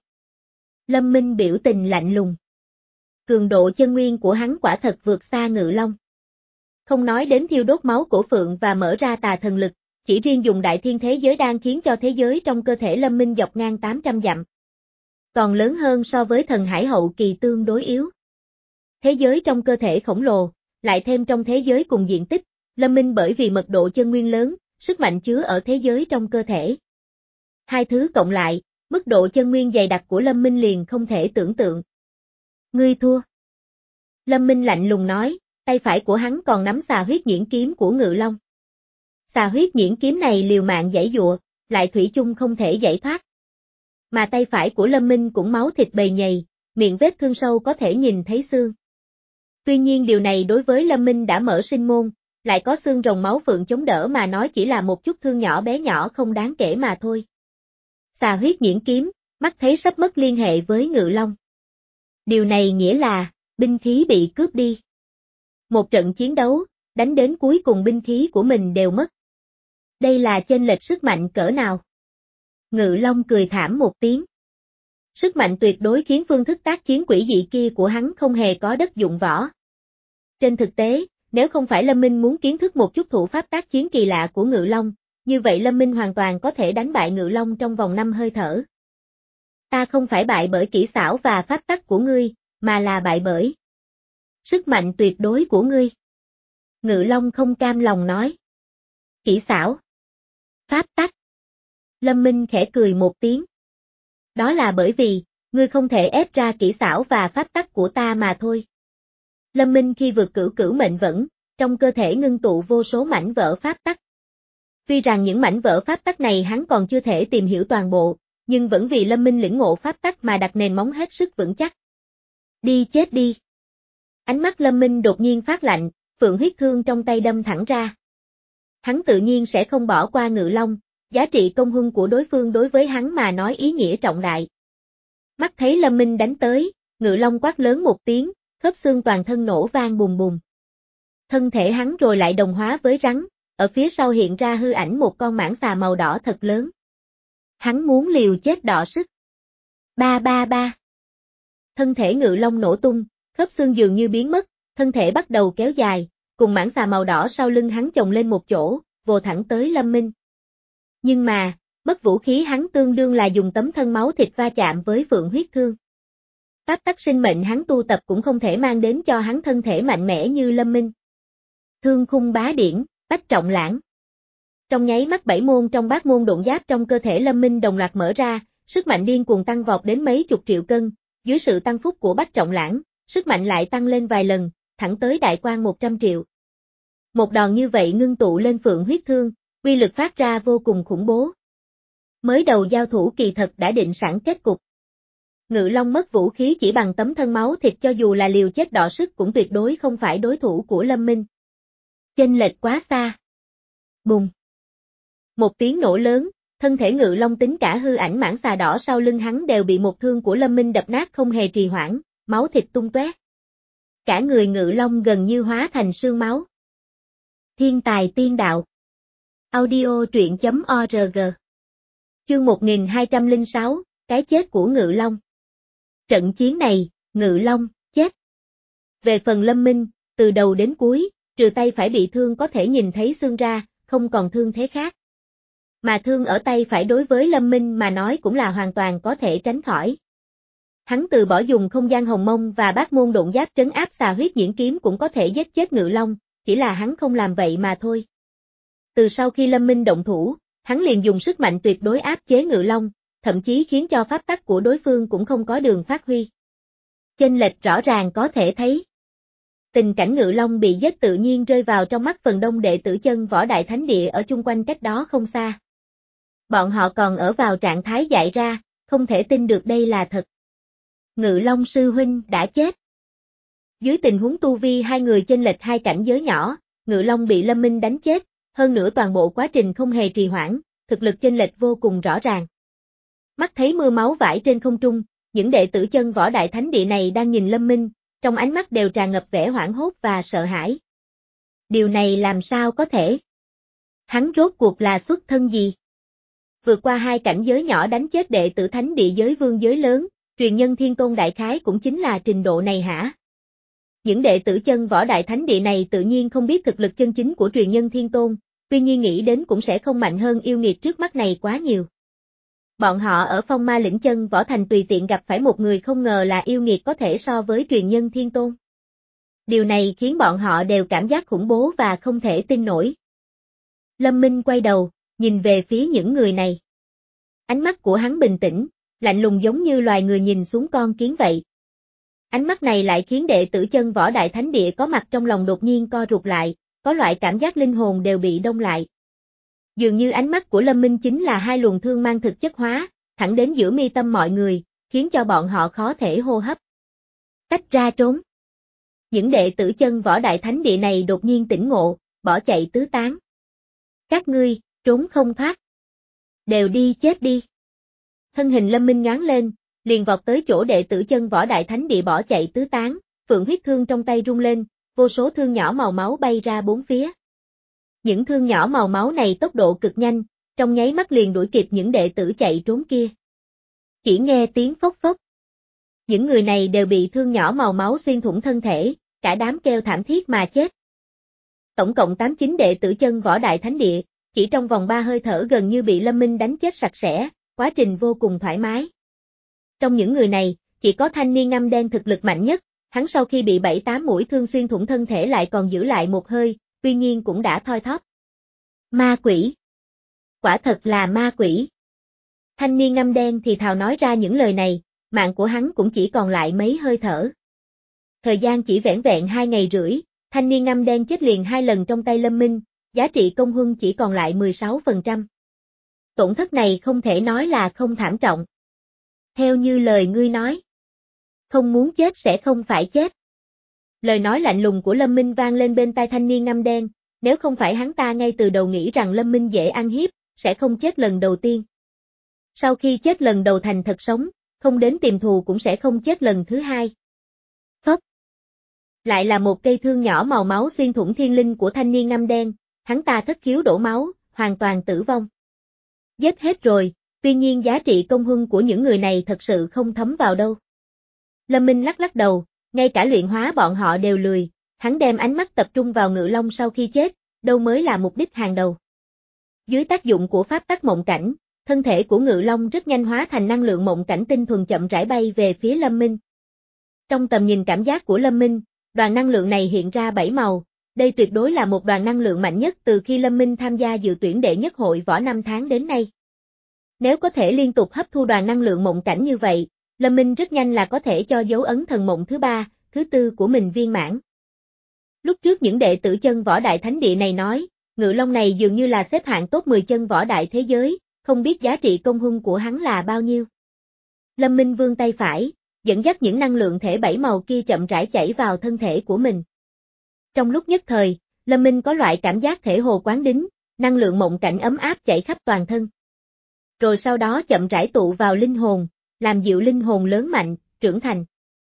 Lâm Minh biểu tình lạnh lùng. Cường độ chân nguyên của hắn quả thật vượt xa Ngự Long. Không nói đến thiêu đốt máu cổ phượng và mở ra tà thần lực, chỉ riêng dùng đại thiên thế giới đang khiến cho thế giới trong cơ thể Lâm Minh dọc ngang tám trăm dặm. Còn lớn hơn so với thần hải hậu kỳ tương đối yếu. Thế giới trong cơ thể khổng lồ, lại thêm trong thế giới cùng diện tích, Lâm Minh bởi vì mật độ chân nguyên lớn, sức mạnh chứa ở thế giới trong cơ thể. Hai thứ cộng lại, mức độ chân nguyên dày đặc của Lâm Minh liền không thể tưởng tượng. Ngươi thua. Lâm Minh lạnh lùng nói, tay phải của hắn còn nắm xà huyết nhuyễn kiếm của Ngự Long. Xà huyết nhuyễn kiếm này liều mạng giãy giụa, lại thủy chung không thể giải thoát. Mà tay phải của Lâm Minh cũng máu thịt bầy nhầy, miệng vết thương sâu có thể nhìn thấy xương. Tuy nhiên điều này đối với Lâm Minh đã mở sinh môn, lại có xương rồng máu phượng chống đỡ mà nói chỉ là một chút thương nhỏ bé nhỏ không đáng kể mà thôi. Xà huyết nhuyễn kiếm, mắt thấy sắp mất liên hệ với Ngự Long. Điều này nghĩa là, binh khí bị cướp đi. Một trận chiến đấu, đánh đến cuối cùng binh khí của mình đều mất. Đây là chênh lệch sức mạnh cỡ nào? Ngự Long cười thảm một tiếng. Sức mạnh tuyệt đối khiến phương thức tác chiến quỷ dị kia của hắn không hề có đất dụng võ. Trên thực tế, nếu không phải Lâm Minh muốn kiến thức một chút thủ pháp tác chiến kỳ lạ của Ngự Long, như vậy Lâm Minh hoàn toàn có thể đánh bại Ngự Long trong vòng năm hơi thở. Ta không phải bại bởi kỹ xảo và pháp tắc của ngươi, mà là bại bởi sức mạnh tuyệt đối của ngươi. Ngự Long không cam lòng nói. Kỹ xảo. Pháp tắc. Lâm Minh khẽ cười một tiếng. Đó là bởi vì, ngươi không thể ép ra kỹ xảo và pháp tắc của ta mà thôi. Lâm Minh khi vượt cửu cửu mệnh vẫn, trong cơ thể ngưng tụ vô số mảnh vỡ pháp tắc. Tuy rằng những mảnh vỡ pháp tắc này hắn còn chưa thể tìm hiểu toàn bộ, nhưng vẫn vì Lâm Minh lĩnh ngộ pháp tắc mà đặt nền móng hết sức vững chắc. Đi chết đi. Ánh mắt Lâm Minh đột nhiên phát lạnh, phượng huyết thương trong tay đâm thẳng ra. Hắn tự nhiên sẽ không bỏ qua Ngự Long, giá trị công huân của đối phương đối với hắn mà nói ý nghĩa trọng đại. Mắt thấy Lâm Minh đánh tới, Ngự Long quát lớn một tiếng, khớp xương toàn thân nổ vang bùng bùng. Thân thể hắn rồi lại đồng hóa với rắn, ở phía sau hiện ra hư ảnh một con mãng xà màu đỏ thật lớn. Hắn muốn liều chết đọ sức. Ba ba ba. Thân thể Ngự Long nổ tung, khớp xương dường như biến mất, thân thể bắt đầu kéo dài, cùng mãng xà màu đỏ sau lưng hắn chồng lên một chỗ, vồ thẳng tới Lâm Minh. Nhưng mà, mất vũ khí hắn tương đương là dùng tấm thân máu thịt va chạm với phượng huyết thương. Pháp tắc sinh mệnh hắn tu tập cũng không thể mang đến cho hắn thân thể mạnh mẽ như Lâm Minh. Thương khung bá điển, bách trọng lãng. Trong nháy mắt bảy môn trong bát môn độn giáp trong cơ thể Lâm Minh đồng loạt mở ra, sức mạnh điên cuồng tăng vọt đến mấy chục triệu cân, dưới sự tăng phúc của bách trọng lãng, sức mạnh lại tăng lên vài lần, thẳng tới đại quan một trăm triệu. Một đòn như vậy ngưng tụ lên phượng huyết thương, uy lực phát ra vô cùng khủng bố. Mới đầu giao thủ kỳ thật đã định sẵn kết cục. Ngự Long mất vũ khí chỉ bằng tấm thân máu thịt cho dù là liều chết đọ sức cũng tuyệt đối không phải đối thủ của Lâm Minh. Chênh lệch quá xa. Bùng. Một tiếng nổ lớn, thân thể Ngự Long tính cả hư ảnh mãng xà đỏ sau lưng hắn đều bị một thương của Lâm Minh đập nát không hề trì hoãn, máu thịt tung tóe. Cả người Ngự Long gần như hóa thành sương máu. Thiên tài tiên đạo. Audio truyện chấm org. Chương một nghìn hai trăm lẻ sáu, cái chết của Ngự Long. Trận chiến này, Ngự Long, chết. Về phần Lâm Minh, từ đầu đến cuối, trừ tay phải bị thương có thể nhìn thấy xương ra, không còn thương thế khác. Mà thương ở tay phải đối với Lâm Minh mà nói cũng là hoàn toàn có thể tránh khỏi. Hắn từ bỏ dùng không gian hồng mông và bát môn độn giáp trấn áp xà huyết nhuyễn kiếm cũng có thể giết chết Ngự Long, chỉ là hắn không làm vậy mà thôi. Từ sau khi Lâm Minh động thủ, hắn liền dùng sức mạnh tuyệt đối áp chế Ngự Long, thậm chí khiến cho pháp tắc của đối phương cũng không có đường phát huy. Chênh lệch rõ ràng có thể thấy. Tình cảnh Ngự Long bị giết tự nhiên rơi vào trong mắt phần đông đệ tử chân võ đại thánh địa ở chung quanh cách đó không xa. Bọn họ còn ở vào trạng thái dại ra, không thể tin được đây là thật. Ngự Long sư huynh đã chết. Dưới tình huống tu vi hai người chênh lệch hai cảnh giới nhỏ, Ngự Long bị Lâm Minh đánh chết, hơn nữa toàn bộ quá trình không hề trì hoãn, thực lực chênh lệch vô cùng rõ ràng. Mắt thấy mưa máu vãi trên không trung, những đệ tử chân võ đại thánh địa này đang nhìn Lâm Minh, trong ánh mắt đều tràn ngập vẻ hoảng hốt và sợ hãi. Điều này làm sao có thể? Hắn rốt cuộc là xuất thân gì? Vượt qua hai cảnh giới nhỏ đánh chết đệ tử thánh địa giới vương giới lớn, truyền nhân thiên tôn đại khái cũng chính là trình độ này hả? Những đệ tử chân võ đại thánh địa này tự nhiên không biết thực lực chân chính của truyền nhân thiên tôn, tuy nhiên nghĩ đến cũng sẽ không mạnh hơn yêu nghiệt trước mắt này quá nhiều. Bọn họ ở phong ma lĩnh chân võ thành tùy tiện gặp phải một người không ngờ là yêu nghiệt có thể so với truyền nhân thiên tôn. Điều này khiến bọn họ đều cảm giác khủng bố và không thể tin nổi. Lâm Minh quay đầu, nhìn về phía những người này. Ánh mắt của hắn bình tĩnh, lạnh lùng giống như loài người nhìn xuống con kiến vậy. Ánh mắt này lại khiến đệ tử chân võ đại thánh địa có mặt trong lòng đột nhiên co rụt lại, có loại cảm giác linh hồn đều bị đông lại. Dường như ánh mắt của Lâm Minh chính là hai luồng thương mang thực chất hóa, thẳng đến giữa mi tâm mọi người, khiến cho bọn họ khó thể hô hấp. Tách ra trốn. Những đệ tử chân võ đại thánh địa này đột nhiên tỉnh ngộ, bỏ chạy tứ tán. Các ngươi, trốn không thoát. Đều đi chết đi. Thân hình Lâm Minh nhoáng lên, liền vọt tới chỗ đệ tử chân võ đại thánh địa bỏ chạy tứ tán, phượng huyết thương trong tay rung lên, vô số thương nhỏ màu máu bay ra bốn phía. Những thương nhỏ màu máu này tốc độ cực nhanh, trong nháy mắt liền đuổi kịp những đệ tử chạy trốn kia. Chỉ nghe tiếng phốc phốc. Những người này đều bị thương nhỏ màu máu xuyên thủng thân thể, cả đám kêu thảm thiết mà chết. Tổng cộng tám chín đệ tử chân võ đại thánh địa, chỉ trong vòng ba hơi thở gần như bị Lâm Minh đánh chết sạch sẽ, quá trình vô cùng thoải mái. Trong những người này, chỉ có thanh niên ngăm đen thực lực mạnh nhất, hắn sau khi bị bảy tám mũi thương xuyên thủng thân thể lại còn giữ lại một hơi, tuy nhiên cũng đã thoi thóp. Ma quỷ. Quả thật là ma quỷ. Thanh niên ngăm đen thì thào nói ra những lời này, mạng của hắn cũng chỉ còn lại mấy hơi thở. Thời gian chỉ vẻn vẹn hai ngày rưỡi, thanh niên ngăm đen chết liền hai lần trong tay Lâm Minh, giá trị công huân chỉ còn lại mười sáu phần trăm. Tổn thất này không thể nói là không thảm trọng. Theo như lời ngươi nói, không muốn chết sẽ không phải chết. Lời nói lạnh lùng của Lâm Minh vang lên bên tai thanh niên ngăm đen, nếu không phải hắn ta ngay từ đầu nghĩ rằng Lâm Minh dễ ăn hiếp, sẽ không chết lần đầu tiên. Sau khi chết lần đầu thành thật sống, không đến tìm thù cũng sẽ không chết lần thứ hai. Phốc. Lại là một cây thương nhỏ màu máu xuyên thủng thiên linh của thanh niên ngăm đen, hắn ta thất khiếu đổ máu, hoàn toàn tử vong. Giết hết rồi, tuy nhiên giá trị công huân của những người này thật sự không thấm vào đâu. Lâm Minh lắc lắc đầu, ngay cả luyện hóa bọn họ đều lười, hắn đem ánh mắt tập trung vào Ngự Long sau khi chết, đâu mới là mục đích hàng đầu. Dưới tác dụng của pháp tắc mộng cảnh, thân thể của Ngự Long rất nhanh hóa thành năng lượng mộng cảnh tinh thuần chậm rãi bay về phía Lâm Minh. Trong tầm nhìn cảm giác của Lâm Minh, đoàn năng lượng này hiện ra bảy màu, đây tuyệt đối là một đoàn năng lượng mạnh nhất từ khi Lâm Minh tham gia dự tuyển đệ nhất hội võ năm tháng đến nay. Nếu có thể liên tục hấp thu đoàn năng lượng mộng cảnh như vậy, Lâm Minh rất nhanh là có thể cho dấu ấn thần mộng thứ ba, thứ tư của mình viên mãn. Lúc trước những đệ tử chân võ đại thánh địa này nói, Ngự Long này dường như là xếp hạng top mười chân võ đại thế giới, không biết giá trị công huân của hắn là bao nhiêu. Lâm Minh vươn tay phải, dẫn dắt những năng lượng thể bảy màu kia chậm rãi chảy vào thân thể của mình. Trong lúc nhất thời, Lâm Minh có loại cảm giác thể hồ quán đính, năng lượng mộng cảnh ấm áp chảy khắp toàn thân. Rồi sau đó chậm rãi tụ vào linh hồn, làm dịu linh hồn lớn mạnh, trưởng thành.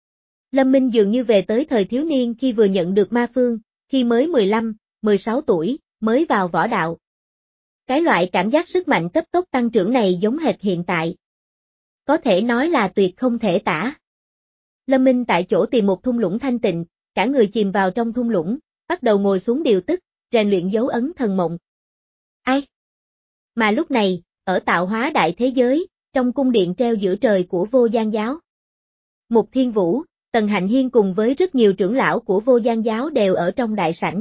Lâm Minh dường như về tới thời thiếu niên khi vừa nhận được ma phương, khi mới mười lăm, mười sáu tuổi, mới vào võ đạo. Cái loại cảm giác sức mạnh cấp tốc tăng trưởng này giống hệt hiện tại. Có thể nói là tuyệt không thể tả. Lâm Minh tại chỗ tìm một thung lũng thanh tịnh, cả người chìm vào trong thung lũng, bắt đầu ngồi xuống điều tức, rèn luyện dấu ấn thần mộng. Ai? Mà lúc này, ở tạo hóa đại thế giới, trong cung điện treo giữa trời của Vô Gian giáo. Mục Thiên Vũ, Tần Hạnh Hiên cùng với rất nhiều trưởng lão của Vô Gian giáo đều ở trong đại sảnh.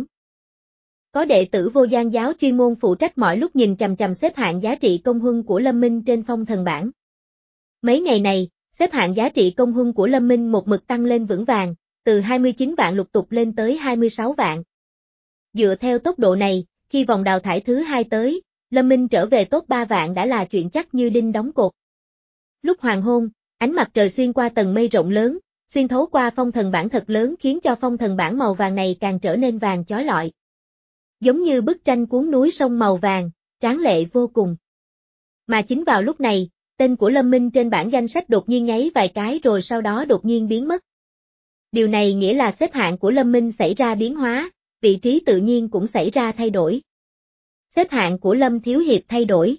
Có đệ tử Vô Gian giáo chuyên môn phụ trách mọi lúc nhìn chằm chằm xếp hạng giá trị công huân của Lâm Minh trên phong thần bảng. Mấy ngày này, xếp hạng giá trị công huân của Lâm Minh một mực tăng lên vững vàng, từ hai mươi chín vạn lục tục lên tới hai mươi sáu vạn. Dựa theo tốc độ này, khi vòng đào thải thứ hai tới, Lâm Minh trở về top ba vạn đã là chuyện chắc như đinh đóng cột. Lúc hoàng hôn, ánh mặt trời xuyên qua tầng mây rộng lớn, xuyên thấu qua phong thần bảng thật lớn khiến cho phong thần bảng màu vàng này càng trở nên vàng chói lọi. Giống như bức tranh cuốn núi sông màu vàng, tráng lệ vô cùng. Mà chính vào lúc này, tên của Lâm Minh trên bảng danh sách đột nhiên nháy vài cái rồi sau đó đột nhiên biến mất. Điều này nghĩa là xếp hạng của Lâm Minh xảy ra biến hóa, vị trí tự nhiên cũng xảy ra thay đổi. Xếp hạng của Lâm Thiếu Hiệp thay đổi.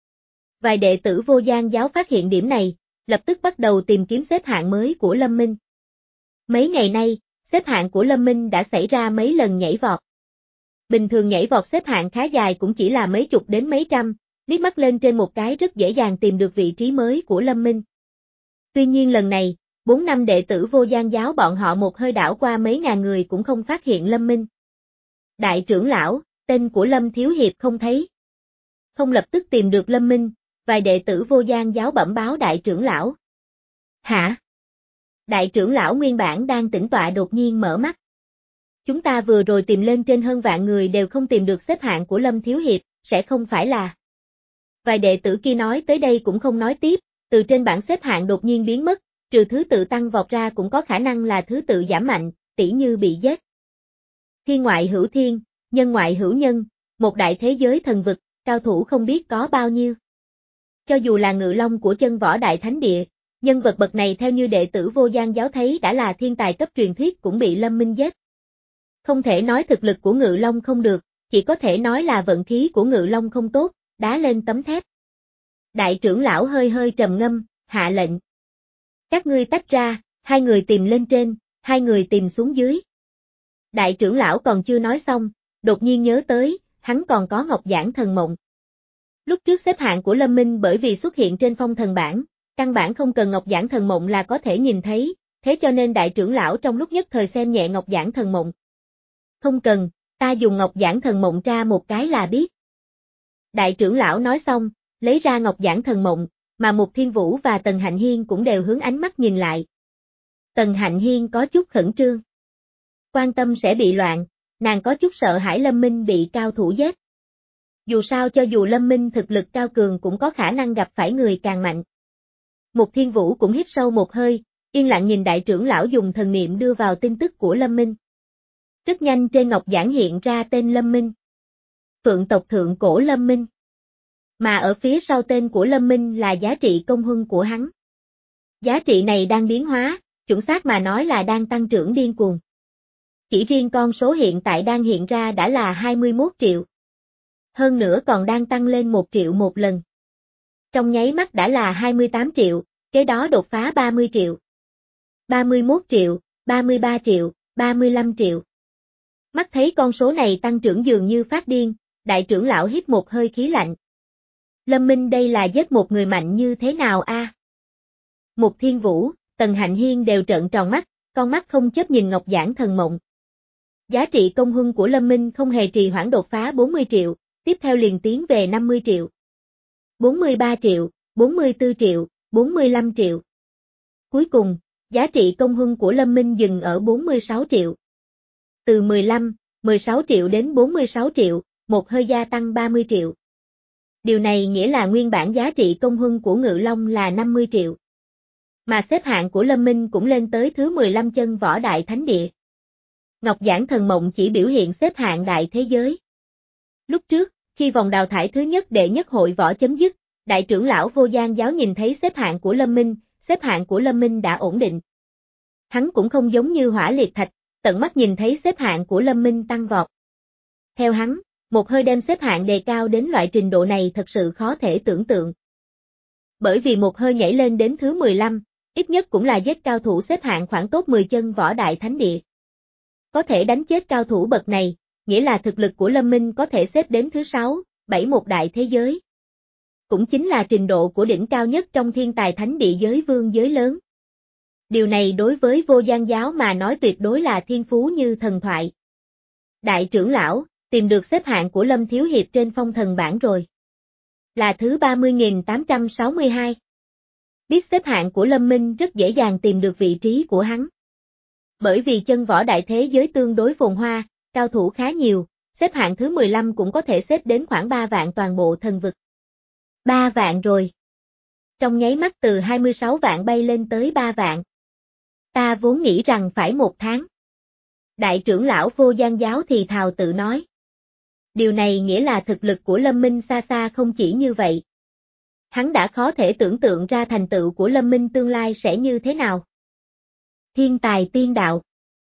Vài đệ tử Vô Gian giáo phát hiện điểm này, lập tức bắt đầu tìm kiếm xếp hạng mới của Lâm Minh. Mấy ngày nay, xếp hạng của Lâm Minh đã xảy ra mấy lần nhảy vọt. Bình thường nhảy vọt xếp hạng khá dài cũng chỉ là mấy chục đến mấy trăm, liếc mắt lên trên một cái rất dễ dàng tìm được vị trí mới của Lâm Minh. Tuy nhiên lần này, bốn năm đệ tử Vô Gian giáo bọn họ một hơi đảo qua mấy ngàn người cũng không phát hiện Lâm Minh. Đại trưởng lão, tên của Lâm Thiếu Hiệp không thấy. Không lập tức tìm được Lâm Minh, vài đệ tử Vô Gian giáo bẩm báo đại trưởng lão. Hả? Đại trưởng lão nguyên bản đang tĩnh tọa đột nhiên mở mắt. Chúng ta vừa rồi tìm lên trên hơn vạn người đều không tìm được xếp hạng của Lâm Thiếu Hiệp, sẽ không phải là. Vài đệ tử kia nói tới đây cũng không nói tiếp, từ trên bảng xếp hạng đột nhiên biến mất, trừ thứ tự tăng vọt ra cũng có khả năng là thứ tự giảm mạnh, tỉ như bị giết. Thiên ngoại hữu thiên, nhân ngoại hữu nhân, một đại thế giới thần vực, cao thủ không biết có bao nhiêu. Cho dù là Ngự Long của chân võ đại thánh địa, nhân vật bậc này theo như đệ tử Vô Gian giáo thấy đã là thiên tài cấp truyền thuyết cũng bị Lâm Minh giết. Không thể nói thực lực của Ngự Long không được, chỉ có thể nói là vận khí của Ngự Long không tốt, đá lên tấm thép. Đại trưởng lão hơi hơi trầm ngâm, hạ lệnh. Các ngươi tách ra, hai người tìm lên trên, hai người tìm xuống dưới. Đại trưởng lão còn chưa nói xong, đột nhiên nhớ tới, hắn còn có ngọc giản thần mộng. Lúc trước xếp hạng của Lâm Minh bởi vì xuất hiện trên phong thần bảng, căn bản không cần ngọc giản thần mộng là có thể nhìn thấy, thế cho nên đại trưởng lão trong lúc nhất thời xem nhẹ ngọc giản thần mộng. Không cần, ta dùng ngọc giản thần mộng tra một cái là biết. Đại trưởng lão nói xong, lấy ra ngọc giản thần mộng, mà Mục Thiên Vũ và Tần Hạnh Hiên cũng đều hướng ánh mắt nhìn lại. Tần Hạnh Hiên có chút khẩn trương. Quan tâm sẽ bị loạn, nàng có chút sợ hãi Lâm Minh bị cao thủ giết. Dù sao cho dù Lâm Minh thực lực cao cường cũng có khả năng gặp phải người càng mạnh. Mục Thiên Vũ cũng hít sâu một hơi, yên lặng nhìn đại trưởng lão dùng thần niệm đưa vào tin tức của Lâm Minh. Rất nhanh trên ngọc giản hiện ra tên Lâm Minh. Phượng tộc thượng cổ Lâm Minh. Mà ở phía sau tên của Lâm Minh là giá trị công huân của hắn. Giá trị này đang biến hóa, chuẩn xác mà nói là đang tăng trưởng điên cuồng. Chỉ riêng con số hiện tại đang hiện ra đã là hai mươi mốt triệu. Hơn nữa còn đang tăng lên một triệu một lần. Trong nháy mắt đã là hai mươi tám triệu, kế đó đột phá ba mươi triệu. ba mươi mốt triệu, ba mươi ba triệu, ba mươi lăm triệu. Mắt thấy con số này tăng trưởng dường như phát điên, đại trưởng lão hít một hơi khí lạnh. Lâm Minh đây là giết một người mạnh như thế nào a? À? Mục Thiên Vũ, Tần Hạnh Hiên đều trợn tròn mắt, con mắt không chấp nhìn ngọc giản thần mộng. Giá trị công huân của Lâm Minh không hề trì hoãn đột phá bốn mươi triệu, tiếp theo liền tiến về năm mươi triệu. bốn mươi ba triệu, bốn mươi tư triệu, bốn mươi lăm triệu. Cuối cùng, giá trị công huân của Lâm Minh dừng ở bốn mươi sáu triệu. Từ mười lăm, mười sáu triệu đến bốn mươi sáu triệu, một hơi gia tăng ba mươi triệu. Điều này nghĩa là nguyên bản giá trị công huân của Ngự Long là năm mươi triệu. Mà xếp hạng của Lâm Minh cũng lên tới thứ mười lăm chân võ đại thánh địa. Ngọc giản thần mộng chỉ biểu hiện xếp hạng đại thế giới. Lúc trước, khi vòng đào thải thứ nhất đệ nhất hội võ chấm dứt, đại trưởng lão Vô Gian Giáo nhìn thấy xếp hạng của Lâm Minh, xếp hạng của Lâm Minh đã ổn định. Hắn cũng không giống như Hỏa Liệt Thạch, tận mắt nhìn thấy xếp hạng của Lâm Minh tăng vọt. Theo hắn, một hơi đem xếp hạng đề cao đến loại trình độ này thật sự khó thể tưởng tượng. Bởi vì một hơi nhảy lên đến thứ mười lăm, ít nhất cũng là giết cao thủ xếp hạng khoảng top mười chân võ đại thánh địa. Có thể đánh chết cao thủ bậc này, nghĩa là thực lực của Lâm Minh có thể xếp đến thứ sáu, bảy một đại thế giới. Cũng chính là trình độ của đỉnh cao nhất trong thiên tài thánh địa giới vương giới lớn. Điều này đối với Vô Gian Giáo mà nói tuyệt đối là thiên phú như thần thoại. Đại trưởng lão, tìm được xếp hạng của Lâm Thiếu Hiệp trên phong thần bảng rồi. Là thứ ba mươi nghìn tám trăm sáu mươi hai. Biết xếp hạng của Lâm Minh rất dễ dàng tìm được vị trí của hắn. Bởi vì chân võ đại thế giới tương đối phồn hoa, cao thủ khá nhiều, xếp hạng thứ mười lăm cũng có thể xếp đến khoảng ba vạn toàn bộ thần vực. ba vạn rồi. Trong nháy mắt từ hai mươi sáu vạn bay lên tới ba vạn. Ta vốn nghĩ rằng phải một tháng. Đại trưởng lão Vô Gian Giáo thì thào tự nói. Điều này nghĩa là thực lực của Lâm Minh xa xa không chỉ như vậy. Hắn đã khó thể tưởng tượng ra thành tựu của Lâm Minh tương lai sẽ như thế nào. Thiên tài tiên đạo.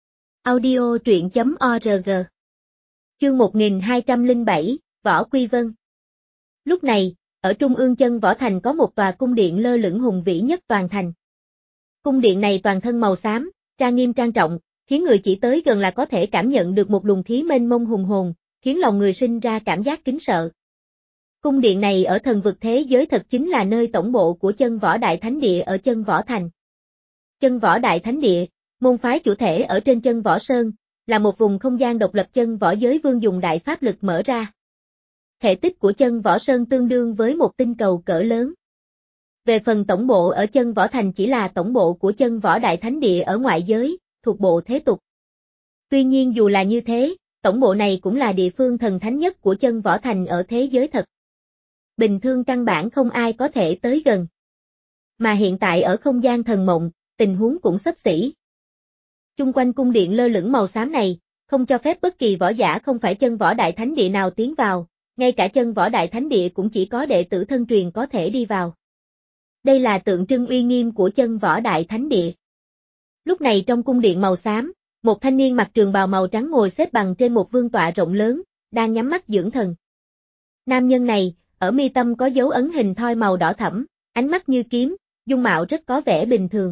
Audio truyện chấm org. Chương một nghìn hai trăm lẻ bảy, Võ Quy Vân. Lúc này, ở trung ương chân võ thành có một tòa cung điện lơ lửng hùng vĩ nhất toàn thành. Cung điện này toàn thân màu xám, trang nghiêm trang trọng, khiến người chỉ tới gần là có thể cảm nhận được một luồng khí mênh mông hùng hồn, khiến lòng người sinh ra cảm giác kính sợ. Cung điện này ở thần vực thế giới thật chính là nơi tổng bộ của chân võ đại thánh địa ở chân võ thành. Chân võ đại thánh địa, môn phái chủ thể ở trên chân võ sơn, là một vùng không gian độc lập chân võ giới vương dùng đại pháp lực mở ra. Thể tích của chân võ sơn tương đương với một tinh cầu cỡ lớn. Về phần tổng bộ ở chân võ thành chỉ là tổng bộ của chân võ đại thánh địa ở ngoại giới, thuộc bộ thế tục. Tuy nhiên dù là như thế, tổng bộ này cũng là địa phương thần thánh nhất của chân võ thành ở thế giới thật. Bình thường căn bản không ai có thể tới gần. Mà hiện tại ở không gian thần mộng, tình huống cũng xấp xỉ. Chung quanh cung điện lơ lửng màu xám này, không cho phép bất kỳ võ giả không phải chân võ đại thánh địa nào tiến vào, ngay cả chân võ đại thánh địa cũng chỉ có đệ tử thân truyền có thể đi vào. Đây là tượng trưng uy nghiêm của chân võ đại thánh địa. Lúc này trong cung điện màu xám, một thanh niên mặc trường bào màu trắng ngồi xếp bằng trên một vương tọa rộng lớn, đang nhắm mắt dưỡng thần. Nam nhân này, ở mi tâm có dấu ấn hình thoi màu đỏ thẫm, ánh mắt như kiếm, dung mạo rất có vẻ bình thường.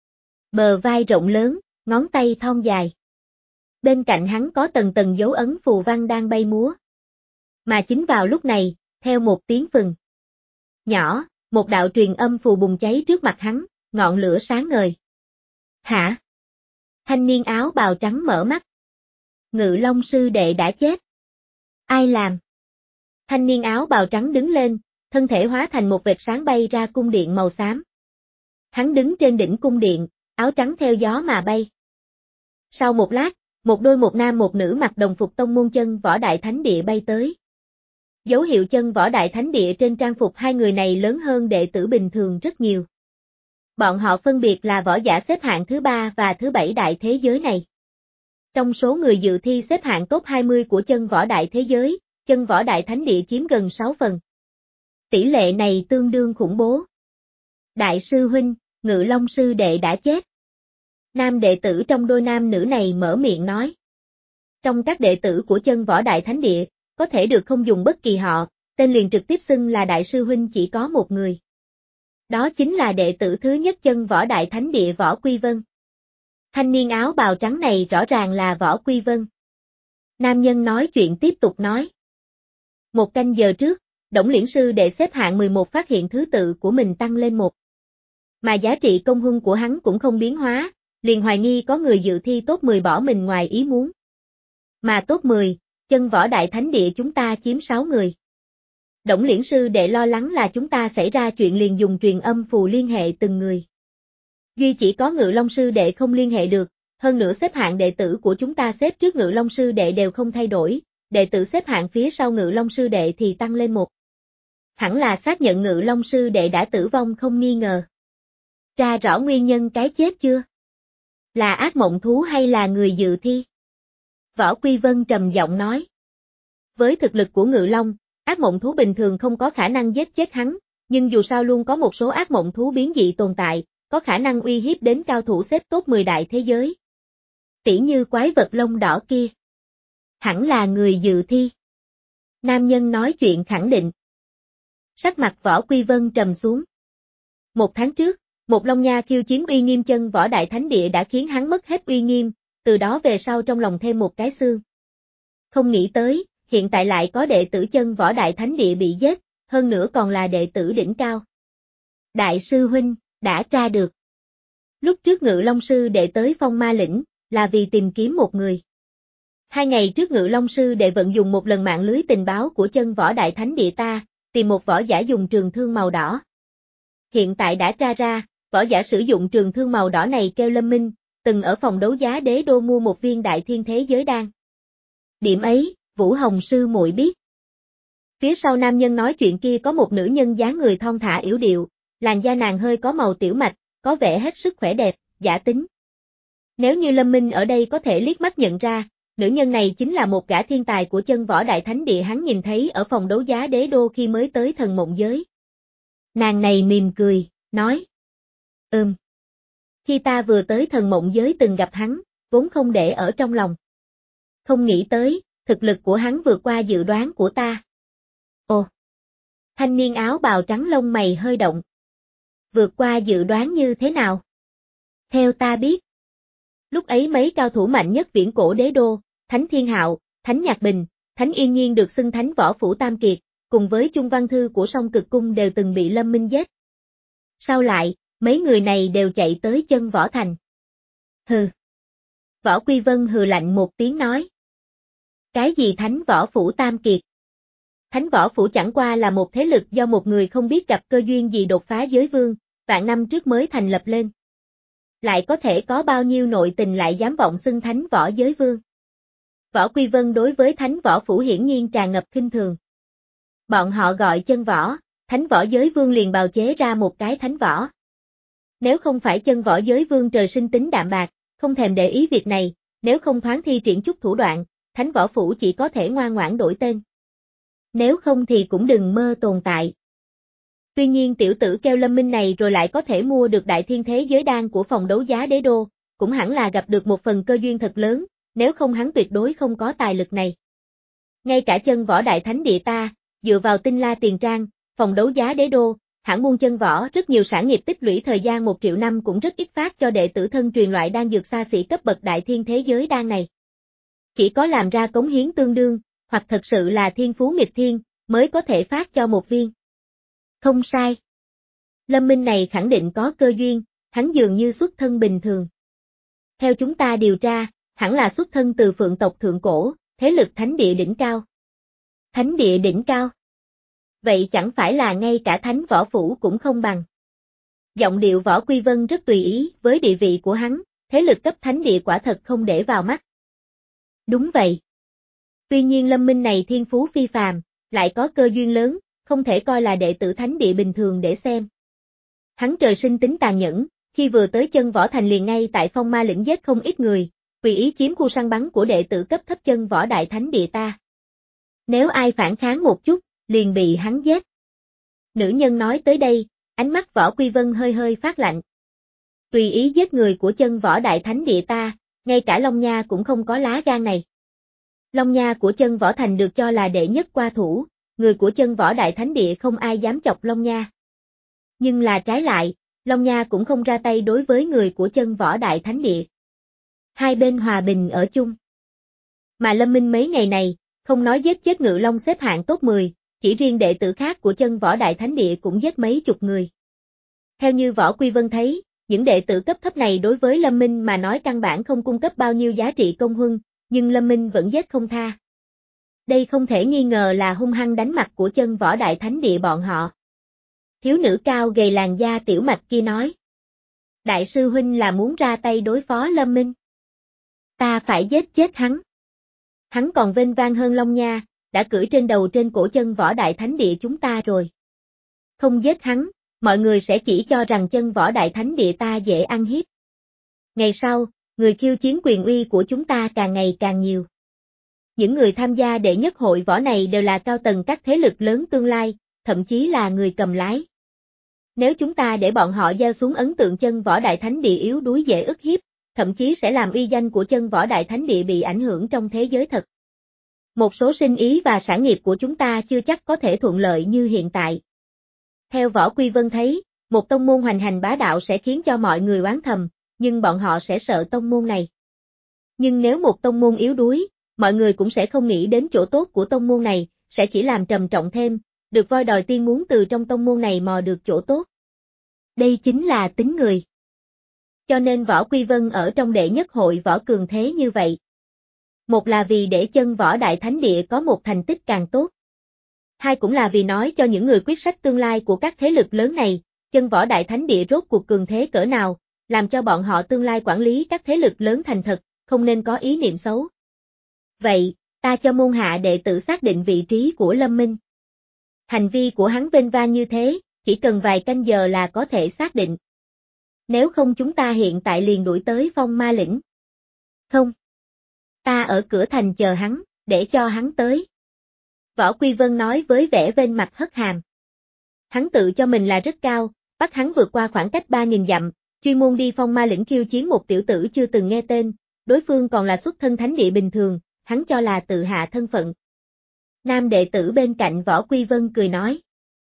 Bờ vai rộng lớn, ngón tay thon dài. Bên cạnh hắn có tầng tầng dấu ấn phù văn đang bay múa. Mà chính vào lúc này, theo một tiếng phừng nhỏ, một đạo truyền âm phù bùng cháy trước mặt hắn, ngọn lửa sáng ngời. Hả? Thanh niên áo bào trắng mở mắt. Ngự Long sư đệ đã chết. Ai làm? Thanh niên áo bào trắng đứng lên, thân thể hóa thành một vệt sáng bay ra cung điện màu xám. Hắn đứng trên đỉnh cung điện, áo trắng theo gió mà bay. Sau một lát, một đôi một nam một nữ mặc đồng phục tông môn chân võ đại thánh địa bay tới. Dấu hiệu chân võ đại thánh địa trên trang phục hai người này lớn hơn đệ tử bình thường rất nhiều. Bọn họ phân biệt là võ giả xếp hạng thứ ba và thứ bảy đại thế giới này. Trong số người dự thi xếp hạng top hai mươi của chân võ đại thế giới, chân võ đại thánh địa chiếm gần sáu phần. Tỷ lệ này tương đương khủng bố. Đại sư huynh, Ngự Long sư đệ đã chết. Nam đệ tử trong đôi nam nữ này mở miệng nói. Trong các đệ tử của chân võ đại thánh địa, có thể được không dùng bất kỳ họ, tên liền trực tiếp xưng là đại sư huynh chỉ có một người. Đó chính là đệ tử thứ nhất chân võ đại thánh địa Võ Quy Vân. Thanh niên áo bào trắng này rõ ràng là Võ Quy Vân. Nam nhân nói chuyện tiếp tục nói. Một canh giờ trước, Đổng Liễn sư đệ xếp hạng mười một phát hiện thứ tự của mình tăng lên một. Mà giá trị công huân của hắn cũng không biến hóa, liền hoài nghi có người dự thi top mười bỏ mình ngoài ý muốn. Mà top mười, chân võ đại thánh địa chúng ta chiếm sáu người. Đổng Liễn sư đệ lo lắng là chúng ta xảy ra chuyện liền dùng truyền âm phù liên hệ từng người. Duy chỉ có Ngự Long sư đệ không liên hệ được, hơn nữa xếp hạng đệ tử của chúng ta xếp trước Ngự Long sư đệ đều không thay đổi, đệ tử xếp hạng phía sau Ngự Long sư đệ thì tăng lên một. Hẳn là xác nhận Ngự Long sư đệ đã tử vong không nghi ngờ. Tra rõ nguyên nhân cái chết chưa? Là ác mộng thú hay là người dự thi? Võ Quy Vân trầm giọng nói. Với thực lực của Ngự Long, ác mộng thú bình thường không có khả năng giết chết hắn, nhưng dù sao luôn có một số ác mộng thú biến dị tồn tại, có khả năng uy hiếp đến cao thủ xếp top mười đại thế giới. Tỉ như quái vật lông đỏ kia. Hẳn là người dự thi. Nam nhân nói chuyện khẳng định. Sắc mặt Võ Quy Vân trầm xuống. Một tháng trước, một Long Nha khiêu chiến uy nghiêm chân võ đại thánh địa đã khiến hắn mất hết uy nghiêm, từ đó về sau trong lòng thêm một cái xương. Không nghĩ tới, hiện tại lại có đệ tử chân võ đại thánh địa bị giết, hơn nữa còn là đệ tử đỉnh cao. Đại sư huynh, đã tra được. Lúc trước Ngự Long sư đệ tới Phong Ma lĩnh, là vì tìm kiếm một người. Hai ngày trước Ngự Long sư đệ vận dùng một lần mạng lưới tình báo của chân võ đại thánh địa ta, tìm một võ giả dùng trường thương màu đỏ. Hiện tại đã tra ra, võ giả sử dụng trường thương màu đỏ này kêu Lâm Minh, từng ở phòng đấu giá đế đô mua một viên đại thiên thế giới đan. Điểm ấy, Vũ Hồng sư muội biết. Phía sau nam nhân nói chuyện kia có một nữ nhân dáng người thon thả yểu điệu, làn da nàng hơi có màu tiểu mạch, có vẻ hết sức khỏe đẹp, giả tính. Nếu như Lâm Minh ở đây có thể liếc mắt nhận ra, nữ nhân này chính là một gã thiên tài của chân võ đại thánh địa hắn nhìn thấy ở phòng đấu giá đế đô khi mới tới thần mộng giới. Nàng này mỉm cười, nói. Ừm. Khi ta vừa tới thần mộng giới từng gặp hắn, vốn không để ở trong lòng. Không nghĩ tới, thực lực của hắn vượt qua dự đoán của ta. Ồ! Thanh niên áo bào trắng lông mày hơi động. Vượt qua dự đoán như thế nào? Theo ta biết. Lúc ấy mấy cao thủ mạnh nhất viễn cổ đế đô, Thánh Thiên Hạo, Thánh Nhạc Bình, Thánh Yên Nhiên được xưng Thánh Võ Phủ Tam Kiệt, cùng với Chung Văn Thư của Song Cực Cung đều từng bị Lâm Minh giết. Sau lại, mấy người này đều chạy tới chân võ thành. Hừ. Võ Quy Vân hừ lạnh một tiếng nói. Cái gì Thánh Võ Phủ Tam Kiệt? Thánh Võ Phủ chẳng qua là một thế lực do một người không biết gặp cơ duyên gì đột phá giới vương, vạn năm trước mới thành lập lên. Lại có thể có bao nhiêu nội tình lại dám vọng xưng Thánh Võ giới vương. Võ Quy Vân đối với Thánh Võ Phủ hiển nhiên tràn ngập khinh thường. Bọn họ gọi chân võ, Thánh Võ giới vương liền bào chế ra một cái Thánh Võ. Nếu không phải chân võ giới vương trời sinh tính đạm bạc, không thèm để ý việc này, nếu không thoáng thi triển chút thủ đoạn, Thánh Võ Phủ chỉ có thể ngoan ngoãn đổi tên. Nếu không thì cũng đừng mơ tồn tại. Tuy nhiên tiểu tử kêu Lâm Minh này rồi lại có thể mua được đại thiên thế giới đan của phòng đấu giá đế đô, cũng hẳn là gặp được một phần cơ duyên thật lớn, nếu không hắn tuyệt đối không có tài lực này. Ngay cả chân võ đại thánh địa ta, dựa vào tinh la tiền trang, phòng đấu giá đế đô, hãng buôn chân võ rất nhiều sản nghiệp tích lũy thời gian một triệu năm cũng rất ít phát cho đệ tử thân truyền loại đan dược xa xỉ cấp bậc đại thiên thế giới đan này. Chỉ có làm ra cống hiến tương đương, hoặc thật sự là thiên phú nghịch thiên, mới có thể phát cho một viên. Không sai. Lâm Minh này khẳng định có cơ duyên, hắn dường như xuất thân bình thường. Theo chúng ta điều tra, hẳn là xuất thân từ phượng tộc thượng cổ, thế lực thánh địa đỉnh cao. Thánh địa đỉnh cao. Vậy chẳng phải là ngay cả thánh võ phủ cũng không bằng. Giọng điệu Võ Quy Vân rất tùy ý, với địa vị của hắn, thế lực cấp thánh địa quả thật không để vào mắt. Đúng vậy. Tuy nhiên Lâm Minh này thiên phú phi phàm, lại có cơ duyên lớn, không thể coi là đệ tử thánh địa bình thường để xem. Hắn trời sinh tính tàn nhẫn, khi vừa tới chân võ thành liền ngay tại phong ma lĩnh giết không ít người, tùy ý chiếm khu săn bắn của đệ tử cấp thấp chân võ đại thánh địa ta. Nếu ai phản kháng một chút, liền bị hắn giết. Nữ nhân nói tới đây, ánh mắt Võ Quy Vân hơi hơi phát lạnh. Tùy ý giết người của chân võ đại thánh địa ta, ngay cả Long Nha cũng không có lá gan này. Long Nha của chân võ thành được cho là đệ nhất qua thủ, người của chân võ đại thánh địa không ai dám chọc Long Nha. Nhưng là trái lại, Long Nha cũng không ra tay đối với người của chân võ đại thánh địa. Hai bên hòa bình ở chung. Mà Lâm Minh mấy ngày này, không nói giết chết Ngự Long xếp hạng top mười, chỉ riêng đệ tử khác của chân võ đại thánh địa cũng giết mấy chục người. Theo như Võ Quy Vân thấy, những đệ tử cấp thấp này đối với Lâm Minh mà nói căn bản không cung cấp bao nhiêu giá trị công huân, nhưng Lâm Minh vẫn giết không tha. Đây không thể nghi ngờ là hung hăng đánh mặt của chân võ đại thánh địa bọn họ. Thiếu nữ cao gầy làn da tiểu mạch kia nói. Đại sư huynh là muốn ra tay đối phó Lâm Minh. Ta phải giết chết hắn. Hắn còn vênh vang hơn Long Nha, đã cưỡi trên đầu trên cổ chân võ đại thánh địa chúng ta rồi. Không giết hắn, mọi người sẽ chỉ cho rằng chân võ đại thánh địa ta dễ ăn hiếp. Ngày sau, người khiêu chiến quyền uy của chúng ta càng ngày càng nhiều. Những người tham gia đệ nhất hội võ này đều là cao tầng các thế lực lớn tương lai, thậm chí là người cầm lái. Nếu chúng ta để bọn họ gieo xuống ấn tượng chân võ đại thánh địa yếu đuối dễ ức hiếp, thậm chí sẽ làm uy danh của chân võ đại thánh địa bị ảnh hưởng trong thế giới thật. Một số sinh ý và sản nghiệp của chúng ta chưa chắc có thể thuận lợi như hiện tại. Theo Võ Quy Vân thấy, một tông môn hoành hành bá đạo sẽ khiến cho mọi người oán thầm, nhưng bọn họ sẽ sợ tông môn này. Nhưng nếu một tông môn yếu đuối, mọi người cũng sẽ không nghĩ đến chỗ tốt của tông môn này, sẽ chỉ làm trầm trọng thêm, được voi đòi tiên muốn từ trong tông môn này mò được chỗ tốt. Đây chính là tính người. Cho nên Võ Quy Vân ở trong đệ nhất hội võ cường thế như vậy. Một là vì để chân võ đại thánh địa có một thành tích càng tốt. Hai cũng là vì nói cho những người quyết sách tương lai của các thế lực lớn này, chân võ đại thánh địa rốt cuộc cường thế cỡ nào, làm cho bọn họ tương lai quản lý các thế lực lớn thành thật, không nên có ý niệm xấu. Vậy, ta cho môn hạ đệ tử xác định vị trí của Lâm Minh. Hành vi của hắn vênh vang như thế, chỉ cần vài canh giờ là có thể xác định. Nếu không chúng ta hiện tại liền đuổi tới phong ma lĩnh. Không. Ta ở cửa thành chờ hắn, để cho hắn tới. Võ Quy Vân nói với vẻ vênh mặt hất hàm. Hắn tự cho mình là rất cao, bắt hắn vượt qua khoảng cách ba nghìn dặm, chuyên môn đi phong ma lĩnh khiêu chiến một tiểu tử chưa từng nghe tên, đối phương còn là xuất thân thánh địa bình thường, hắn cho là tự hạ thân phận. Nam đệ tử bên cạnh Võ Quy Vân cười nói.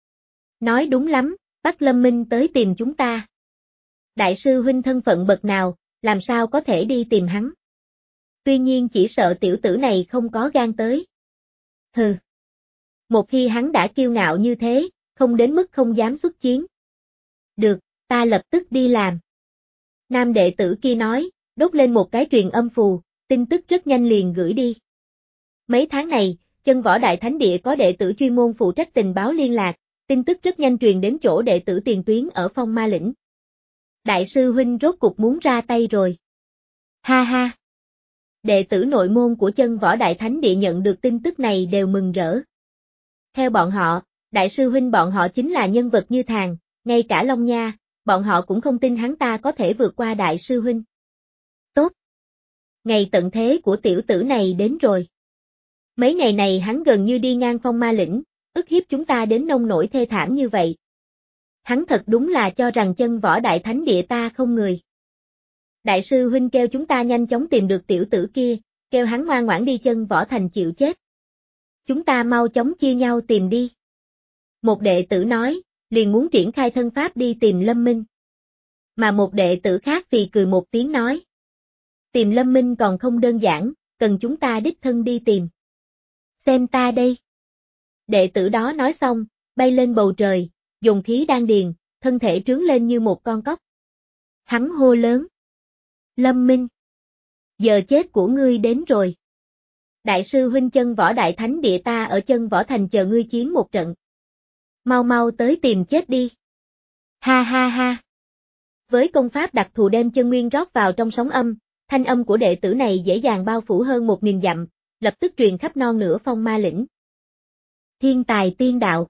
Nói đúng lắm, bắt Lâm Minh tới tìm chúng ta. Đại sư huynh thân phận bậc nào, làm sao có thể đi tìm hắn. Tuy nhiên chỉ sợ tiểu tử này không có gan tới. Hừ. Một khi hắn đã kiêu ngạo như thế, không đến mức không dám xuất chiến. Được, ta lập tức đi làm. Nam đệ tử kia nói, đốt lên một cái truyền âm phù, tin tức rất nhanh liền gửi đi. Mấy tháng này, chân võ đại thánh địa có đệ tử chuyên môn phụ trách tình báo liên lạc, tin tức rất nhanh truyền đến chỗ đệ tử tiền tuyến ở phong ma lĩnh. Đại sư huynh rốt cục muốn ra tay rồi. Ha ha. Đệ tử nội môn của chân võ đại thánh địa nhận được tin tức này đều mừng rỡ. Theo bọn họ, đại sư huynh bọn họ chính là nhân vật như thàng, ngay cả Long Nha, bọn họ cũng không tin hắn ta có thể vượt qua đại sư huynh. Tốt. Ngày tận thế của tiểu tử này đến rồi. Mấy ngày này hắn gần như đi ngang phong ma lĩnh, ức hiếp chúng ta đến nông nổi thê thảm như vậy. Hắn thật đúng là cho rằng chân võ đại thánh địa ta không người. Đại sư huynh kêu chúng ta nhanh chóng tìm được tiểu tử kia, kêu hắn ngoan ngoãn đi chân võ thành chịu chết. Chúng ta mau chóng chia nhau tìm đi. Một đệ tử nói, liền muốn triển khai thân pháp đi tìm Lâm Minh. Mà một đệ tử khác vì cười một tiếng nói. Tìm Lâm Minh còn không đơn giản, cần chúng ta đích thân đi tìm. Xem ta đây. Đệ tử đó nói xong, bay lên bầu trời, dùng khí đan điền, thân thể trướng lên như một con cóc. Hắn hô lớn. Lâm Minh. Giờ chết của ngươi đến rồi. Đại sư huynh chân võ đại thánh địa ta ở chân võ thành chờ ngươi chiến một trận. Mau mau tới tìm chết đi. Ha ha ha. Với công pháp đặc thù đem chân nguyên rót vào trong sóng âm, thanh âm của đệ tử này dễ dàng bao phủ hơn một nghìn dặm, lập tức truyền khắp non nửa Phong Ma Lĩnh. Thiên tài tiên đạo.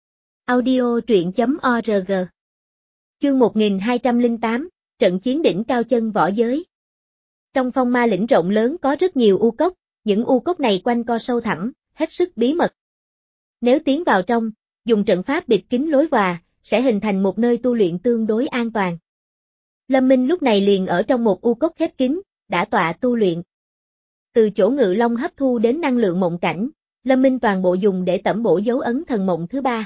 Audio truyện chấm org. Chương một nghìn hai trăm lẻ tám, trận chiến đỉnh cao chân võ giới. Trong Phong Ma Lĩnh rộng lớn có rất nhiều u cốc, những u cốc này quanh co sâu thẳm, hết sức bí mật. Nếu tiến vào trong, dùng trận pháp bịt kín lối vào, sẽ hình thành một nơi tu luyện tương đối an toàn. Lâm Minh lúc này liền ở trong một u cốc khép kín, đã tọa tu luyện. Từ chỗ Ngự Long hấp thu đến năng lượng mộng cảnh, Lâm Minh toàn bộ dùng để tẩm bổ dấu ấn thần mộng thứ ba.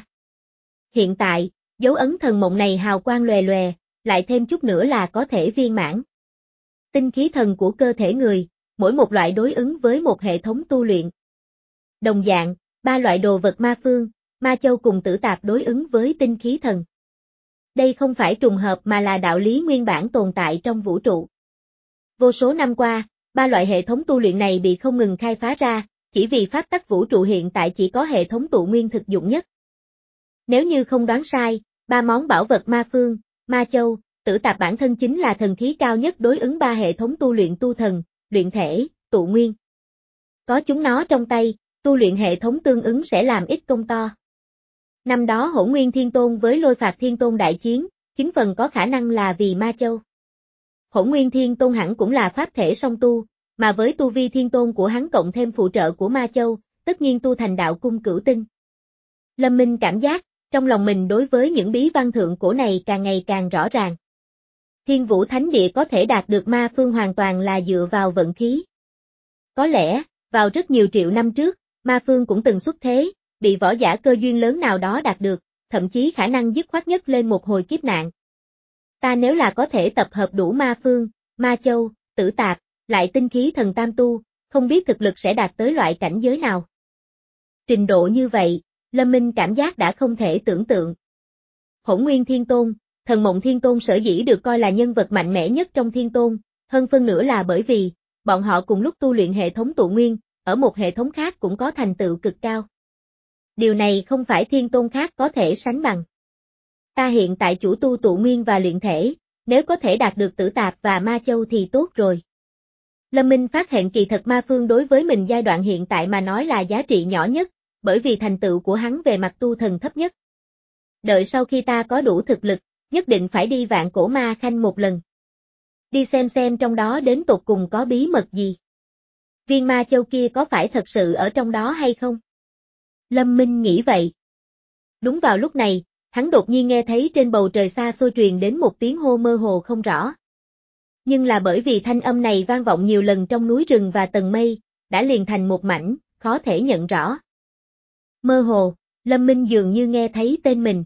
Hiện tại, dấu ấn thần mộng này hào quang lòe lòe, lại thêm chút nữa là có thể viên mãn. Tinh khí thần của cơ thể người, mỗi một loại đối ứng với một hệ thống tu luyện. Đồng dạng, ba loại đồ vật ma phương, ma châu cùng tử tạp đối ứng với tinh khí thần. Đây không phải trùng hợp mà là đạo lý nguyên bản tồn tại trong vũ trụ. Vô số năm qua, ba loại hệ thống tu luyện này bị không ngừng khai phá ra, chỉ vì pháp tắc vũ trụ hiện tại chỉ có hệ thống tụ nguyên thực dụng nhất. Nếu như không đoán sai, ba món bảo vật ma phương, ma châu, tử tạp bản thân chính là thần khí cao nhất đối ứng ba hệ thống tu luyện tu thần, luyện thể, tụ nguyên. Có chúng nó trong tay, tu luyện hệ thống tương ứng sẽ làm ít công to. Năm đó Hỗn Nguyên Thiên Tôn với Lôi Phạt Thiên Tôn đại chiến, chính phần có khả năng là vì ma châu. Hỗn Nguyên Thiên Tôn hẳn cũng là pháp thể song tu, mà với tu vi Thiên Tôn của hắn cộng thêm phụ trợ của ma châu, tất nhiên tu thành đạo cung cửu tinh. Lâm Minh cảm giác, trong lòng mình đối với những bí văn thượng cổ này càng ngày càng rõ ràng. Thiên Vũ Thánh Địa có thể đạt được ma phương hoàn toàn là dựa vào vận khí. Có lẽ, vào rất nhiều triệu năm trước, ma phương cũng từng xuất thế, bị võ giả cơ duyên lớn nào đó đạt được, thậm chí khả năng dứt khoát nhất lên một hồi kiếp nạn. Ta nếu là có thể tập hợp đủ ma phương, ma châu, tử tạp, lại tinh khí thần tam tu, không biết thực lực sẽ đạt tới loại cảnh giới nào. Trình độ như vậy, Lâm Minh cảm giác đã không thể tưởng tượng. Hỗn Nguyên Thiên Tôn, Thần Mộng Thiên Tôn sở dĩ được coi là nhân vật mạnh mẽ nhất trong Thiên Tôn, hơn phân nửa là bởi vì, bọn họ cùng lúc tu luyện hệ thống tụ nguyên, ở một hệ thống khác cũng có thành tựu cực cao. Điều này không phải Thiên Tôn khác có thể sánh bằng. Ta hiện tại chủ tu tụ nguyên và luyện thể, nếu có thể đạt được tử tạp và ma châu thì tốt rồi. Lâm Minh phát hiện kỳ thật ma phương đối với mình giai đoạn hiện tại mà nói là giá trị nhỏ nhất, bởi vì thành tựu của hắn về mặt tu thần thấp nhất. Đợi sau khi ta có đủ thực lực, nhất định phải đi Vạn Cổ Ma Khanh một lần. Đi xem xem trong đó đến tột cùng có bí mật gì. Viên ma châu kia có phải thật sự ở trong đó hay không? Lâm Minh nghĩ vậy. Đúng vào lúc này, hắn đột nhiên nghe thấy trên bầu trời xa xôi truyền đến một tiếng hô mơ hồ không rõ. Nhưng là bởi vì thanh âm này vang vọng nhiều lần trong núi rừng và tầng mây, đã liền thành một mảnh, khó thể nhận rõ. Mơ hồ, Lâm Minh dường như nghe thấy tên mình.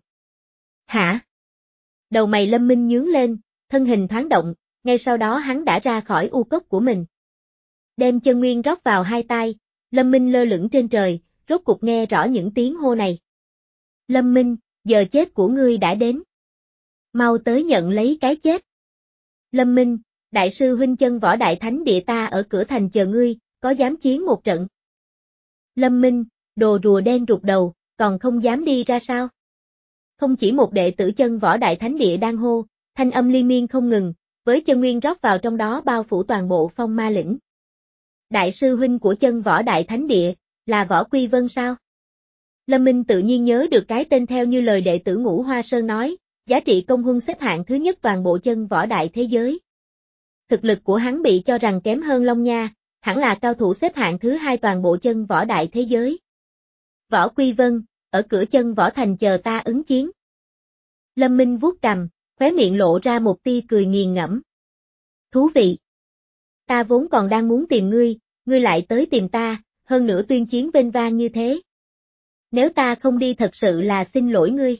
Hả? Đầu mày Lâm Minh nhướng lên, thân hình thoáng động, ngay sau đó hắn đã ra khỏi u cốc của mình. Đem chân nguyên rót vào hai tai, Lâm Minh lơ lửng trên trời, rốt cục nghe rõ những tiếng hô này. Lâm Minh, giờ chết của ngươi đã đến. Mau tới nhận lấy cái chết. Lâm Minh, đại sư huynh chân võ đại thánh địa ta ở cửa thành chờ ngươi, có dám chiến một trận? Lâm Minh, đồ rùa đen rụt đầu, còn không dám đi ra sao? Không chỉ một đệ tử chân võ đại thánh địa đang hô, thanh âm liên miên không ngừng, với chân nguyên rót vào trong đó bao phủ toàn bộ Phong Ma Lĩnh. Đại sư huynh của chân võ đại thánh địa, là Võ Quy Vân sao? Lâm Minh tự nhiên nhớ được cái tên theo như lời đệ tử Ngũ Hoa Sơn nói, giá trị công huân xếp hạng thứ nhất toàn bộ chân võ đại thế giới. Thực lực của hắn bị cho rằng kém hơn Long Nha, hẳn là cao thủ xếp hạng thứ hai toàn bộ chân võ đại thế giới. Võ Quy Vân, ở cửa chân võ thành chờ ta ứng chiến. Lâm Minh vuốt cằm, khóe miệng lộ ra một tia cười nghiền ngẫm. Thú vị. Ta vốn còn đang muốn tìm ngươi, ngươi lại tới tìm ta, hơn nữa tuyên chiến vênh vang như thế. Nếu ta không đi thật sự là xin lỗi ngươi.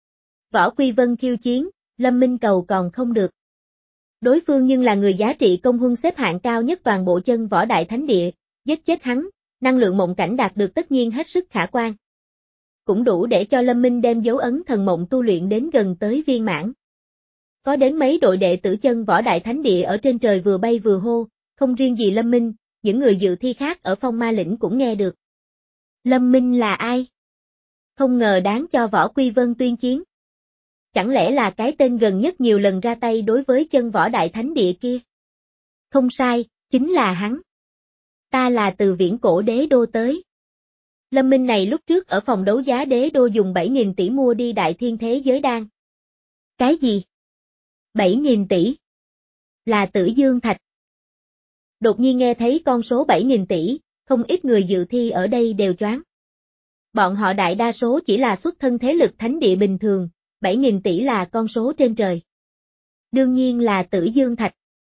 Võ Quy Vân khiêu chiến, Lâm Minh cầu còn không được. Đối phương nhưng là người giá trị công huân xếp hạng cao nhất toàn bộ chân võ đại thánh địa, giết chết hắn, năng lượng mộng cảnh đạt được tất nhiên hết sức khả quan. Cũng đủ để cho Lâm Minh đem dấu ấn thần mộng tu luyện đến gần tới viên mãn. Có đến mấy đội đệ tử chân võ đại thánh địa ở trên trời vừa bay vừa hô, không riêng gì Lâm Minh, những người dự thi khác ở Phong Ma Lĩnh cũng nghe được. Lâm Minh là ai? không ngờ đáng cho Võ Quy Vân tuyên chiến. Chẳng lẽ là cái tên gần nhất nhiều lần ra tay đối với chân võ đại thánh địa kia? Không sai, chính là hắn. Ta là từ viễn cổ đế đô tới. Lâm Minh này lúc trước ở phòng đấu giá đế đô dùng bảy nghìn tỷ mua đi đại thiên thế giới đan. Cái gì? bảy nghìn tỷ? Là Tử Dương Thạch. Đột nhiên nghe thấy con số bảy nghìn tỷ, không ít người dự thi ở đây đều choáng. Bọn họ đại đa số chỉ là xuất thân thế lực thánh địa bình thường, bảy nghìn tỷ là con số trên trời. Đương nhiên là Tử Dương Thạch.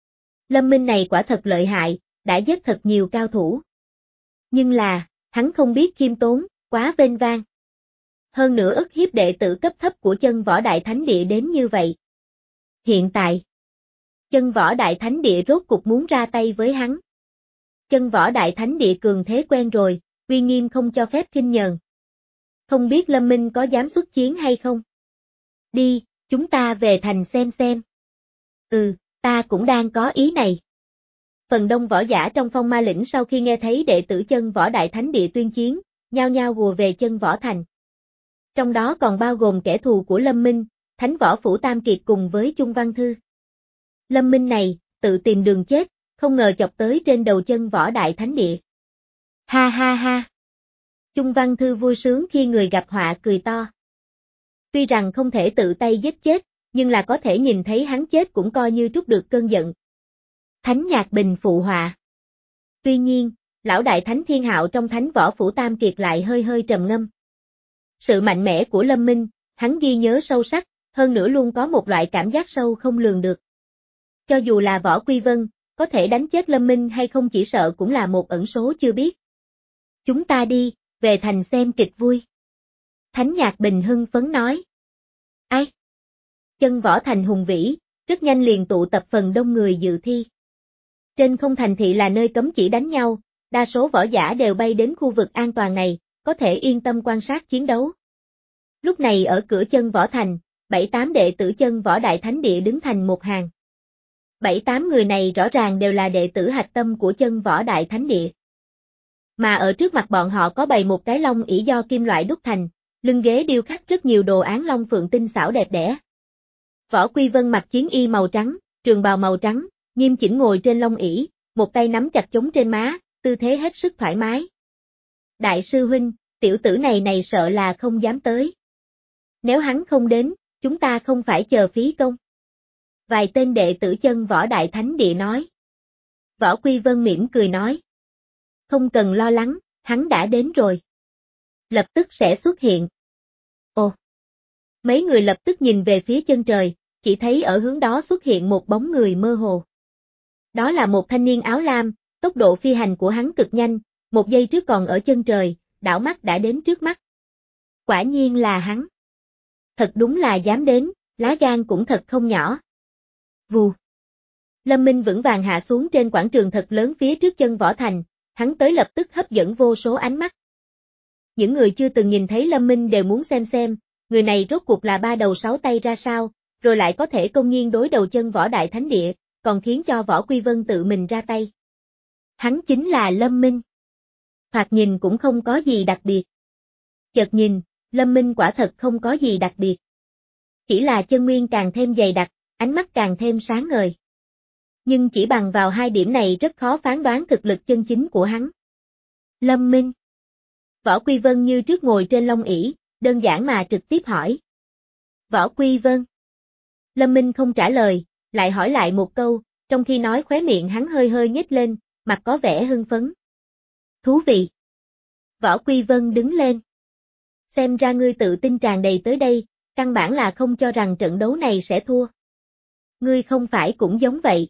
Lâm Minh này quả thật lợi hại, đã giết thật nhiều cao thủ. Nhưng là, hắn không biết khiêm tốn, quá vênh vang. Hơn nữa ức hiếp đệ tử cấp thấp của chân võ đại thánh địa đến như vậy. Hiện tại, chân võ đại thánh địa rốt cục muốn ra tay với hắn. Chân võ đại thánh địa cường thế quen rồi, uy nghiêm không cho phép khinh nhờn. Không biết Lâm Minh có dám xuất chiến hay không? Đi, chúng ta về thành xem xem. Ừ, ta cũng đang có ý này. Phần đông võ giả trong Phong Ma Lĩnh sau khi nghe thấy đệ tử chân võ đại thánh địa tuyên chiến, nhao nhao hùa về chân võ thành. Trong đó còn bao gồm kẻ thù của Lâm Minh, Thánh Võ Phủ Tam Kiệt cùng với Chung Văn Thư. Lâm Minh này, tự tìm đường chết, không ngờ chọc tới trên đầu chân võ đại thánh địa. Ha ha ha. Chung Văn Thư vui sướng khi người gặp họa cười to. Tuy rằng không thể tự tay giết chết, nhưng là có thể nhìn thấy hắn chết cũng coi như trút được cơn giận. Thánh Nhạc Bình phụ họa. Tuy nhiên, lão đại thánh Thiên Hạo trong Thánh Võ Phủ Tam Kiệt lại hơi hơi trầm ngâm. Sự mạnh mẽ của Lâm Minh, hắn ghi nhớ sâu sắc, hơn nữa luôn có một loại cảm giác sâu không lường được. Cho dù là Võ Quy Vân, có thể đánh chết Lâm Minh hay không chỉ sợ cũng là một ẩn số chưa biết. Chúng ta đi, về thành xem kịch vui. Thánh Nhạc Bình hưng phấn nói. Ai? Chân võ thành hùng vĩ, rất nhanh liền tụ tập phần đông người dự thi. Trên không thành thị là nơi cấm chỉ đánh nhau, đa số võ giả đều bay đến khu vực an toàn này, có thể yên tâm quan sát chiến đấu. Lúc này ở cửa chân võ thành, bảy tám đệ tử chân võ đại thánh địa đứng thành một hàng. Bảy tám người này rõ ràng đều là đệ tử hạch tâm của chân võ đại thánh địa. Mà ở trước mặt bọn họ có bày một cái long ỷ do kim loại đúc thành, lưng ghế điêu khắc rất nhiều đồ án long phượng tinh xảo đẹp đẽ. Võ Quy Vân mặc chiến y màu trắng, trường bào màu trắng, nghiêm chỉnh ngồi trên long ỷ, một tay nắm chặt chống trên má, tư thế hết sức thoải mái. Đại sư huynh, tiểu tử này này sợ là không dám tới. Nếu hắn không đến, chúng ta không phải chờ phí công. Vài tên đệ tử chân võ đại thánh địa nói. Võ Quy Vân mỉm cười nói. Không cần lo lắng, hắn đã đến rồi. Lập tức sẽ xuất hiện. Ồ! Mấy người lập tức nhìn về phía chân trời, chỉ thấy ở hướng đó xuất hiện một bóng người mơ hồ. Đó là một thanh niên áo lam, tốc độ phi hành của hắn cực nhanh, một giây trước còn ở chân trời, đảo mắt đã đến trước mắt. Quả nhiên là hắn. Thật đúng là dám đến, lá gan cũng thật không nhỏ. Vù. Lâm Minh vững vàng hạ xuống trên quảng trường thật lớn phía trước chân võ thành, hắn tới lập tức hấp dẫn vô số ánh mắt. Những người chưa từng nhìn thấy Lâm Minh đều muốn xem xem, người này rốt cuộc là ba đầu sáu tay ra sao, rồi lại có thể công nhiên đối đầu chân võ đại thánh địa, còn khiến cho Võ Quy Vân tự mình ra tay. Hắn chính là Lâm Minh. Thoạt nhìn cũng không có gì đặc biệt. Chợt nhìn, Lâm Minh quả thật không có gì đặc biệt. Chỉ là chân nguyên càng thêm dày đặc, ánh mắt càng thêm sáng ngời. Nhưng chỉ bằng vào hai điểm này rất khó phán đoán thực lực chân chính của hắn. Lâm Minh. Võ Quy Vân như trước ngồi trên long ỷ, đơn giản mà trực tiếp hỏi. Võ Quy Vân. Lâm Minh không trả lời, lại hỏi lại một câu, trong khi nói khóe miệng hắn hơi hơi nhếch lên, mặt có vẻ hưng phấn. Thú vị. Võ Quy Vân đứng lên. Xem ra ngươi tự tin tràn đầy tới đây, căn bản là không cho rằng trận đấu này sẽ thua. Ngươi không phải cũng giống vậy.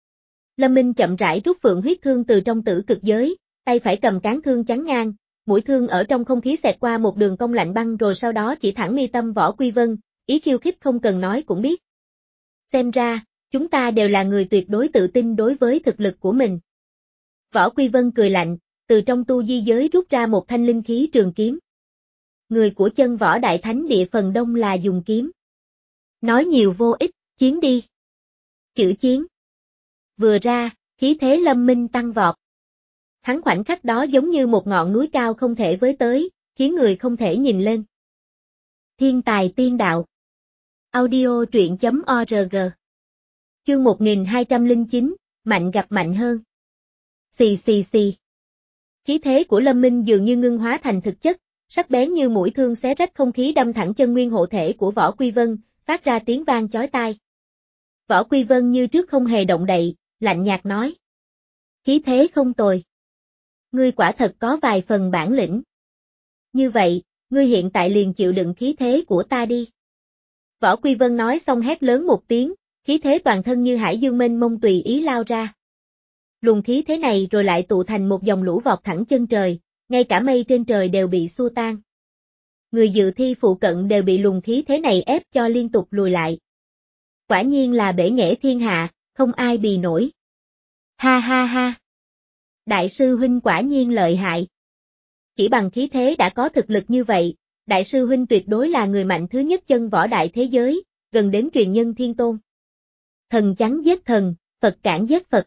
Lâm Minh chậm rãi rút phượng huyết thương từ trong tử cực giới, tay phải cầm cán thương chắn ngang, mũi thương ở trong không khí xẹt qua một đường cong lạnh băng rồi sau đó chỉ thẳng mi tâm Võ Quy Vân, ý khiêu khích không cần nói cũng biết. Xem ra, chúng ta đều là người tuyệt đối tự tin đối với thực lực của mình. Võ Quy Vân cười lạnh, từ trong tu di giới rút ra một thanh linh khí trường kiếm. Người của chân võ đại thánh địa phần đông là dùng kiếm. Nói nhiều vô ích, chiến đi. Chữ chiến. Vừa ra, khí thế Lâm Minh tăng vọt. Hắn khoảnh khắc đó giống như một ngọn núi cao không thể với tới, khiến người không thể nhìn lên. Thiên tài tiên đạo. Audio truyện chấm org. Chương một nghìn hai trăm lẻ chín, mạnh gặp mạnh hơn. Xì xì xì. Khí thế của Lâm Minh dường như ngưng hóa thành thực chất, sắc bén như mũi thương xé rách không khí đâm thẳng chân nguyên hộ thể của Võ Quy Vân, phát ra tiếng vang chói tai. Võ Quy Vân như trước không hề động đậy, lạnh nhạt nói. Khí thế không tồi. Ngươi quả thật có vài phần bản lĩnh. Như vậy, ngươi hiện tại liền chịu đựng khí thế của ta đi. Võ Quy Vân nói xong hét lớn một tiếng, khí thế toàn thân như hải dương mênh mông tùy ý lao ra. Luồng khí thế này rồi lại tụ thành một dòng lũ vọt thẳng chân trời, ngay cả mây trên trời đều bị xua tan. Người dự thi phụ cận đều bị luồng khí thế này ép cho liên tục lùi lại. Quả nhiên là bể nghệ thiên hạ, không ai bì nổi. Ha ha ha. Đại sư huynh quả nhiên lợi hại. Chỉ bằng khí thế đã có thực lực như vậy, đại sư huynh tuyệt đối là người mạnh thứ nhất chân võ đại thế giới, gần đến truyền nhân thiên tôn. Thần chắn giết thần, Phật cản giết Phật.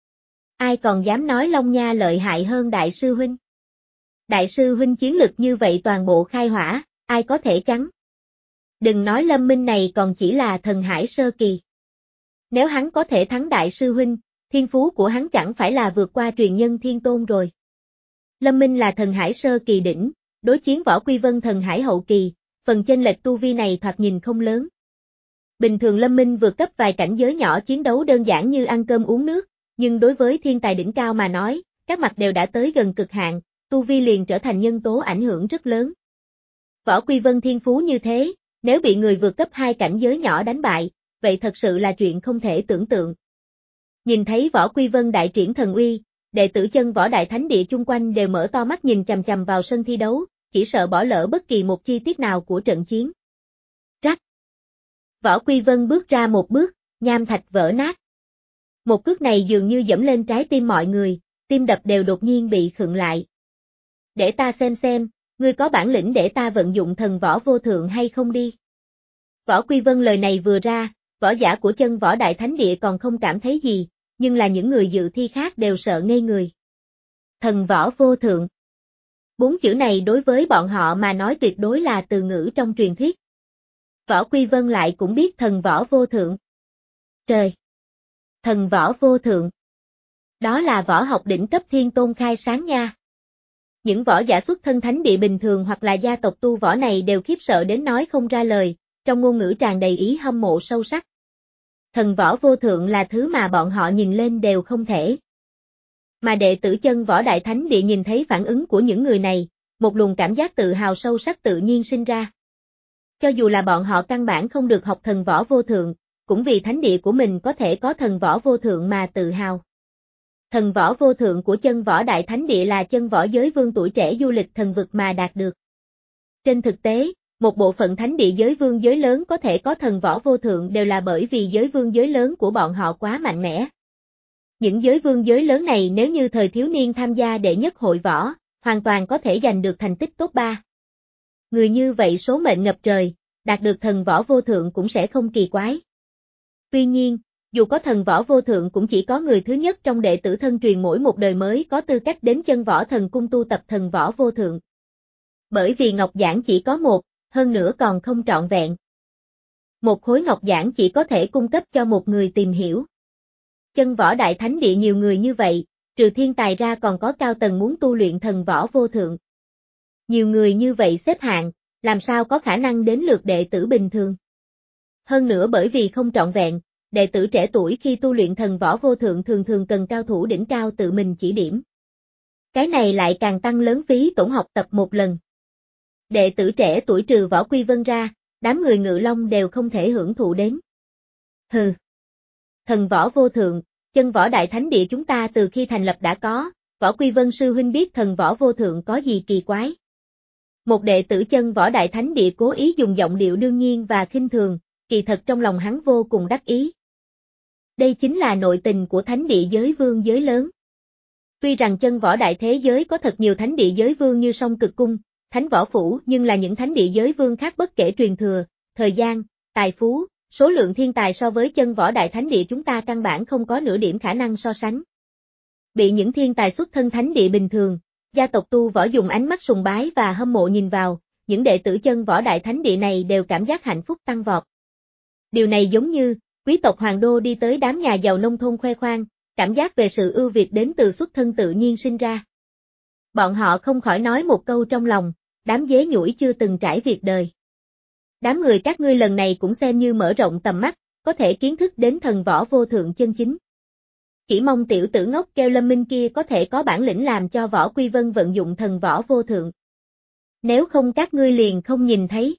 Ai còn dám nói Long Nha lợi hại hơn đại sư huynh? Đại sư huynh chiến lực như vậy toàn bộ khai hỏa, ai có thể chắn? Đừng nói Lâm Minh này còn chỉ là thần hải sơ kỳ. Nếu hắn có thể thắng đại sư huynh, thiên phú của hắn chẳng phải là vượt qua truyền nhân thiên tôn rồi. Lâm Minh là thần hải sơ kỳ đỉnh, đối chiến Võ Quy Vân thần hải hậu kỳ, phần chênh lệch tu vi này thoạt nhìn không lớn. Bình thường Lâm Minh vượt cấp vài cảnh giới nhỏ chiến đấu đơn giản như ăn cơm uống nước, nhưng đối với thiên tài đỉnh cao mà nói, các mặt đều đã tới gần cực hạn, tu vi liền trở thành nhân tố ảnh hưởng rất lớn. Võ Quy Vân thiên phú như thế, nếu bị người vượt cấp hai cảnh giới nhỏ đánh bại, vậy thật sự là chuyện không thể tưởng tượng. Nhìn thấy Võ Quy Vân đại triển thần uy, đệ tử chân võ đại thánh địa chung quanh đều mở to mắt nhìn chằm chằm vào sân thi đấu, chỉ sợ bỏ lỡ bất kỳ một chi tiết nào của trận chiến. Rắc. Võ Quy Vân bước ra một bước, nham thạch vỡ nát. Một cước này dường như dẫm lên trái tim mọi người, tim đập đều đột nhiên bị khựng lại. Để ta xem xem, ngươi có bản lĩnh để ta vận dụng thần võ vô thượng hay không đi. Võ Quy Vân lời này vừa ra, võ giả của chân võ đại thánh địa còn không cảm thấy gì, nhưng là những người dự thi khác đều sợ ngây người. Thần võ vô thượng. Bốn chữ này đối với bọn họ mà nói tuyệt đối là từ ngữ trong truyền thuyết. Võ Quy Vân lại cũng biết thần võ vô thượng. Trời! Thần võ vô thượng. Đó là võ học đỉnh cấp thiên tôn khai sáng nha. Những võ giả xuất thân thánh địa bình thường hoặc là gia tộc tu võ này đều khiếp sợ đến nói không ra lời, trong ngôn ngữ tràn đầy ý hâm mộ sâu sắc. Thần võ vô thượng là thứ mà bọn họ nhìn lên đều không thể. Mà đệ tử chân võ đại thánh địa nhìn thấy phản ứng của những người này, một luồng cảm giác tự hào sâu sắc tự nhiên sinh ra. Cho dù là bọn họ căn bản không được học thần võ vô thượng, cũng vì thánh địa của mình có thể có thần võ vô thượng mà tự hào. Thần võ vô thượng của chân võ đại thánh địa là chân võ giới vương tuổi trẻ du lịch thần vực mà đạt được. Trên thực tế, một bộ phận thánh địa giới vương giới lớn có thể có thần võ vô thượng đều là bởi vì giới vương giới lớn của bọn họ quá mạnh mẽ. Những giới vương giới lớn này nếu như thời thiếu niên tham gia đệ nhất hội võ, hoàn toàn có thể giành được thành tích top ba. Người như vậy số mệnh ngập trời, đạt được thần võ vô thượng cũng sẽ không kỳ quái. Tuy nhiên, dù có thần võ vô thượng cũng chỉ có người thứ nhất trong đệ tử thân truyền mỗi một đời mới có tư cách đến chân võ thần cung tu tập thần võ vô thượng. Bởi vì ngọc giản chỉ có một, hơn nữa còn không trọn vẹn. Một khối ngọc giản chỉ có thể cung cấp cho một người tìm hiểu. Chân võ đại thánh địa nhiều người như vậy, trừ thiên tài ra còn có cao tầng muốn tu luyện thần võ vô thượng. Nhiều người như vậy xếp hạng, làm sao có khả năng đến lượt đệ tử bình thường. Hơn nữa bởi vì không trọn vẹn, đệ tử trẻ tuổi khi tu luyện thần võ vô thượng thường thường cần cao thủ đỉnh cao tự mình chỉ điểm. Cái này lại càng tăng lớn phí tổn học tập một lần. Đệ tử trẻ tuổi trừ Võ Quy Vân ra, đám người Ngự Long đều không thể hưởng thụ đến. Hừ. Thần võ vô thượng, chân võ đại thánh địa chúng ta từ khi thành lập đã có, Võ Quy Vân sư huynh biết thần võ vô thượng có gì kỳ quái. Một đệ tử chân võ đại thánh địa cố ý dùng giọng điệu đương nhiên và khinh thường, kỳ thật trong lòng hắn vô cùng đắc ý. Đây chính là nội tình của thánh địa giới vương giới lớn. Tuy rằng chân võ đại thế giới có thật nhiều thánh địa giới vương như Song Cực Cung, Thánh Võ Phủ nhưng là những thánh địa giới vương khác bất kể truyền thừa, thời gian, tài phú, số lượng thiên tài so với chân võ đại thánh địa chúng ta căn bản không có nửa điểm khả năng so sánh. Bị những thiên tài xuất thân thánh địa bình thường, gia tộc tu võ dùng ánh mắt sùng bái và hâm mộ nhìn vào, những đệ tử chân võ đại thánh địa này đều cảm giác hạnh phúc tăng vọt. Điều này giống như, quý tộc hoàng đô đi tới đám nhà giàu nông thôn khoe khoang, cảm giác về sự ưu việt đến từ xuất thân tự nhiên sinh ra. Bọn họ không khỏi nói một câu trong lòng, đám dế nhủi chưa từng trải việc đời. Đám người các ngươi lần này cũng xem như mở rộng tầm mắt, có thể kiến thức đến thần võ vô thượng chân chính. Chỉ mong tiểu tử ngốc kêu Lâm Minh kia có thể có bản lĩnh làm cho Võ Quy Vân vận dụng thần võ vô thượng. Nếu không các ngươi liền không nhìn thấy.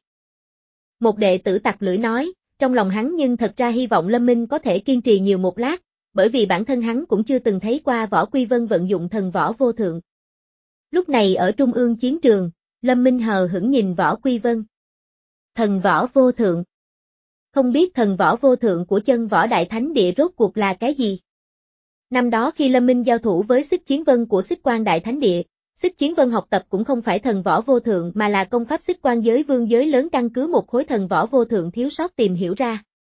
Một đệ tử tặc lưỡi nói, trong lòng hắn nhưng thật ra hy vọng Lâm Minh có thể kiên trì nhiều một lát, bởi vì bản thân hắn cũng chưa từng thấy qua Võ Quy Vân vận dụng thần võ vô thượng. Lúc này ở trung ương chiến trường, Lâm Minh hờ hững nhìn Võ Quy Vân. Thần võ vô thượng. Không biết thần võ vô thượng của chân võ đại thánh địa rốt cuộc là cái gì? Năm đó khi Lâm Minh giao thủ với Xích Chiến Vân của Xích Quan Đại Thánh Địa, Xích Chiến Vân học tập cũng không phải thần võ vô thượng mà là công pháp Xích Quan giới vương giới lớn căn cứ một khối thần võ vô thượng thiếu sót tìm hiểu ra.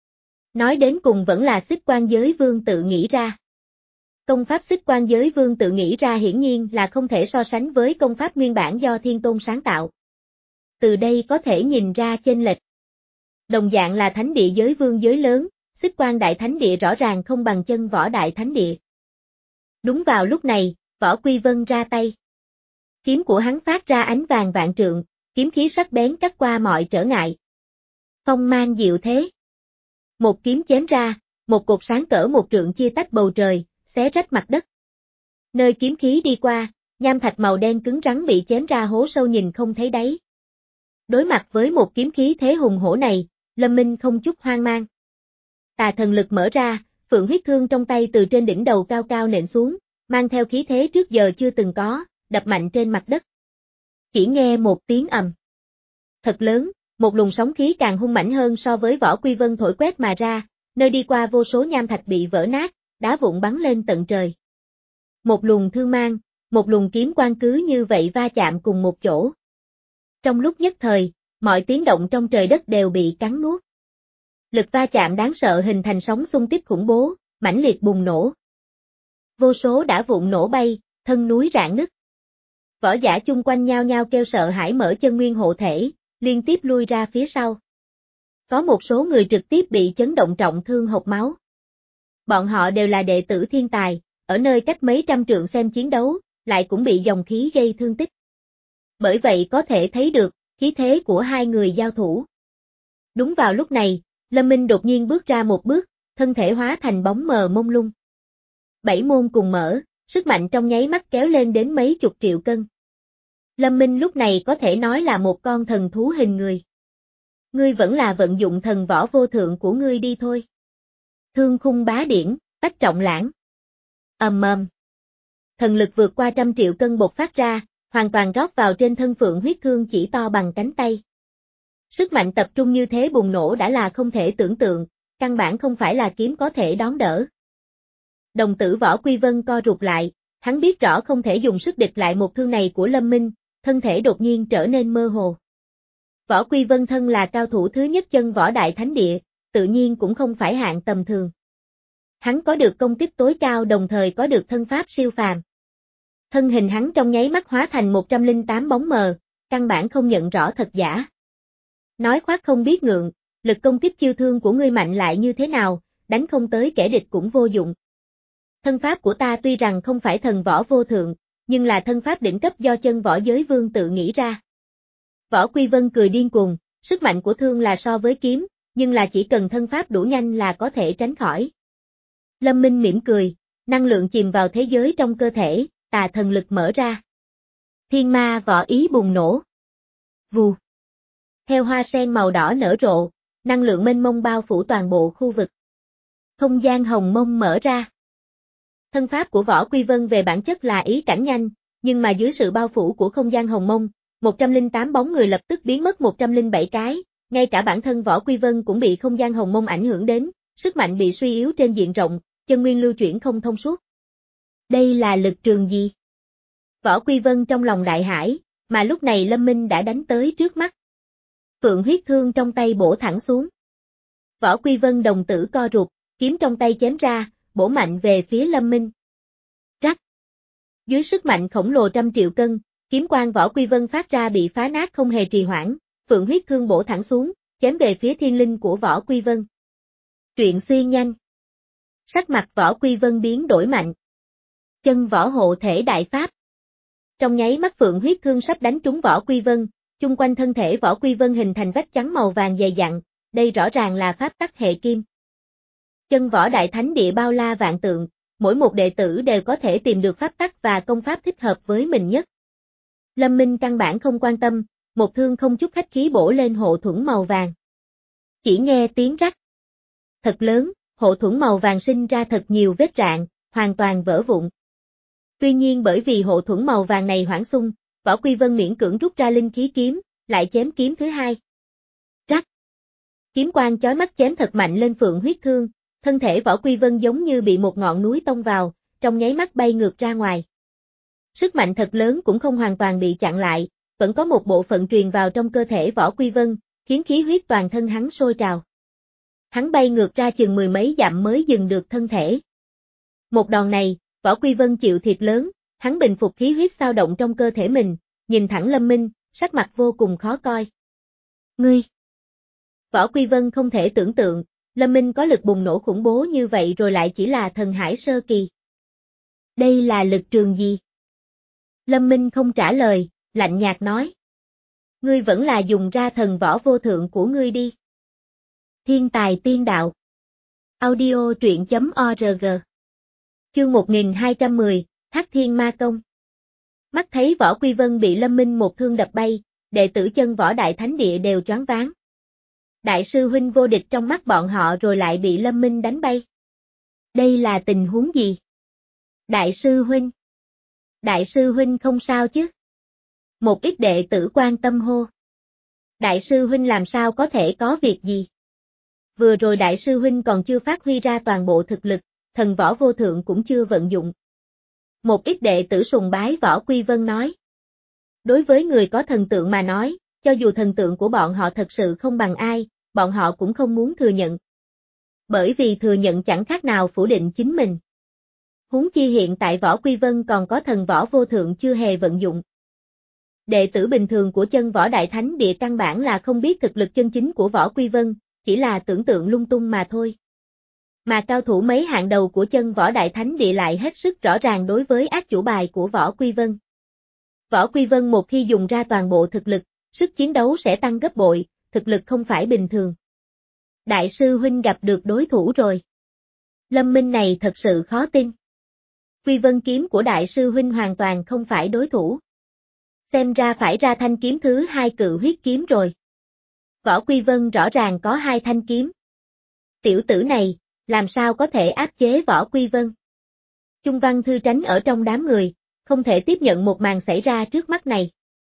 Nói đến cùng vẫn là Xích Quan giới vương tự nghĩ ra. Công pháp Xích Quan giới vương tự nghĩ ra hiển nhiên là không thể so sánh với công pháp nguyên bản do Thiên Tôn sáng tạo. Từ đây có thể nhìn ra chênh lệch. Đồng dạng là thánh địa giới vương giới lớn, Xích Quan Đại Thánh Địa rõ ràng không bằng chân võ Đại Thánh Địa. Đúng vào lúc này, Võ Quy Vân ra tay. Kiếm của hắn phát ra ánh vàng vạn trượng, kiếm khí sắc bén cắt qua mọi trở ngại. Phong mang diệu thế. Một kiếm chém ra, một cột sáng cỡ một trượng chia tách bầu trời, xé rách mặt đất. Nơi kiếm khí đi qua, nham thạch màu đen cứng rắn bị chém ra hố sâu nhìn không thấy đáy. Đối mặt với một kiếm khí thế hùng hổ này, Lâm Minh không chút hoang mang. Tà thần lực mở ra, phượng huyết thương trong tay từ trên đỉnh đầu cao cao nện xuống, mang theo khí thế trước giờ chưa từng có, đập mạnh trên mặt đất. Chỉ nghe một tiếng ầm. Thật lớn, một luồng sóng khí càng hung mãnh hơn so với Võ Quy Vân thổi quét mà ra, nơi đi qua vô số nham thạch bị vỡ nát, đá vụn bắn lên tận trời. Một luồng thương mang, một luồng kiếm quang cứ như vậy va chạm cùng một chỗ. Trong lúc nhất thời, mọi tiếng động trong trời đất đều bị cắn nuốt. Lực va chạm đáng sợ hình thành sóng xung kích khủng bố, mãnh liệt bùng nổ. Vô số đá vụn nổ bay, thân núi rạn nứt. Võ giả chung quanh nhao nhao kêu sợ hãi mở chân nguyên hộ thể, liên tiếp lui ra phía sau. Có một số người trực tiếp bị chấn động trọng thương hộc máu. Bọn họ đều là đệ tử thiên tài, ở nơi cách mấy trăm trượng xem chiến đấu, lại cũng bị dòng khí gây thương tích. Bởi vậy có thể thấy được, khí thế của hai người giao thủ. Đúng vào lúc này, Lâm Minh đột nhiên bước ra một bước, thân thể hóa thành bóng mờ mông lung. Bảy môn cùng mở, sức mạnh trong nháy mắt kéo lên đến mấy chục triệu cân. Lâm Minh lúc này có thể nói là một con thần thú hình người. Ngươi vẫn là vận dụng thần võ vô thượng của ngươi đi thôi. Thương khung bá điển, bách trọng lãng. Ầm ầm. Thần lực vượt qua trăm triệu cân bộc phát ra, hoàn toàn rót vào trên thân phượng huyết thương chỉ to bằng cánh tay. Sức mạnh tập trung như thế bùng nổ đã là không thể tưởng tượng, căn bản không phải là kiếm có thể đón đỡ. Đồng tử Võ Quy Vân co rụt lại, hắn biết rõ không thể dùng sức địch lại một thương này của Lâm Minh, thân thể đột nhiên trở nên mơ hồ. Võ Quy Vân thân là cao thủ thứ nhất chân võ đại thánh địa, tự nhiên cũng không phải hạng tầm thường. Hắn có được công kích tối cao đồng thời có được thân pháp siêu phàm. Thân hình hắn trong nháy mắt hóa thành một trăm lẻ tám bóng mờ, căn bản không nhận rõ thật giả. Nói khoác không biết ngượng, lực công kích chiêu thương của ngươi mạnh lại như thế nào, đánh không tới kẻ địch cũng vô dụng. Thân pháp của ta tuy rằng không phải thần võ vô thượng, nhưng là thân pháp đỉnh cấp do chân võ giới vương tự nghĩ ra. Võ Quy Vân cười điên cuồng, sức mạnh của thương là so với kiếm, nhưng là chỉ cần thân pháp đủ nhanh là có thể tránh khỏi. Lâm Minh mỉm cười, năng lượng chìm vào thế giới trong cơ thể, tà thần lực mở ra. Thiên ma võ ý bùng nổ. Vù. Theo hoa sen màu đỏ nở rộ, năng lượng mênh mông bao phủ toàn bộ khu vực. Không gian hồng mông mở ra. Thân pháp của Võ Quy Vân về bản chất là ý cảnh nhanh, nhưng mà dưới sự bao phủ của không gian hồng mông, một trăm lẻ tám bóng người lập tức biến mất một trăm lẻ bảy cái, ngay cả bản thân Võ Quy Vân cũng bị không gian hồng mông ảnh hưởng đến, sức mạnh bị suy yếu trên diện rộng, chân nguyên lưu chuyển không thông suốt. Đây là lực trường gì? Võ Quy Vân trong lòng đại hải, mà lúc này Lâm Minh đã đánh tới trước mắt. Phượng huyết thương trong tay bổ thẳng xuống. Võ Quy Vân đồng tử co rụt, kiếm trong tay chém ra, bổ mạnh về phía Lâm Minh. Rắc. Dưới sức mạnh khổng lồ trăm triệu cân, Kiếm quang Võ Quy Vân phát ra bị phá nát không hề trì hoãn, phượng huyết thương bổ thẳng xuống, chém về phía thiên linh của Võ Quy Vân. Truyện xuyên nhanh. Sắc mặt Võ Quy Vân biến đổi mạnh. Chân võ hộ thể đại pháp. Trong nháy mắt phượng huyết thương sắp đánh trúng Võ Quy Vân, chung quanh thân thể Võ Quy Vân hình thành vách trắng màu vàng dày dặn, đây rõ ràng là pháp tắc hệ kim. Chân võ đại thánh địa bao la vạn tượng, mỗi một đệ tử đều có thể tìm được pháp tắc và công pháp thích hợp với mình nhất. Lâm Minh căn bản không quan tâm, một thương không chút khách khí bổ lên hộ thuẫn màu vàng. Chỉ nghe tiếng rắc thật lớn, hộ thuẫn màu vàng sinh ra thật nhiều vết rạn, hoàn toàn vỡ vụn. Tuy nhiên bởi vì hộ thuẫn màu vàng này hoãn xung, Võ Quy Vân miễn cưỡng rút ra linh khí kiếm, lại chém kiếm thứ hai. Rắc. Kiếm quang chói mắt chém thật mạnh lên phượng huyết thương, thân thể Võ Quy Vân giống như bị một ngọn núi tông vào, trong nháy mắt bay ngược ra ngoài. Sức mạnh thật lớn cũng không hoàn toàn bị chặn lại, vẫn có một bộ phận truyền vào trong cơ thể Võ Quy Vân, khiến khí huyết toàn thân hắn sôi trào. Hắn bay ngược ra chừng mười mấy dặm mới dừng được thân thể. Một đòn này, Võ Quy Vân chịu thiệt lớn, hắn bình phục khí huyết xao động trong cơ thể mình, nhìn thẳng Lâm Minh, sắc mặt vô cùng khó coi. Ngươi! Võ Quy Vân không thể tưởng tượng, Lâm Minh có lực bùng nổ khủng bố như vậy rồi lại chỉ là thần hải sơ kỳ. Đây là lực trường gì? Lâm Minh không trả lời, lạnh nhạt nói. Ngươi vẫn là dùng ra thần võ vô thượng của ngươi đi. Thiên tài tiên đạo. Audio truyện chấm org. Chương một nghìn hai trăm mười, Thác Thiên Ma Công. Mắt thấy Võ Quy Vân bị Lâm Minh một thương đập bay, đệ tử chân võ đại thánh địa đều choáng váng. Đại sư huynh vô địch trong mắt bọn họ rồi lại bị Lâm Minh đánh bay. Đây là tình huống gì? Đại sư huynh. Đại sư huynh không sao chứ? Một ít đệ tử quan tâm hô. Đại sư huynh làm sao có thể có việc gì? Vừa rồi đại sư huynh còn chưa phát huy ra toàn bộ thực lực, thần võ vô thượng cũng chưa vận dụng. Một ít đệ tử sùng bái Võ Quy Vân nói. Đối với người có thần tượng mà nói, cho dù thần tượng của bọn họ thật sự không bằng ai, bọn họ cũng không muốn thừa nhận. Bởi vì thừa nhận chẳng khác nào phủ định chính mình. Huống chi hiện tại Võ Quy Vân còn có thần võ vô thượng chưa hề vận dụng. Đệ tử bình thường của chân võ đại thánh địa căn bản là không biết thực lực chân chính của Võ Quy Vân, chỉ là tưởng tượng lung tung mà thôi. Mà cao thủ mấy hạng đầu của chân võ đại thánh địa lại hết sức rõ ràng đối với át chủ bài của Võ Quy Vân. Võ Quy Vân một khi dùng ra toàn bộ thực lực, sức chiến đấu sẽ tăng gấp bội, thực lực không phải bình thường. Đại sư huynh gặp được đối thủ rồi. Lâm Minh này thật sự khó tin. Quy Vân kiếm của đại sư huynh hoàn toàn không phải đối thủ. Xem ra phải ra thanh kiếm thứ hai cự huyết kiếm rồi. Võ Quy Vân rõ ràng có hai thanh kiếm. Tiểu tử này, làm sao có thể áp chế Võ Quy Vân? Chung Văn Thư tránh ở trong đám người, không thể tiếp nhận một màn xảy ra trước mắt này.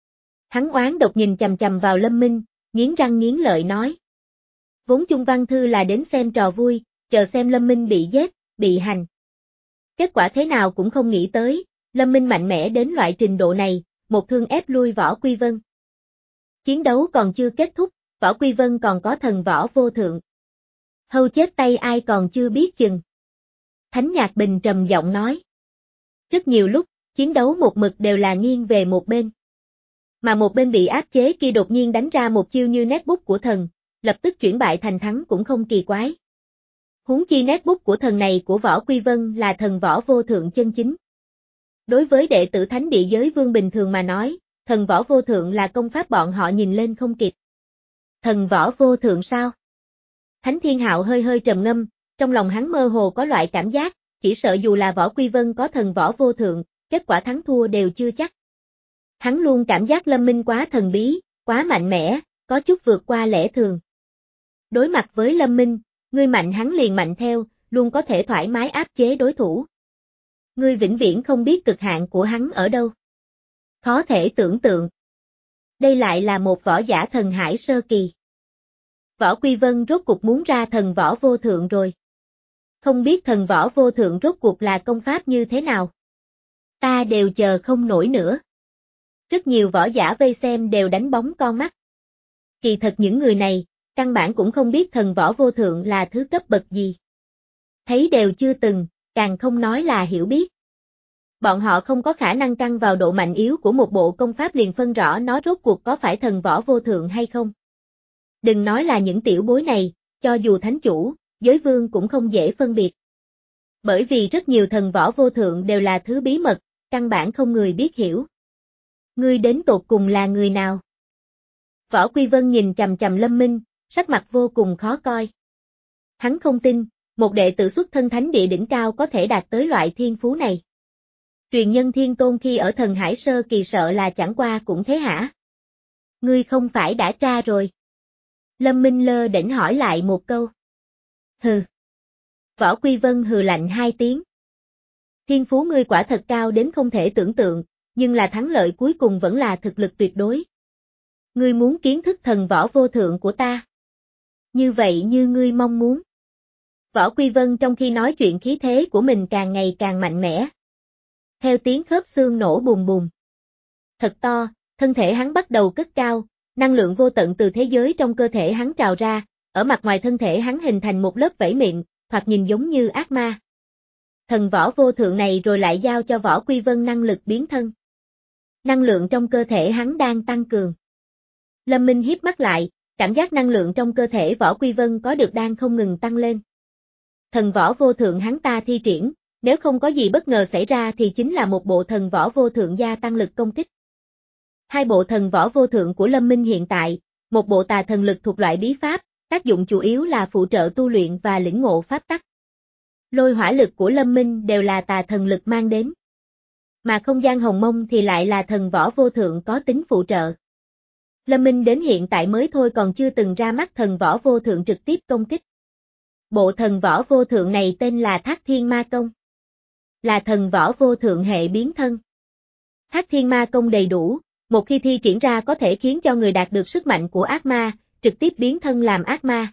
Hắn oán độc nhìn chằm chằm vào Lâm Minh, nghiến răng nghiến lợi nói. Vốn Chung Văn Thư là đến xem trò vui, chờ xem Lâm Minh bị giết, bị hành. Kết quả thế nào cũng không nghĩ tới, Lâm Minh mạnh mẽ đến loại trình độ này, một thương ép lui Võ Quy Vân. Chiến đấu còn chưa kết thúc, Võ Quy Vân còn có thần võ vô thượng. Hâu chết tay ai còn chưa biết chừng. Thánh Nhạc Bình trầm giọng nói. Rất nhiều lúc, chiến đấu một mực đều là nghiêng về một bên. Mà một bên bị áp chế kia đột nhiên đánh ra một chiêu như nét bút của thần, lập tức chuyển bại thành thắng cũng không kỳ quái. Huống chi nét bút của thần này của Võ Quy Vân là thần võ vô thượng chân chính. Đối với đệ tử thánh địa giới vương bình thường mà nói, thần võ vô thượng là công pháp bọn họ nhìn lên không kịp. Thần võ vô thượng sao? Thánh Thiên Hạo hơi hơi trầm ngâm, trong lòng hắn mơ hồ có loại cảm giác, chỉ sợ dù là Võ Quy Vân có thần võ vô thượng, kết quả thắng thua đều chưa chắc. Hắn luôn cảm giác Lâm Minh quá thần bí, quá mạnh mẽ, có chút vượt qua lẽ thường. Đối mặt với Lâm Minh, ngươi mạnh hắn liền mạnh theo, luôn có thể thoải mái áp chế đối thủ. Ngươi vĩnh viễn không biết cực hạn của hắn ở đâu. Khó thể tưởng tượng. Đây lại là một võ giả thần hải sơ kỳ. Võ Quy Vân rốt cuộc muốn ra thần võ vô thượng rồi. Không biết thần võ vô thượng rốt cuộc là công pháp như thế nào. Ta đều chờ không nổi nữa. Rất nhiều võ giả vây xem đều đánh bóng con mắt. Kỳ thật những người này, căn bản cũng không biết thần võ vô thượng là thứ cấp bậc gì. Thấy đều chưa từng, càng không nói là hiểu biết. Bọn họ không có khả năng căn vào độ mạnh yếu của một bộ công pháp liền phân rõ nó rốt cuộc có phải thần võ vô thượng hay không. Đừng nói là những tiểu bối này, cho dù thánh chủ, giới vương cũng không dễ phân biệt. Bởi vì rất nhiều thần võ vô thượng đều là thứ bí mật, căn bản không người biết hiểu. Ngươi đến tột cùng là người nào? Võ Quy Vân nhìn chằm chằm Lâm Minh, sắc mặt vô cùng khó coi. Hắn không tin, một đệ tử xuất thân thánh địa đỉnh cao có thể đạt tới loại thiên phú này. Truyền nhân thiên tôn khi ở thần hải sơ kỳ sợ là chẳng qua cũng thế hả? Ngươi không phải đã tra rồi. Lâm Minh lơ đễnh hỏi lại một câu. Hừ. Võ Quy Vân hừ lạnh hai tiếng. Thiên phú ngươi quả thật cao đến không thể tưởng tượng, nhưng là thắng lợi cuối cùng vẫn là thực lực tuyệt đối. Ngươi muốn kiến thức thần võ vô thượng của ta. Như vậy như ngươi mong muốn. Võ Quy Vân trong khi nói chuyện khí thế của mình càng ngày càng mạnh mẽ. Theo tiếng khớp xương nổ bùm bùm. Thật to, thân thể hắn bắt đầu cất cao, năng lượng vô tận từ thế giới trong cơ thể hắn trào ra, ở mặt ngoài thân thể hắn hình thành một lớp vảy mịn, thoạt nhìn giống như ác ma. Thần võ vô thượng này rồi lại giao cho Võ Quy Vân năng lực biến thân. Năng lượng trong cơ thể hắn đang tăng cường. Lâm Minh híp mắt lại, cảm giác năng lượng trong cơ thể Võ Quy Vân có được đang không ngừng tăng lên. Thần võ vô thượng hắn ta thi triển, nếu không có gì bất ngờ xảy ra thì chính là một bộ thần võ vô thượng gia tăng lực công kích. Hai bộ thần võ vô thượng của Lâm Minh hiện tại, một bộ tà thần lực thuộc loại bí pháp, tác dụng chủ yếu là phụ trợ tu luyện và lĩnh ngộ pháp tắc. Lôi hỏa lực của Lâm Minh đều là tà thần lực mang đến. Mà không gian hồng mông thì lại là thần võ vô thượng có tính phụ trợ. Lâm Minh đến hiện tại mới thôi còn chưa từng ra mắt thần võ vô thượng trực tiếp công kích. Bộ thần võ vô thượng này tên là Thác Thiên Ma Công. Là thần võ vô thượng hệ biến thân. Thác Thiên Ma Công đầy đủ, một khi thi triển ra có thể khiến cho người đạt được sức mạnh của ác ma, trực tiếp biến thân làm ác ma.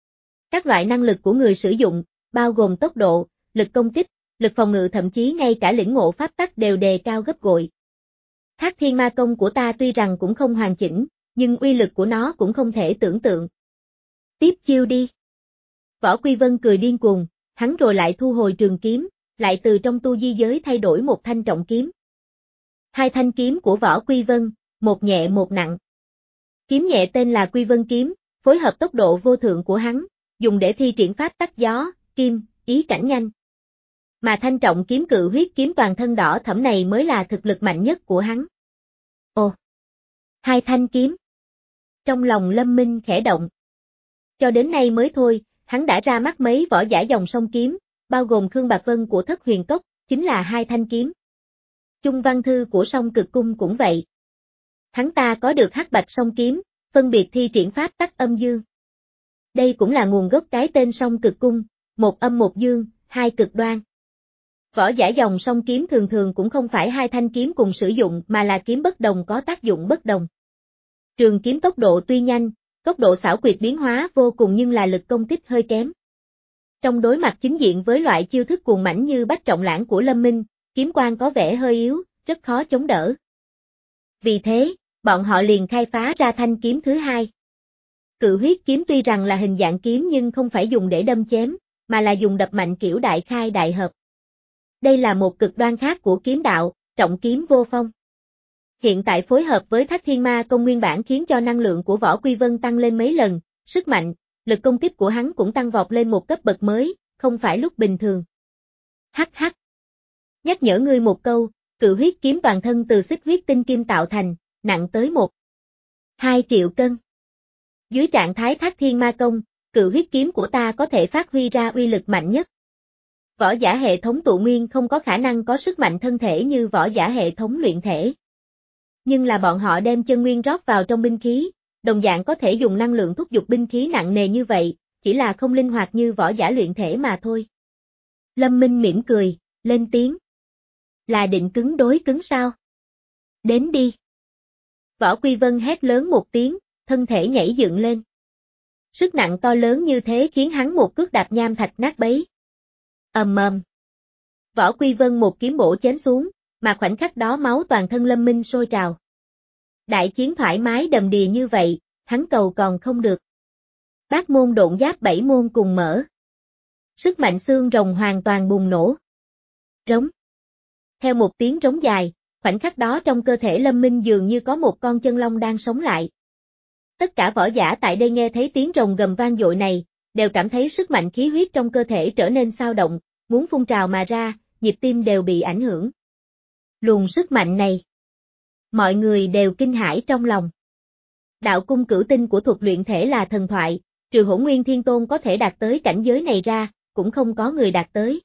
Các loại năng lực của người sử dụng, bao gồm tốc độ, lực công kích, lực phòng ngự thậm chí ngay cả lĩnh ngộ pháp tắc đều đề cao gấp bội. Thác Thiên Ma Công của ta tuy rằng cũng không hoàn chỉnh, nhưng uy lực của nó cũng không thể tưởng tượng. Tiếp chiêu đi. Võ Quy Vân cười điên cuồng, hắn rồi lại thu hồi trường kiếm, lại từ trong tu di giới thay đổi một thanh trọng kiếm. Hai thanh kiếm của Võ Quy Vân, một nhẹ một nặng. Kiếm nhẹ tên là Quy Vân kiếm, phối hợp tốc độ vô thượng của hắn, dùng để thi triển pháp tắc gió, kim, ý cảnh nhanh. Mà thanh trọng kiếm Cự Huyết kiếm toàn thân đỏ thẫm này mới là thực lực mạnh nhất của hắn. Ồ! Hai thanh kiếm. Trong lòng Lâm Minh khẽ động. Cho đến nay mới thôi, hắn đã ra mắt mấy võ giả dòng sông kiếm, bao gồm Khương Bạc Vân của Thất Huyền Cốc, chính là hai thanh kiếm. Chung Văn Thư của Song Cực Cung cũng vậy. Hắn ta có được hắc bạch song kiếm, phân biệt thi triển pháp tắc âm dương. Đây cũng là nguồn gốc cái tên Song Cực Cung, một âm một dương, hai cực đoan. Võ giả dòng song kiếm thường thường cũng không phải hai thanh kiếm cùng sử dụng mà là kiếm bất đồng có tác dụng bất đồng. Trường kiếm tốc độ tuy nhanh, tốc độ xảo quyệt biến hóa vô cùng nhưng là lực công kích hơi kém. Trong đối mặt chính diện với loại chiêu thức cuồng mãnh như Bách Trọng Lãng của Lâm Minh, kiếm quang có vẻ hơi yếu, rất khó chống đỡ. Vì thế, bọn họ liền khai phá ra thanh kiếm thứ hai. Cự Huyết kiếm tuy rằng là hình dạng kiếm nhưng không phải dùng để đâm chém, mà là dùng đập mạnh kiểu đại khai đại hợp. Đây là một cực đoan khác của kiếm đạo, trọng kiếm vô phong. Hiện tại phối hợp với Thác Thiên Ma Công nguyên bản khiến cho năng lượng của Võ Quy Vân tăng lên mấy lần, sức mạnh, lực công kích của hắn cũng tăng vọt lên một cấp bậc mới, không phải lúc bình thường. Hắc hắc. Nhắc nhở ngươi một câu, Cự Huyết kiếm toàn thân từ xích huyết tinh kim tạo thành, nặng tới một phẩy hai triệu cân. Dưới trạng thái Thác Thiên Ma Công, Cự Huyết kiếm của ta có thể phát huy ra uy lực mạnh nhất. Võ giả hệ thống tụ nguyên không có khả năng có sức mạnh thân thể như võ giả hệ thống luyện thể. Nhưng là bọn họ đem chân nguyên rót vào trong binh khí, đồng dạng có thể dùng năng lượng thúc giục binh khí nặng nề như vậy, chỉ là không linh hoạt như võ giả luyện thể mà thôi. Lâm Minh mỉm cười, lên tiếng. Là định cứng đối cứng sao? Đến đi. Võ Quy Vân hét lớn một tiếng, thân thể nhảy dựng lên. Sức nặng to lớn như thế khiến hắn một cước đạp nham thạch nát bấy. Ầm ầm. Võ Quy Vân một kiếm bổ chém xuống, mà khoảnh khắc đó máu toàn thân Lâm Minh sôi trào. Đại chiến thoải mái đầm đìa như vậy, hắn cầu còn không được. Bát môn độn giáp bảy môn cùng mở. Sức mạnh xương rồng hoàn toàn bùng nổ. Rống. Theo một tiếng rống dài, khoảnh khắc đó trong cơ thể Lâm Minh dường như có một con chân long đang sống lại. Tất cả võ giả tại đây nghe thấy tiếng rồng gầm vang dội này, đều cảm thấy sức mạnh khí huyết trong cơ thể trở nên xao động, muốn phun trào mà ra, nhịp tim đều bị ảnh hưởng. Luồng sức mạnh này. Mọi người đều kinh hãi trong lòng. Đạo cung cửu tinh của thuật luyện thể là thần thoại, trừ Hỗn Nguyên Thiên Tôn có thể đạt tới cảnh giới này ra, cũng không có người đạt tới.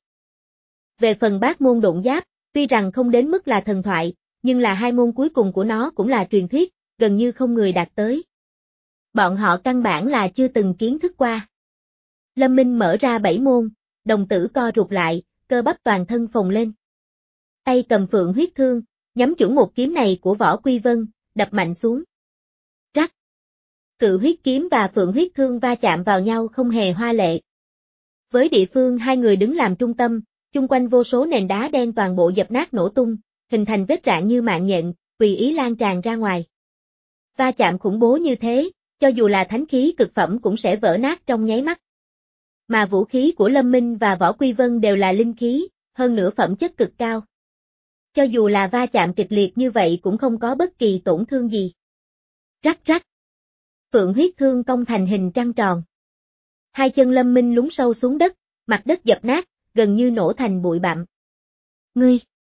Về phần Bát môn độn giáp, tuy rằng không đến mức là thần thoại, nhưng là hai môn cuối cùng của nó cũng là truyền thuyết, gần như không người đạt tới. Bọn họ căn bản là chưa từng kiến thức qua. Lâm Minh mở ra bảy môn, đồng tử co rụt lại, cơ bắp toàn thân phồng lên. Tay cầm phượng huyết thương, nhắm chuẩn một kiếm này của Võ Quy Vân, đập mạnh xuống. Rắc. Cự huyết kiếm và phượng huyết thương va chạm vào nhau không hề hoa lệ. Với địa phương hai người đứng làm trung tâm, chung quanh vô số nền đá đen toàn bộ dập nát nổ tung, hình thành vết rạn như mạng nhện, tùy ý lan tràn ra ngoài. Va chạm khủng bố như thế, cho dù là thánh khí cực phẩm cũng sẽ vỡ nát trong nháy mắt. Mà vũ khí của Lâm Minh và Võ Quy Vân đều là linh khí, hơn nữa phẩm chất cực cao. Cho dù là va chạm kịch liệt như vậy cũng không có bất kỳ tổn thương gì. Rắc rắc. Phượng huyết thương cong thành hình trăng tròn. Hai chân Lâm Minh lún sâu xuống đất, mặt đất dập nát, gần như nổ thành bụi bặm. Ngươi!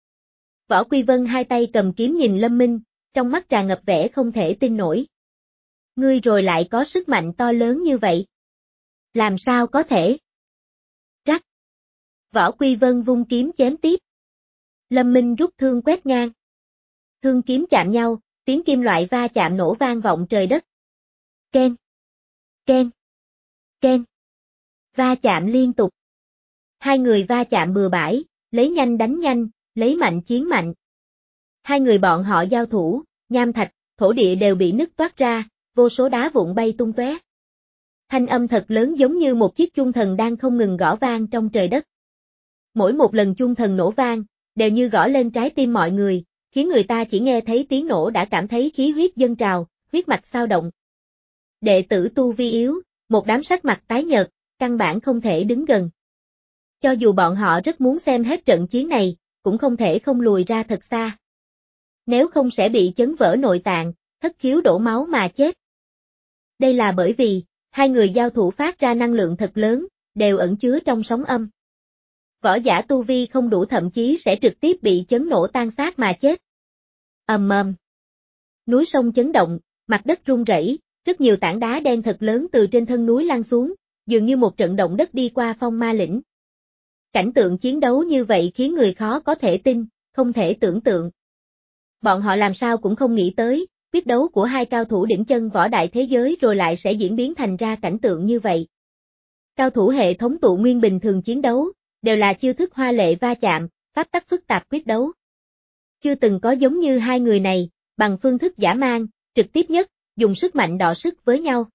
Võ Quy Vân hai tay cầm kiếm nhìn Lâm Minh, trong mắt tràn ngập vẻ không thể tin nổi. Ngươi rồi lại có sức mạnh to lớn như vậy. Làm sao có thể? Rắc! Võ Quy Vân vung kiếm chém tiếp. Lâm Minh rút thương quét ngang. Thương kiếm chạm nhau, tiếng kim loại va chạm nổ vang vọng trời đất. Ken! Ken! Ken! Va chạm liên tục. Hai người va chạm bừa bãi, lấy nhanh đánh nhanh, lấy mạnh chiến mạnh. Hai người bọn họ giao thủ, nham thạch, thổ địa đều bị nứt toát ra, vô số đá vụn bay tung tóe. Thanh âm thật lớn giống như một chiếc chuông thần đang không ngừng gõ vang trong trời đất. Mỗi một lần chuông thần nổ vang, đều như gõ lên trái tim mọi người, khiến người ta chỉ nghe thấy tiếng nổ đã cảm thấy khí huyết dâng trào, huyết mạch xao động. Đệ tử tu vi yếu, một đám sắc mặt tái nhợt, căn bản không thể đứng gần. Cho dù bọn họ rất muốn xem hết trận chiến này, cũng không thể không lùi ra thật xa. Nếu không sẽ bị chấn vỡ nội tạng, thất khiếu đổ máu mà chết. Đây là bởi vì, hai người giao thủ phát ra năng lượng thật lớn, đều ẩn chứa trong sóng âm. Võ giả tu vi không đủ thậm chí sẽ trực tiếp bị chấn nổ tan xác mà chết. Ầm ầm. Núi sông chấn động, mặt đất rung rẩy, rất nhiều tảng đá đen thật lớn từ trên thân núi lăn xuống, dường như một trận động đất đi qua Phong Ma Lĩnh. Cảnh tượng chiến đấu như vậy khiến người khó có thể tin, không thể tưởng tượng. Bọn họ làm sao cũng không nghĩ tới, quyết đấu của hai cao thủ đỉnh chân võ đại thế giới rồi lại sẽ diễn biến thành ra cảnh tượng như vậy. Cao thủ hệ thống tụ nguyên bình thường chiến đấu, đều là chiêu thức hoa lệ va chạm, pháp tắc phức tạp quyết đấu. Chưa từng có giống như hai người này, bằng phương thức dã man, trực tiếp nhất, dùng sức mạnh đọ sức với nhau.